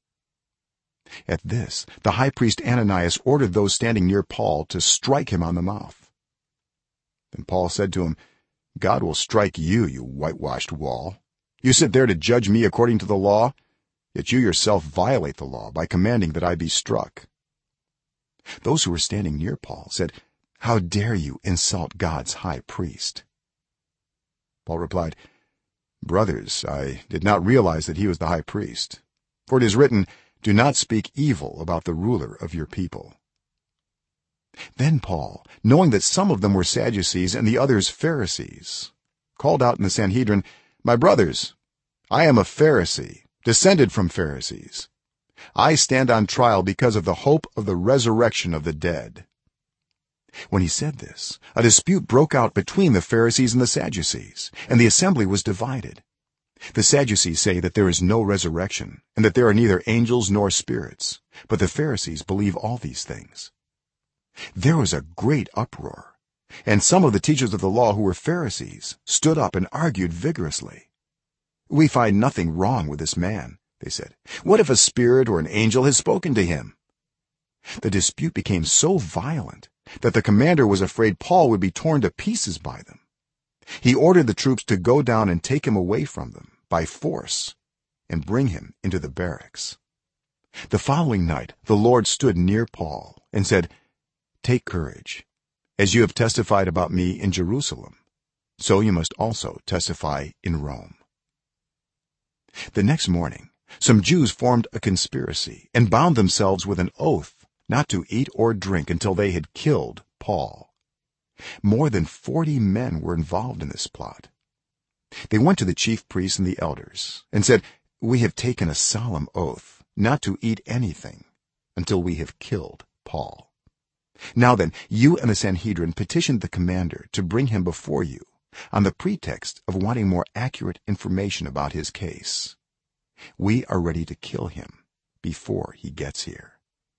At this the high priest Ananias ordered those standing near Paul to strike him on the mouth. Then Paul said to him, "God will strike you, you whitewashed wall. You sit there to judge me according to the law, yet you yourself violate the law by commanding that I be struck." Those who were standing near Paul said, "How dare you insult God's high priest?" Paul replied, "Brothers, I did not realize that he was the high priest, for it is written, 'Do not speak evil about the ruler of your people.'" Then Paul, knowing that some of them were Sadducees and the others Pharisees, called out in the Sanhedrin, "My brothers, I am a Pharisee, descended from Pharisees. I stand on trial because of the hope of the resurrection of the dead." When he said this, a dispute broke out between the Pharisees and the Sadducees, and the assembly was divided. The Sadducees say that there is no resurrection and that there are neither angels nor spirits, but the Pharisees believe all these things. There was a great uproar, and some of the teachers of the law who were Pharisees stood up and argued vigorously. "We find nothing wrong with this man," they said. "What if a spirit or an angel has spoken to him?" The dispute became so violent that the commander was afraid Paul would be torn to pieces by them. He ordered the troops to go down and take him away from them by force and bring him into the barracks. The following night the Lord stood near Paul and said, "Take courage. As you have testified about me in Jerusalem, so you must also testify in Rome." The next morning some Jews formed a conspiracy and bound themselves with an oath not to eat or drink until they had killed Paul. More than 40 men were involved in this plot. They went to the chief priests and the elders and said, "We have taken a solemn oath not to eat anything until we have killed Paul. Now then, you and the Sanhedrin petitioned the commander to bring him before you on the pretext of wanting more accurate information about his case. We are ready to kill him before he gets here."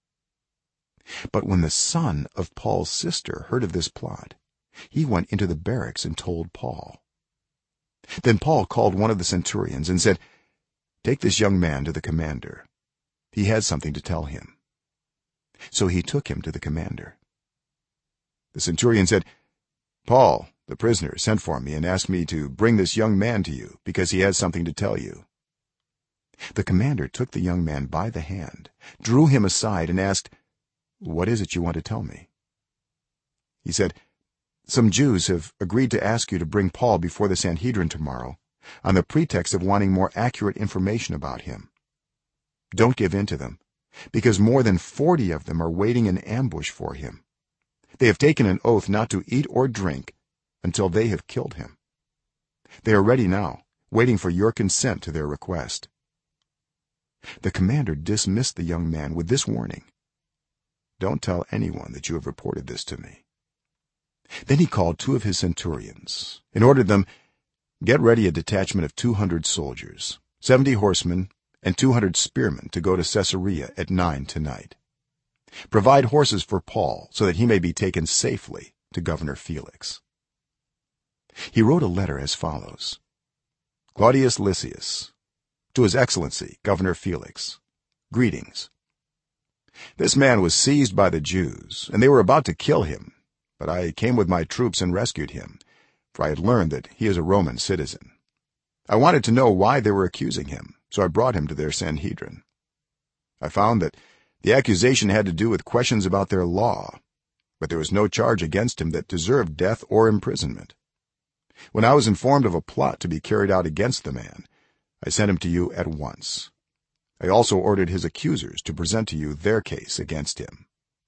But when the son of Paul's sister heard of this plot, he went into the barracks and told Paul. Then Paul called one of the centurions and said, "Take this young man to the commander. He has something to tell him." So he took him to the commander. The centurion said, "Paul, the prisoner, sent for me and asked me to bring this young man to you because he has something to tell you." The commander took the young man by the hand, drew him aside and asked, "What is it you want to tell me?" He said, "Some Jews have agreed to ask you to bring Paul before the Sanhedrin tomorrow on the pretext of wanting more accurate information about him. Don't give in to them, because more than 40 of them are waiting in ambush for him. They have taken an oath not to eat or drink until they have killed him. They are ready now, waiting for your consent to their request." The commander dismissed the young man with this warning, "Don't tell anyone that you have reported this to me." Then he called 2 of his centurions and ordered them, "Get ready a detachment of 200 soldiers, 70 horsemen and 200 spearmen to go to Caesarea at 9 tonight. Provide horses for Paul so that he may be taken safely to Governor Felix." He wrote a letter as follows: "Claudius Lysias, to his excellency Governor Felix, greetings. This man was seized by the Jews and they were about to kill him, but I came with my troops and rescued him, for I had learned that he is a Roman citizen. I wanted to know why they were accusing him, so I brought him to their Sanhedrin. I found that the accusation had to do with questions about their law, but there was no charge against him that deserved death or imprisonment. When I was informed of a plot to be carried out against the man, I sent him to you at once. I also ordered his accusers to present to you their case against him."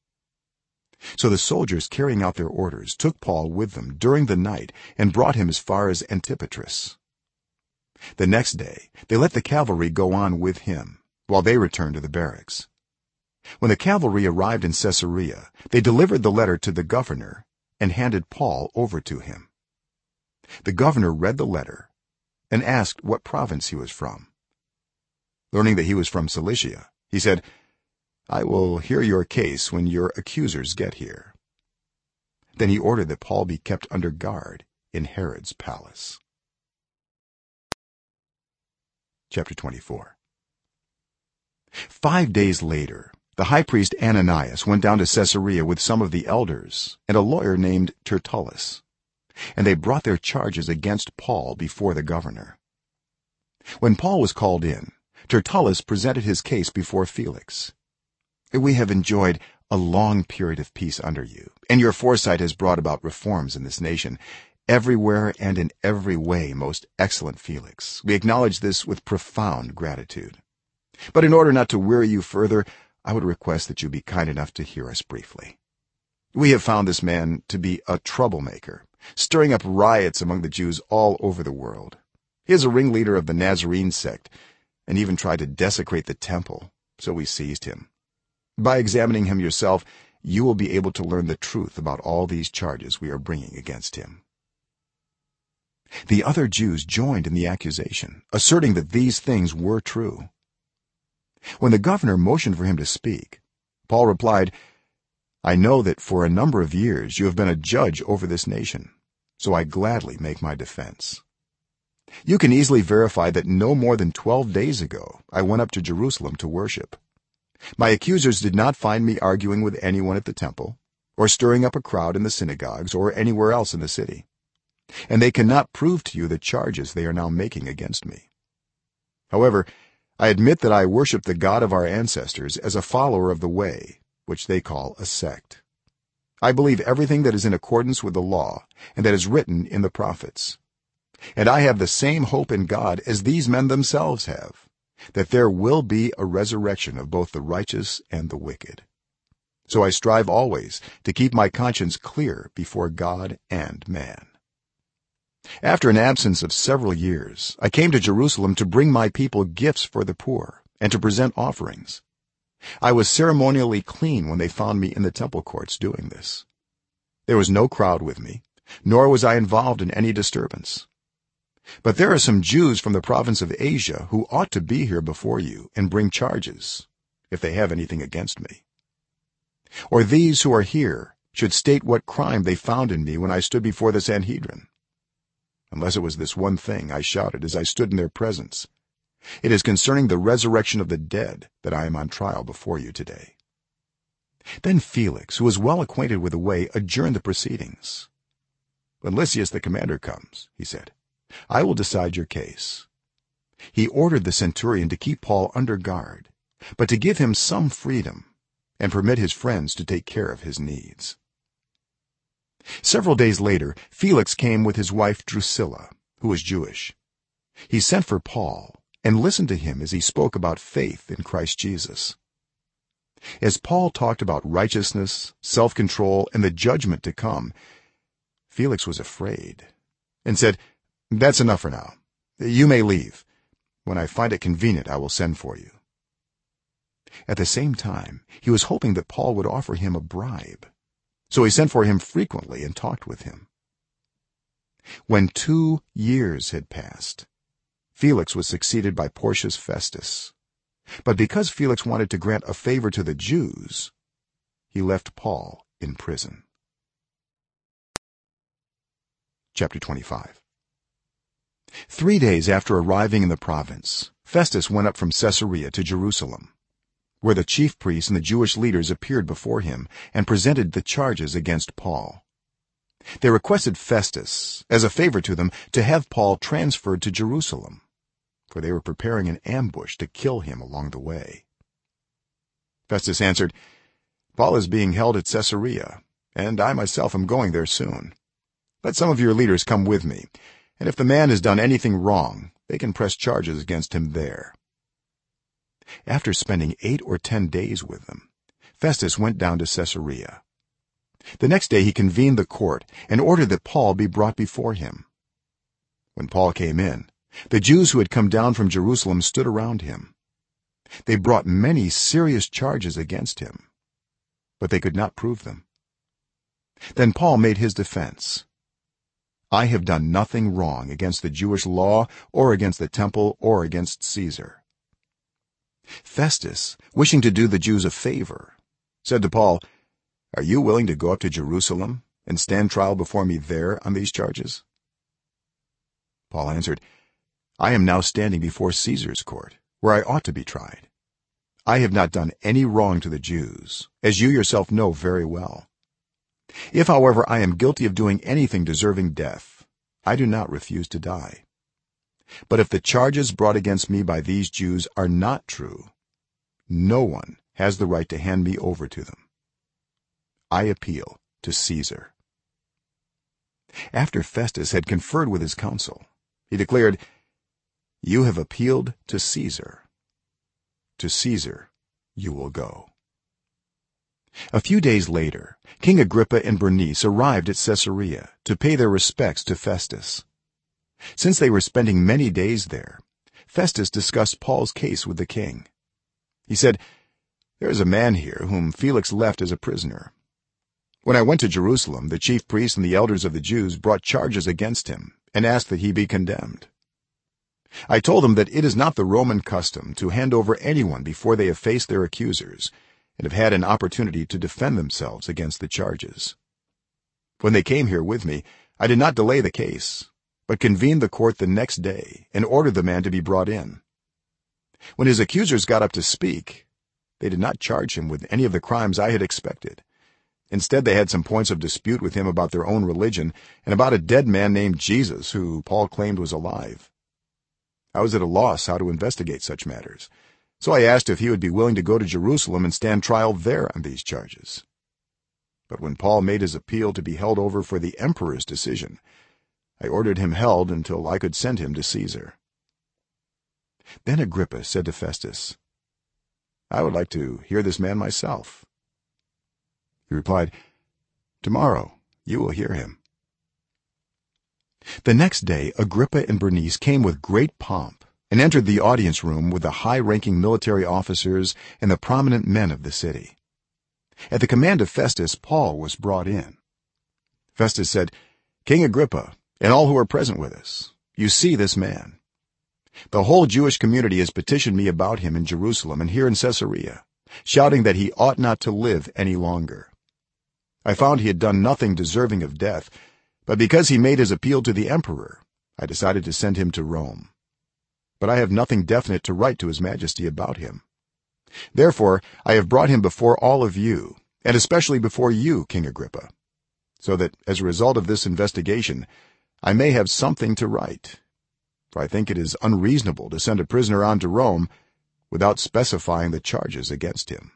So the soldiers, carrying out their orders, took Paul with them during the night and brought him as far as Antipatris. The next day they let the cavalry go on with him while they returned to the barracks. When the cavalry arrived in Caesarea, they delivered the letter to the governor and handed Paul over to him. The governor read the letter and asked what province he was from. Learning that he was from Cilicia, he said, I will hear your case when your accusers get here." Then he ordered that Paul be kept under guard in Herod's palace. Chapter 24. 5 days later, the high priest Ananias went down to Caesarea with some of the elders and a lawyer named Tertullus, and they brought their charges against Paul before the governor. When Paul was called in, Tertullus presented his case before Felix. "We have enjoyed a long period of peace under you, and your foresight has brought about reforms in this nation everywhere and in every way, most excellent Felix. We acknowledge this with profound gratitude. But in order not to weary you further, I would request that you be kind enough to hear us briefly. We have found this man to be a troublemaker, stirring up riots among the Jews all over the world. He is a ringleader of the Nazarene sect and even tried to desecrate the temple, so we seized him. By examining him yourself, you will be able to learn the truth about all these charges we are bringing against him." The other Jews joined in the accusation, asserting that these things were true. When the governor motioned for him to speak, Paul replied, "I know that for a number of years you have been a judge over this nation, so I gladly make my defense. You can easily verify that no more than 12 days ago I went up to Jerusalem to worship. My accusers did not find me arguing with anyone at the temple or stirring up a crowd in the synagogues or anywhere else in the city, and they cannot prove to you the charges they are now making against me. However, I admit that I worship the God of our ancestors as a follower of the way, which they call a sect. I believe everything that is in accordance with the law and that is written in the prophets. And I have the same hope in God as these men themselves have, that there will be a resurrection of both the righteous and the wicked. So I strive always to keep my conscience clear before God and man. After an absence of several years, I came to Jerusalem to bring my people gifts for the poor and to present offerings. I was ceremonially clean when they found me in the temple courts doing this. There was no crowd with me, nor was I involved in any disturbance. But there are some Jews from the province of Asia who ought to be here before you and bring charges, if they have anything against me. Or these who are here should state what crime they found in me when I stood before the Sanhedrin. Unless it was this one thing I shouted as I stood in their presence, it is concerning the resurrection of the dead that I am on trial before you today." Then Felix, who was well acquainted with the way, adjourned the proceedings. "When Lysias the commander comes," he said, "I will decide your case." He ordered the centurion to keep Paul under guard, but to give him some freedom and permit his friends to take care of his needs. Several days later, Felix came with his wife Drusilla, who was Jewish. He sent for Paul and listened to him as he spoke about faith in Christ Jesus. As Paul talked about righteousness, self-control, and the judgment to come, Felix was afraid and said, "That's enough for now. You may leave. When I find it convenient, I will send for you." At the same time, he was hoping that Paul would offer him a bribe, so he sent for him frequently and talked with him. When 2 years had passed, Felix was succeeded by Porcius Festus, but because Felix wanted to grant a favor to the Jews, he left Paul in prison. Chapter 25. 3 days after arriving in the province, Festus went up from Caesarea to Jerusalem, where the chief priests and the Jewish leaders appeared before him and presented the charges against Paul. They requested Festus, as a favor to them, to have Paul transferred to Jerusalem, for they were preparing an ambush to kill him along the way. Festus answered, "Paul is being held at Caesarea, and I myself am going there soon. Let some of your leaders come with me, and if the man has done anything wrong, they can press charges against him there." After spending 8 or 10 days with them, Festus went down to Caesarea. The next day he convened the court and ordered that Paul be brought before him. When Paul came in, the Jews who had come down from Jerusalem stood around him. They brought many serious charges against him, but they could not prove them. Then Paul made his defense. "I have done nothing wrong against the Jewish law or against the temple or against Caesar." Festus, wishing to do the Jews a favor, said to Paul, "Are you willing to go up to Jerusalem and stand trial before me there on these charges?" Paul answered, "I am now standing before Caesar's court, where I ought to be tried. I have not done any wrong to the Jews, as you yourself know very well. If however I am guilty of doing anything deserving death, I do not refuse to die. But if the charges brought against me by these Jews are not true, no one has the right to hand me over to them. I appeal to Caesar." After Festus had conferred with his council, he declared, "You have appealed to Caesar. To Caesar you will go." A few days later, King Agrippa and Bernice arrived at Caesarea to pay their respects to Festus. Since they were spending many days there, Festus discussed Paul's case with the king. He said, "There is a man here whom Felix left as a prisoner. When I went to Jerusalem, the chief priests and the elders of the Jews brought charges against him and asked that he be condemned. I told them that it is not the Roman custom to hand over anyone before they have faced their accusers and have had an opportunity to defend themselves against the charges. When they came here with me, I did not delay the case, but convened the court the next day and ordered the man to be brought in. When his accusers got up to speak, they did not charge him with any of the crimes I had expected. Instead, they had some points of dispute with him about their own religion and about a dead man named Jesus who Paul claimed was alive. I was at a loss how to investigate such matters, so I asked if he would be willing to go to Jerusalem and stand trial there on these charges. But when Paul made his appeal to be held over for the emperor's decision, I ordered him held until I could send him to Caesar." Then Agrippa said to Festus, "I would like to hear this man myself." He replied, "Tomorrow you will hear him." The next day Agrippa and Bernice came with great pomp and entered the audience room with the high-ranking military officers and the prominent men of the city. At the command of Festus, Paul was brought in. Festus said, "King Agrippa, and all who are present with us, you see this man. The whole Jewish community has petitioned me about him in Jerusalem and here in Caesarea, shouting that he ought not to live any longer. I found he had done nothing deserving of death, but because he made his appeal to the emperor, I decided to send him to Rome. But I have nothing definite to write to his majesty about him. Therefore I have brought him before all of you, and especially before you, King Agrippa, so that as a result of this investigation I may have something to write, for I think it is unreasonable to send a prisoner on to Rome without specifying the charges against him."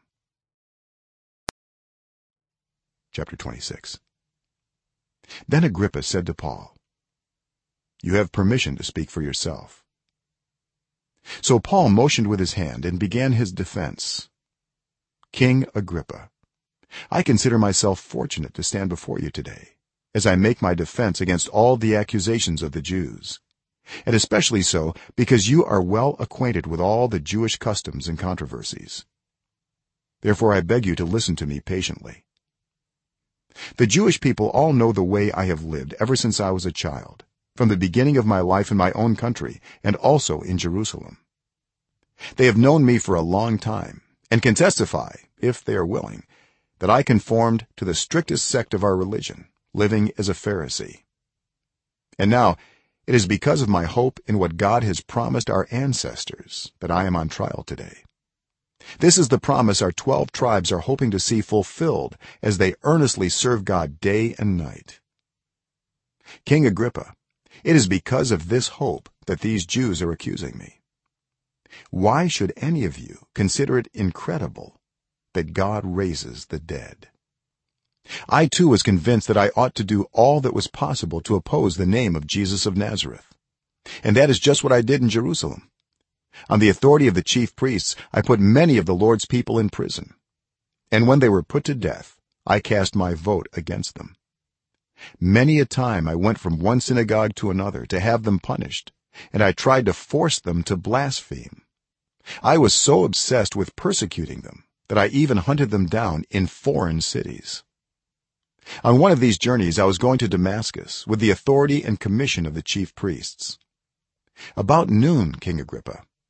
Chapter 26. Then Agrippa said to Paul, "You have permission to speak for yourself." So Paul motioned with his hand and began his defense. "King Agrippa, I consider myself fortunate to stand before you today, as I make my defense against all the accusations of the Jews, and especially so because you are well acquainted with all the Jewish customs and controversies. Therefore I beg you to listen to me patiently. The Jewish people all know the way I have lived ever since I was a child, from the beginning of my life in my own country and also in Jerusalem. They have known me for a long time and can testify, if they are willing, that I conformed to the strictest sect of our religion, living as a Pharisee. And now it is because of my hope in what God has promised our ancestors that I am on trial today. This is the promise our 12 tribes are hoping to see fulfilled as they earnestly serve God day and night. King Agrippa, it is because of this hope that these Jews are accusing me. Why should any of you consider it incredible that God raises the dead? I too was convinced that I ought to do all that was possible to oppose the name of Jesus of Nazareth, and that is just what I did in Jerusalem. On the authority of the chief priests I put many of the Lord's people in prison, and when they were put to death I cast my vote against them. Many a time I went from one synagogue to another to have them punished, and I tried to force them to blaspheme. I was so obsessed with persecuting them that I even hunted them down in foreign cities. On one of these journeys I was going to Damascus with the authority and commission of the chief priests. About noon, King Agrippa,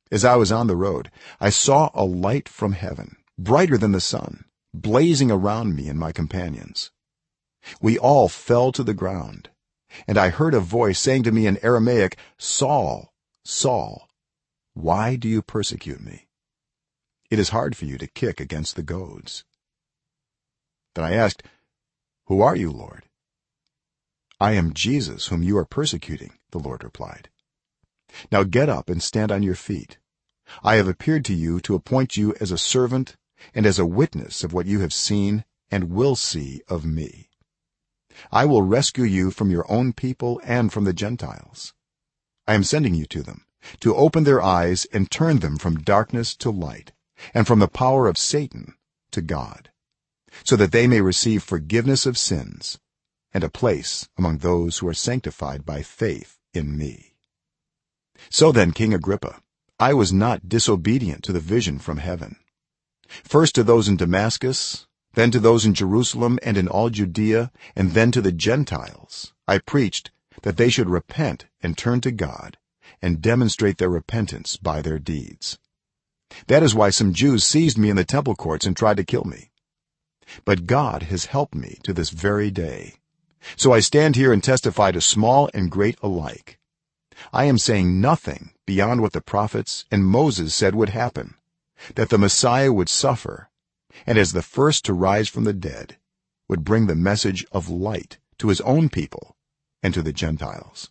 as I was on the road, I saw a light from heaven, brighter than the sun, blazing around me and my companions. We all fell to the ground, and I heard a voice saying to me in Aramaic, "Saul, Saul, why do you persecute me? It is hard for you to kick against the goads." Then I asked, "Who are you, Lord?" "I am Jesus whom you are persecuting," the Lord replied. "Now get up and stand on your feet. I have appeared to you to appoint you as a servant and as a witness of what you have seen and will see of me. I will rescue you from your own people and from the Gentiles. I am sending you to them to open their eyes and turn them from darkness to light and from the power of Satan to God, so that they may receive forgiveness of sins and a place among those who are sanctified by faith in me." So then, King Agrippa, I was not disobedient to the vision from heaven. First to those in Damascus, then to those in Jerusalem and in all Judea, and then to the Gentiles I preached that they should repent and turn to God and demonstrate their repentance by their deeds. That is why some Jews seized me in the temple courts and tried to kill me. But God has helped me to this very day. So I stand here and testify to small and great alike. I am saying nothing beyond what the prophets and Moses said would happen, that the Messiah would suffer, and as the first to rise from the dead would bring the message of light to his own people and to the Gentiles.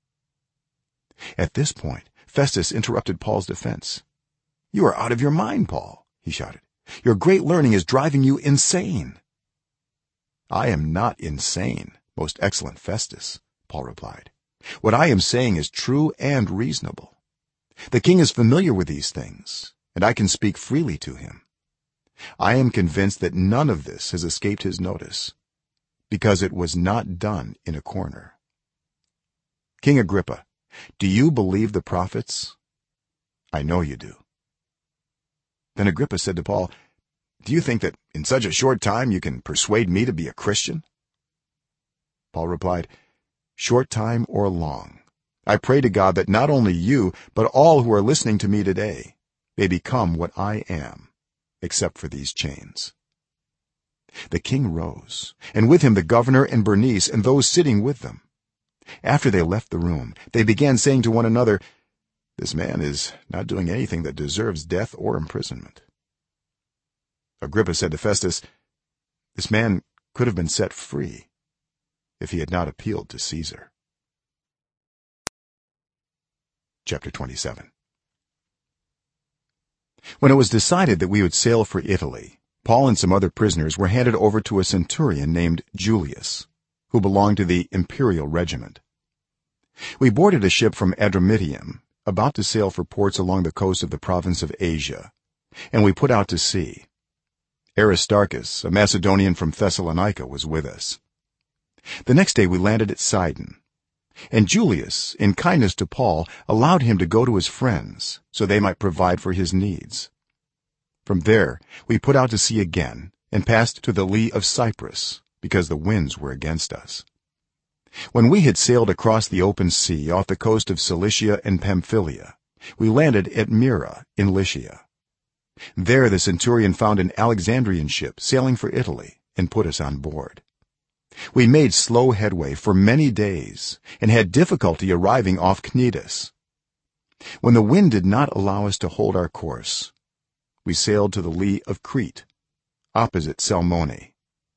At this point, Festus interrupted Paul's defense. "You are out of your mind, Paul," he shouted. "Your great learning is driving you insane." "I am not insane, most excellent Festus," Paul replied. "What I am saying is true and reasonable. The king is familiar with these things, and I can speak freely to him. I am convinced that none of this has escaped his notice, because it was not done in a corner. King Agrippa, do you believe the prophets? I know you do." Then Agrippa said to Paul, "Do you think that in such a short time you can persuade me to be a Christian?" Paul replied, "Short time or long, I pray to God that not only you but all who are listening to me today may become what I am, except for these chains." The king rose, and with him the governor and Bernice and those sitting with them. After they left the room, they began saying to one another, "This man is not doing anything that deserves death or imprisonment." Agrippa said to Festus, "This man could have been set free if he had not appealed to Caesar." Chapter 27. When it was decided that we would sail for Italy, Paul and some other prisoners were handed over to a centurion named Julius, who belonged to the imperial regiment. We boarded a ship from Adramyttium, about to sail for ports along the coast of the province of Asia, and we put out to sea. Aristarchus, a Macedonian from Thessalonica, was with us. The next day we landed at Sidon, and Julius, in kindness to Paul, allowed him to go to his friends so they might provide for his needs. From there we put out to sea again and passed to the lee of Cyprus, because the winds were against us. When we had sailed across the open sea off the coast of Cilicia and Pamphylia, we landed at Myra in Lycia. There the centurion found an Alexandrian ship sailing for Italy and put us on board. We made slow headway for many days and had difficulty arriving off Cnidus. When the wind did not allow us to hold our course, we sailed to the lee of Crete, opposite Salmone.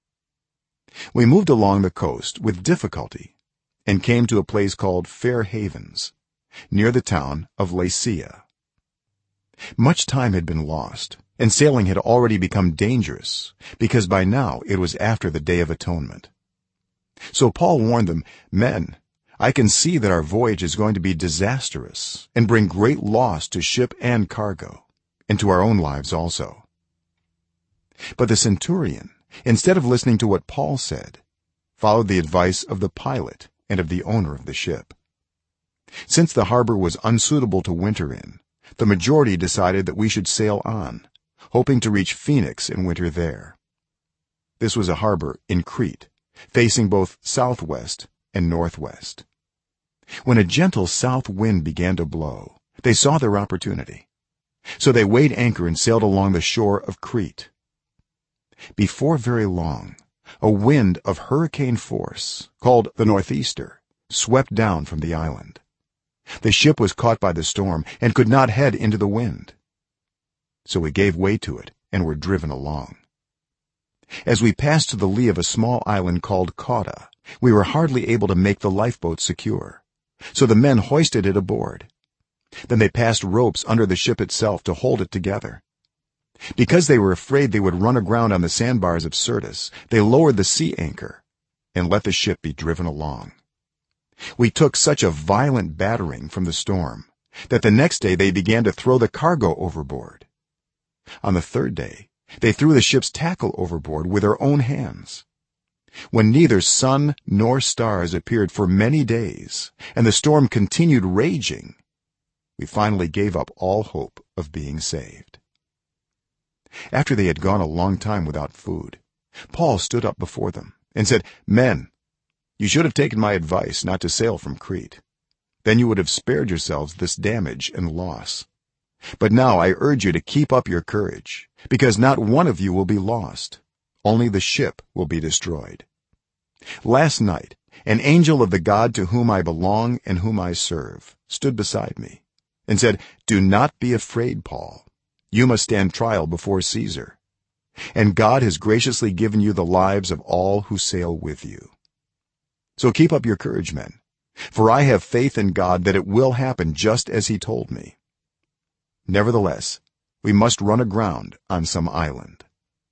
We moved along the coast with difficulty and came to a place called Fair Havens, near the town of Lasea. Much time had been lost, and sailing had already become dangerous, because by now it was after the Day of Atonement. So Paul warned them, "Men, I can see that our voyage is going to be disastrous and bring great loss to ship and cargo, and to our own lives also." But the centurion, instead of listening to what Paul said, followed the advice of the pilot and of the owner of the ship. Since the harbor was unsuitable to winter in, the majority decided that we should sail on, hoping to reach Phoenix and winter there. This was a harbor in Crete, facing both southwest and northwest. When a gentle south wind began to blow, they saw their opportunity. so they weighed anchor and sailed along the shore of Crete. Before very long a wind of hurricane force called the northeaster swept down from the island. The ship was caught by the storm and could not head into the wind, so we gave way to it and were driven along. As we passed to the lee of a small island called Cauda, we were hardly able to make the lifeboat secure, so the men hoisted it aboard. Then they passed ropes under the ship itself to hold it together. Because they were afraid they would run aground on the sandbars of Syrtis, they lowered the sea anchor and let the ship be driven along. We took such a violent battering from the storm that the next day they began to throw the cargo overboard. On the third day they threw the ship's tackle overboard with their own hands. When neither sun nor stars appeared for many days and the storm continued raging, we finally gave up all hope of being saved. After they had gone a long time without food, Paul stood up before them and said, "Men, you should have taken my advice not to sail from Crete. Then you would have spared yourselves this damage and loss. But now I urge you to keep up your courage, because not one of you will be lost, only the ship will be destroyed. Last night an angel of the God to whom I belong and whom I serve stood beside me and said, 'Do not be afraid, Paul. You must stand trial before Caesar, and God has graciously given you the lives of all who sail with you. So keep up your courage, men, for I have faith in God that it will happen just as he told me. Nevertheless, we must run aground on some island.'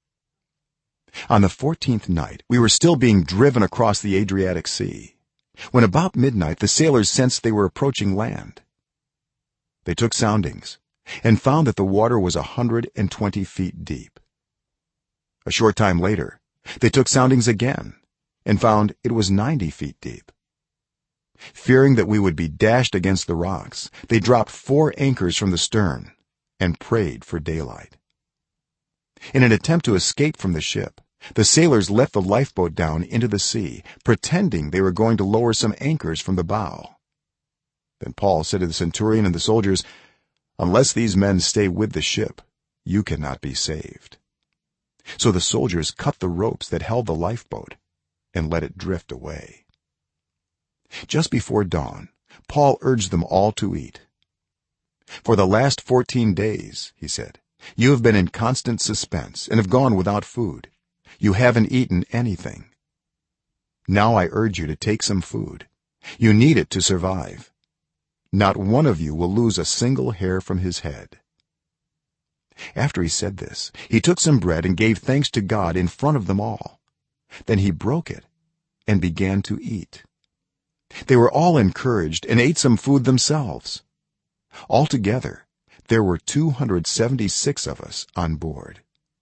On the 14th night we were still being driven across the Adriatic Sea, when about midnight the sailors sensed they were approaching land. They took soundings and found that the water was 120 feet deep. A short time later they took soundings again and found it was 90 feet deep. Fearing that we would be dashed against the rocks, they dropped 4 anchors from the stern and prayed for daylight. In an attempt to escape from the ship, the sailors let the lifeboat down into the sea, pretending they were going to lower some anchors from the bow. Then Paul said to the centurion and the soldiers, "Unless these men stay with the ship, you cannot be saved." So the soldiers cut the ropes that held the lifeboat and let it drift away. Just before dawn, Paul urged them all to eat. "For the last 14 days," he said, "you have been in constant suspense and have gone without food. You haven't eaten anything. Now I urge you to take some food. You need it to survive. Not one of you will lose a single hair from his head." After he said this, he took some bread and gave thanks to God in front of them all. Then he broke it and began to eat. They were all encouraged and ate some food themselves. Altogether there were 276 of us on board.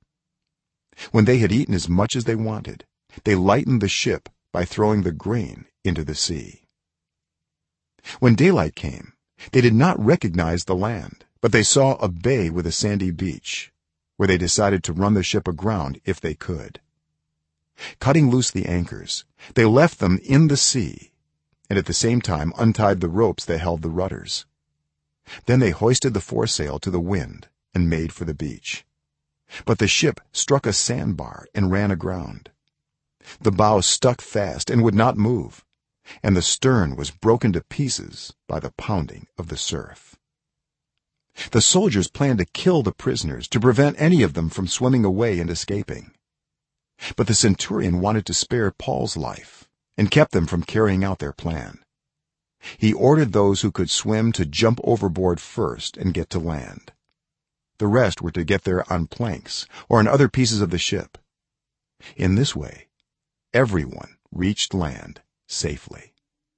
When they had eaten as much as they wanted, they lightened the ship by throwing the grain into the sea. When daylight came, they did not recognize the land, but they saw a bay with a sandy beach, where they decided to run the ship aground if they could. Cutting loose the anchors, they left them in the sea and at the same time untied the ropes that held the rudders. Then they hoisted the foresail to the wind and made for the beach. But the ship struck a sandbar and ran aground. The bow stuck fast and would not move, and the stern was broken to pieces by the pounding of the surf. The soldiers planned to kill the prisoners to prevent any of them from swimming away and escaping. But the centurion wanted to spare Paul's life and kept them from carrying out their plan. He ordered those who could swim to jump overboard first and get to land. The rest were to get there on planks or on other pieces of the ship. In this way, everyone reached land safely.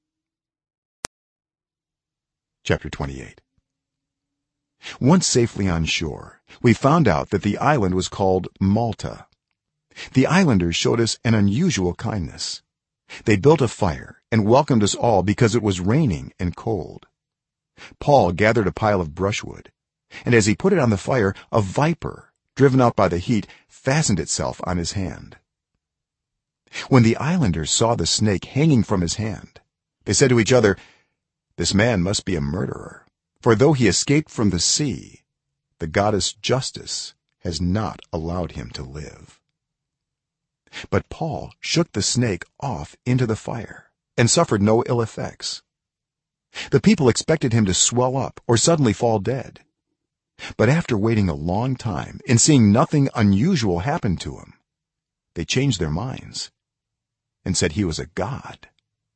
Chapter 28. Once safely on shore, we found out that the island was called Malta. The islanders showed us an unusual kindness. They built a fire and welcomed us all because it was raining and cold. Paul gathered a pile of brushwood, and as he put it on the fire, a viper, driven out by the heat, fastened itself on his hand. When the islanders saw the snake hanging from his hand, they said to each other, "This man must be a murderer, for though he escaped from the sea, the goddess Justice has not allowed him to live." But Paul shook the snake off into the fire and suffered no ill effects. The people expected him to swell up or suddenly fall dead, but after waiting a long time and seeing nothing unusual happen to him, they changed their minds and said he was a god.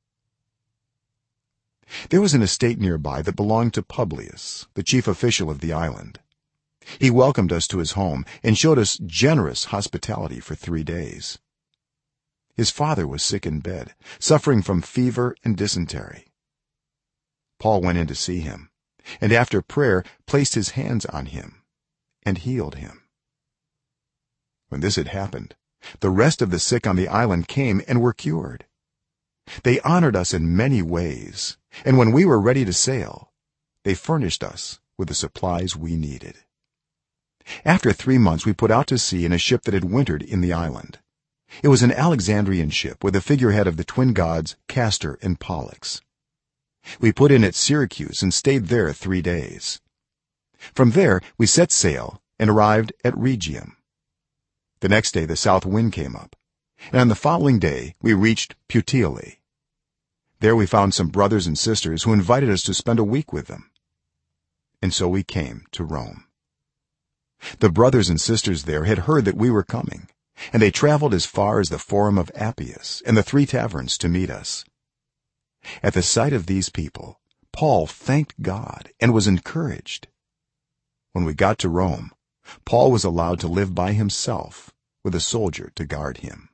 There was an estate nearby that belonged to Publius, the chief official of the island. He welcomed us to his home and showed us generous hospitality for 3 days. His father was sick in bed, suffering from fever and dysentery. Paul went in to see him, and after prayer placed his hands on him and healed him. When this had happened, the rest of the sick on the island came and were cured. They honored us in many ways, and when we were ready to sail, they furnished us with the supplies we needed. After 3 months we put out to sea in a ship that had wintered in the island. It was an Alexandrian ship with the figurehead of the twin gods Castor and Pollux. We put in at Syracuse and stayed there 3 days. From there we set sail and arrived at Rhegium. The next day the south wind came up, and on the following day we reached Puteoli. There we found some brothers and sisters who invited us to spend a week with them, and so we came to Rome. The brothers and sisters there had heard that we were coming, and they traveled as far as the Forum of Appius and the 3 taverns to meet us. At the sight of these people, Paul thanked God and was encouraged. When we got to Rome, Paul was allowed to live by himself with a soldier to guard him.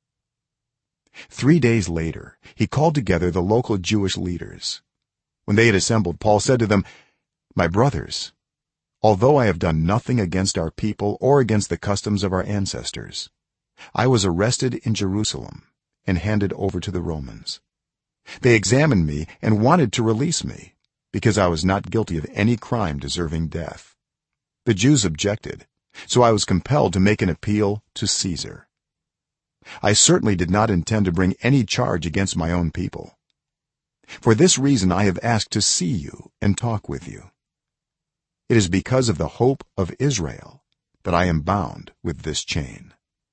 3 days later he called together the local Jewish leaders. When they had assembled, Paul said to them, "My brothers, although I have done nothing against our people or against the customs of our ancestors, I was arrested in Jerusalem and handed over to the Romans. They examined me and wanted to release me because I was not guilty of any crime deserving death. The Jews objected, so I was compelled to make an appeal to Caesar. I certainly did not intend to bring any charge against my own people. For this reason I have asked to see you and talk with you. It is because of the hope of Israel that I am bound with this chain."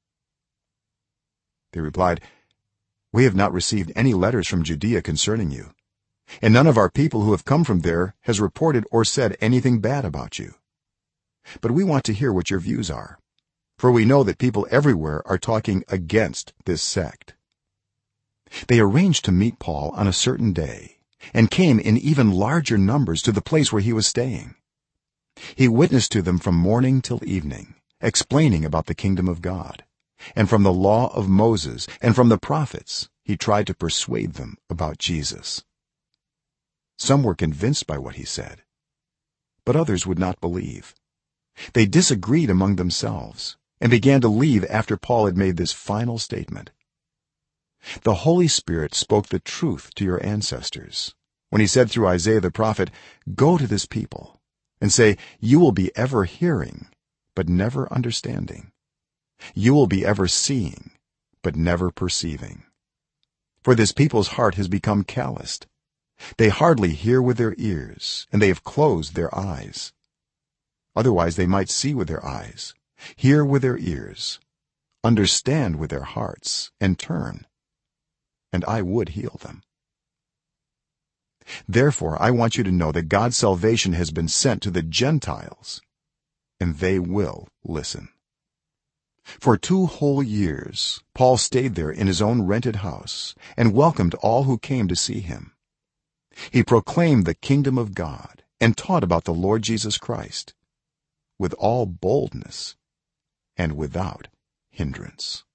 They replied, "We have not received any letters from Judea concerning you, and none of our people who have come from there has reported or said anything bad about you. But we want to hear what your views are, for we know that people everywhere are talking against this sect." They arranged to meet Paul on a certain day and came in even larger numbers to the place where he was staying. He witnessed to them from morning till evening, explaining about the kingdom of God, and from the law of Moses and from the prophets he tried to persuade them about Jesus. Some were convinced by what he said, but others would not believe. They disagreed among themselves and began to leave after Paul had made this final statement. "The Holy Spirit spoke the truth to your ancestors when he said through Isaiah the prophet, 'Go to this people and say, you will be ever hearing but never understanding. You will be ever seeing but never perceiving. For this people's heart has become calloused. They hardly hear with their ears, and they have closed their eyes. Otherwise they might see with their eyes, hear with their ears, understand with their hearts, and turn, and I would heal them.' Therefore I want you to know that God's salvation has been sent to the Gentiles, and they will listen." For 2 whole years Paul stayed there in his own rented house and welcomed all who came to see him. He proclaimed the kingdom of God and taught about the Lord Jesus Christ with all boldness and without hindrance.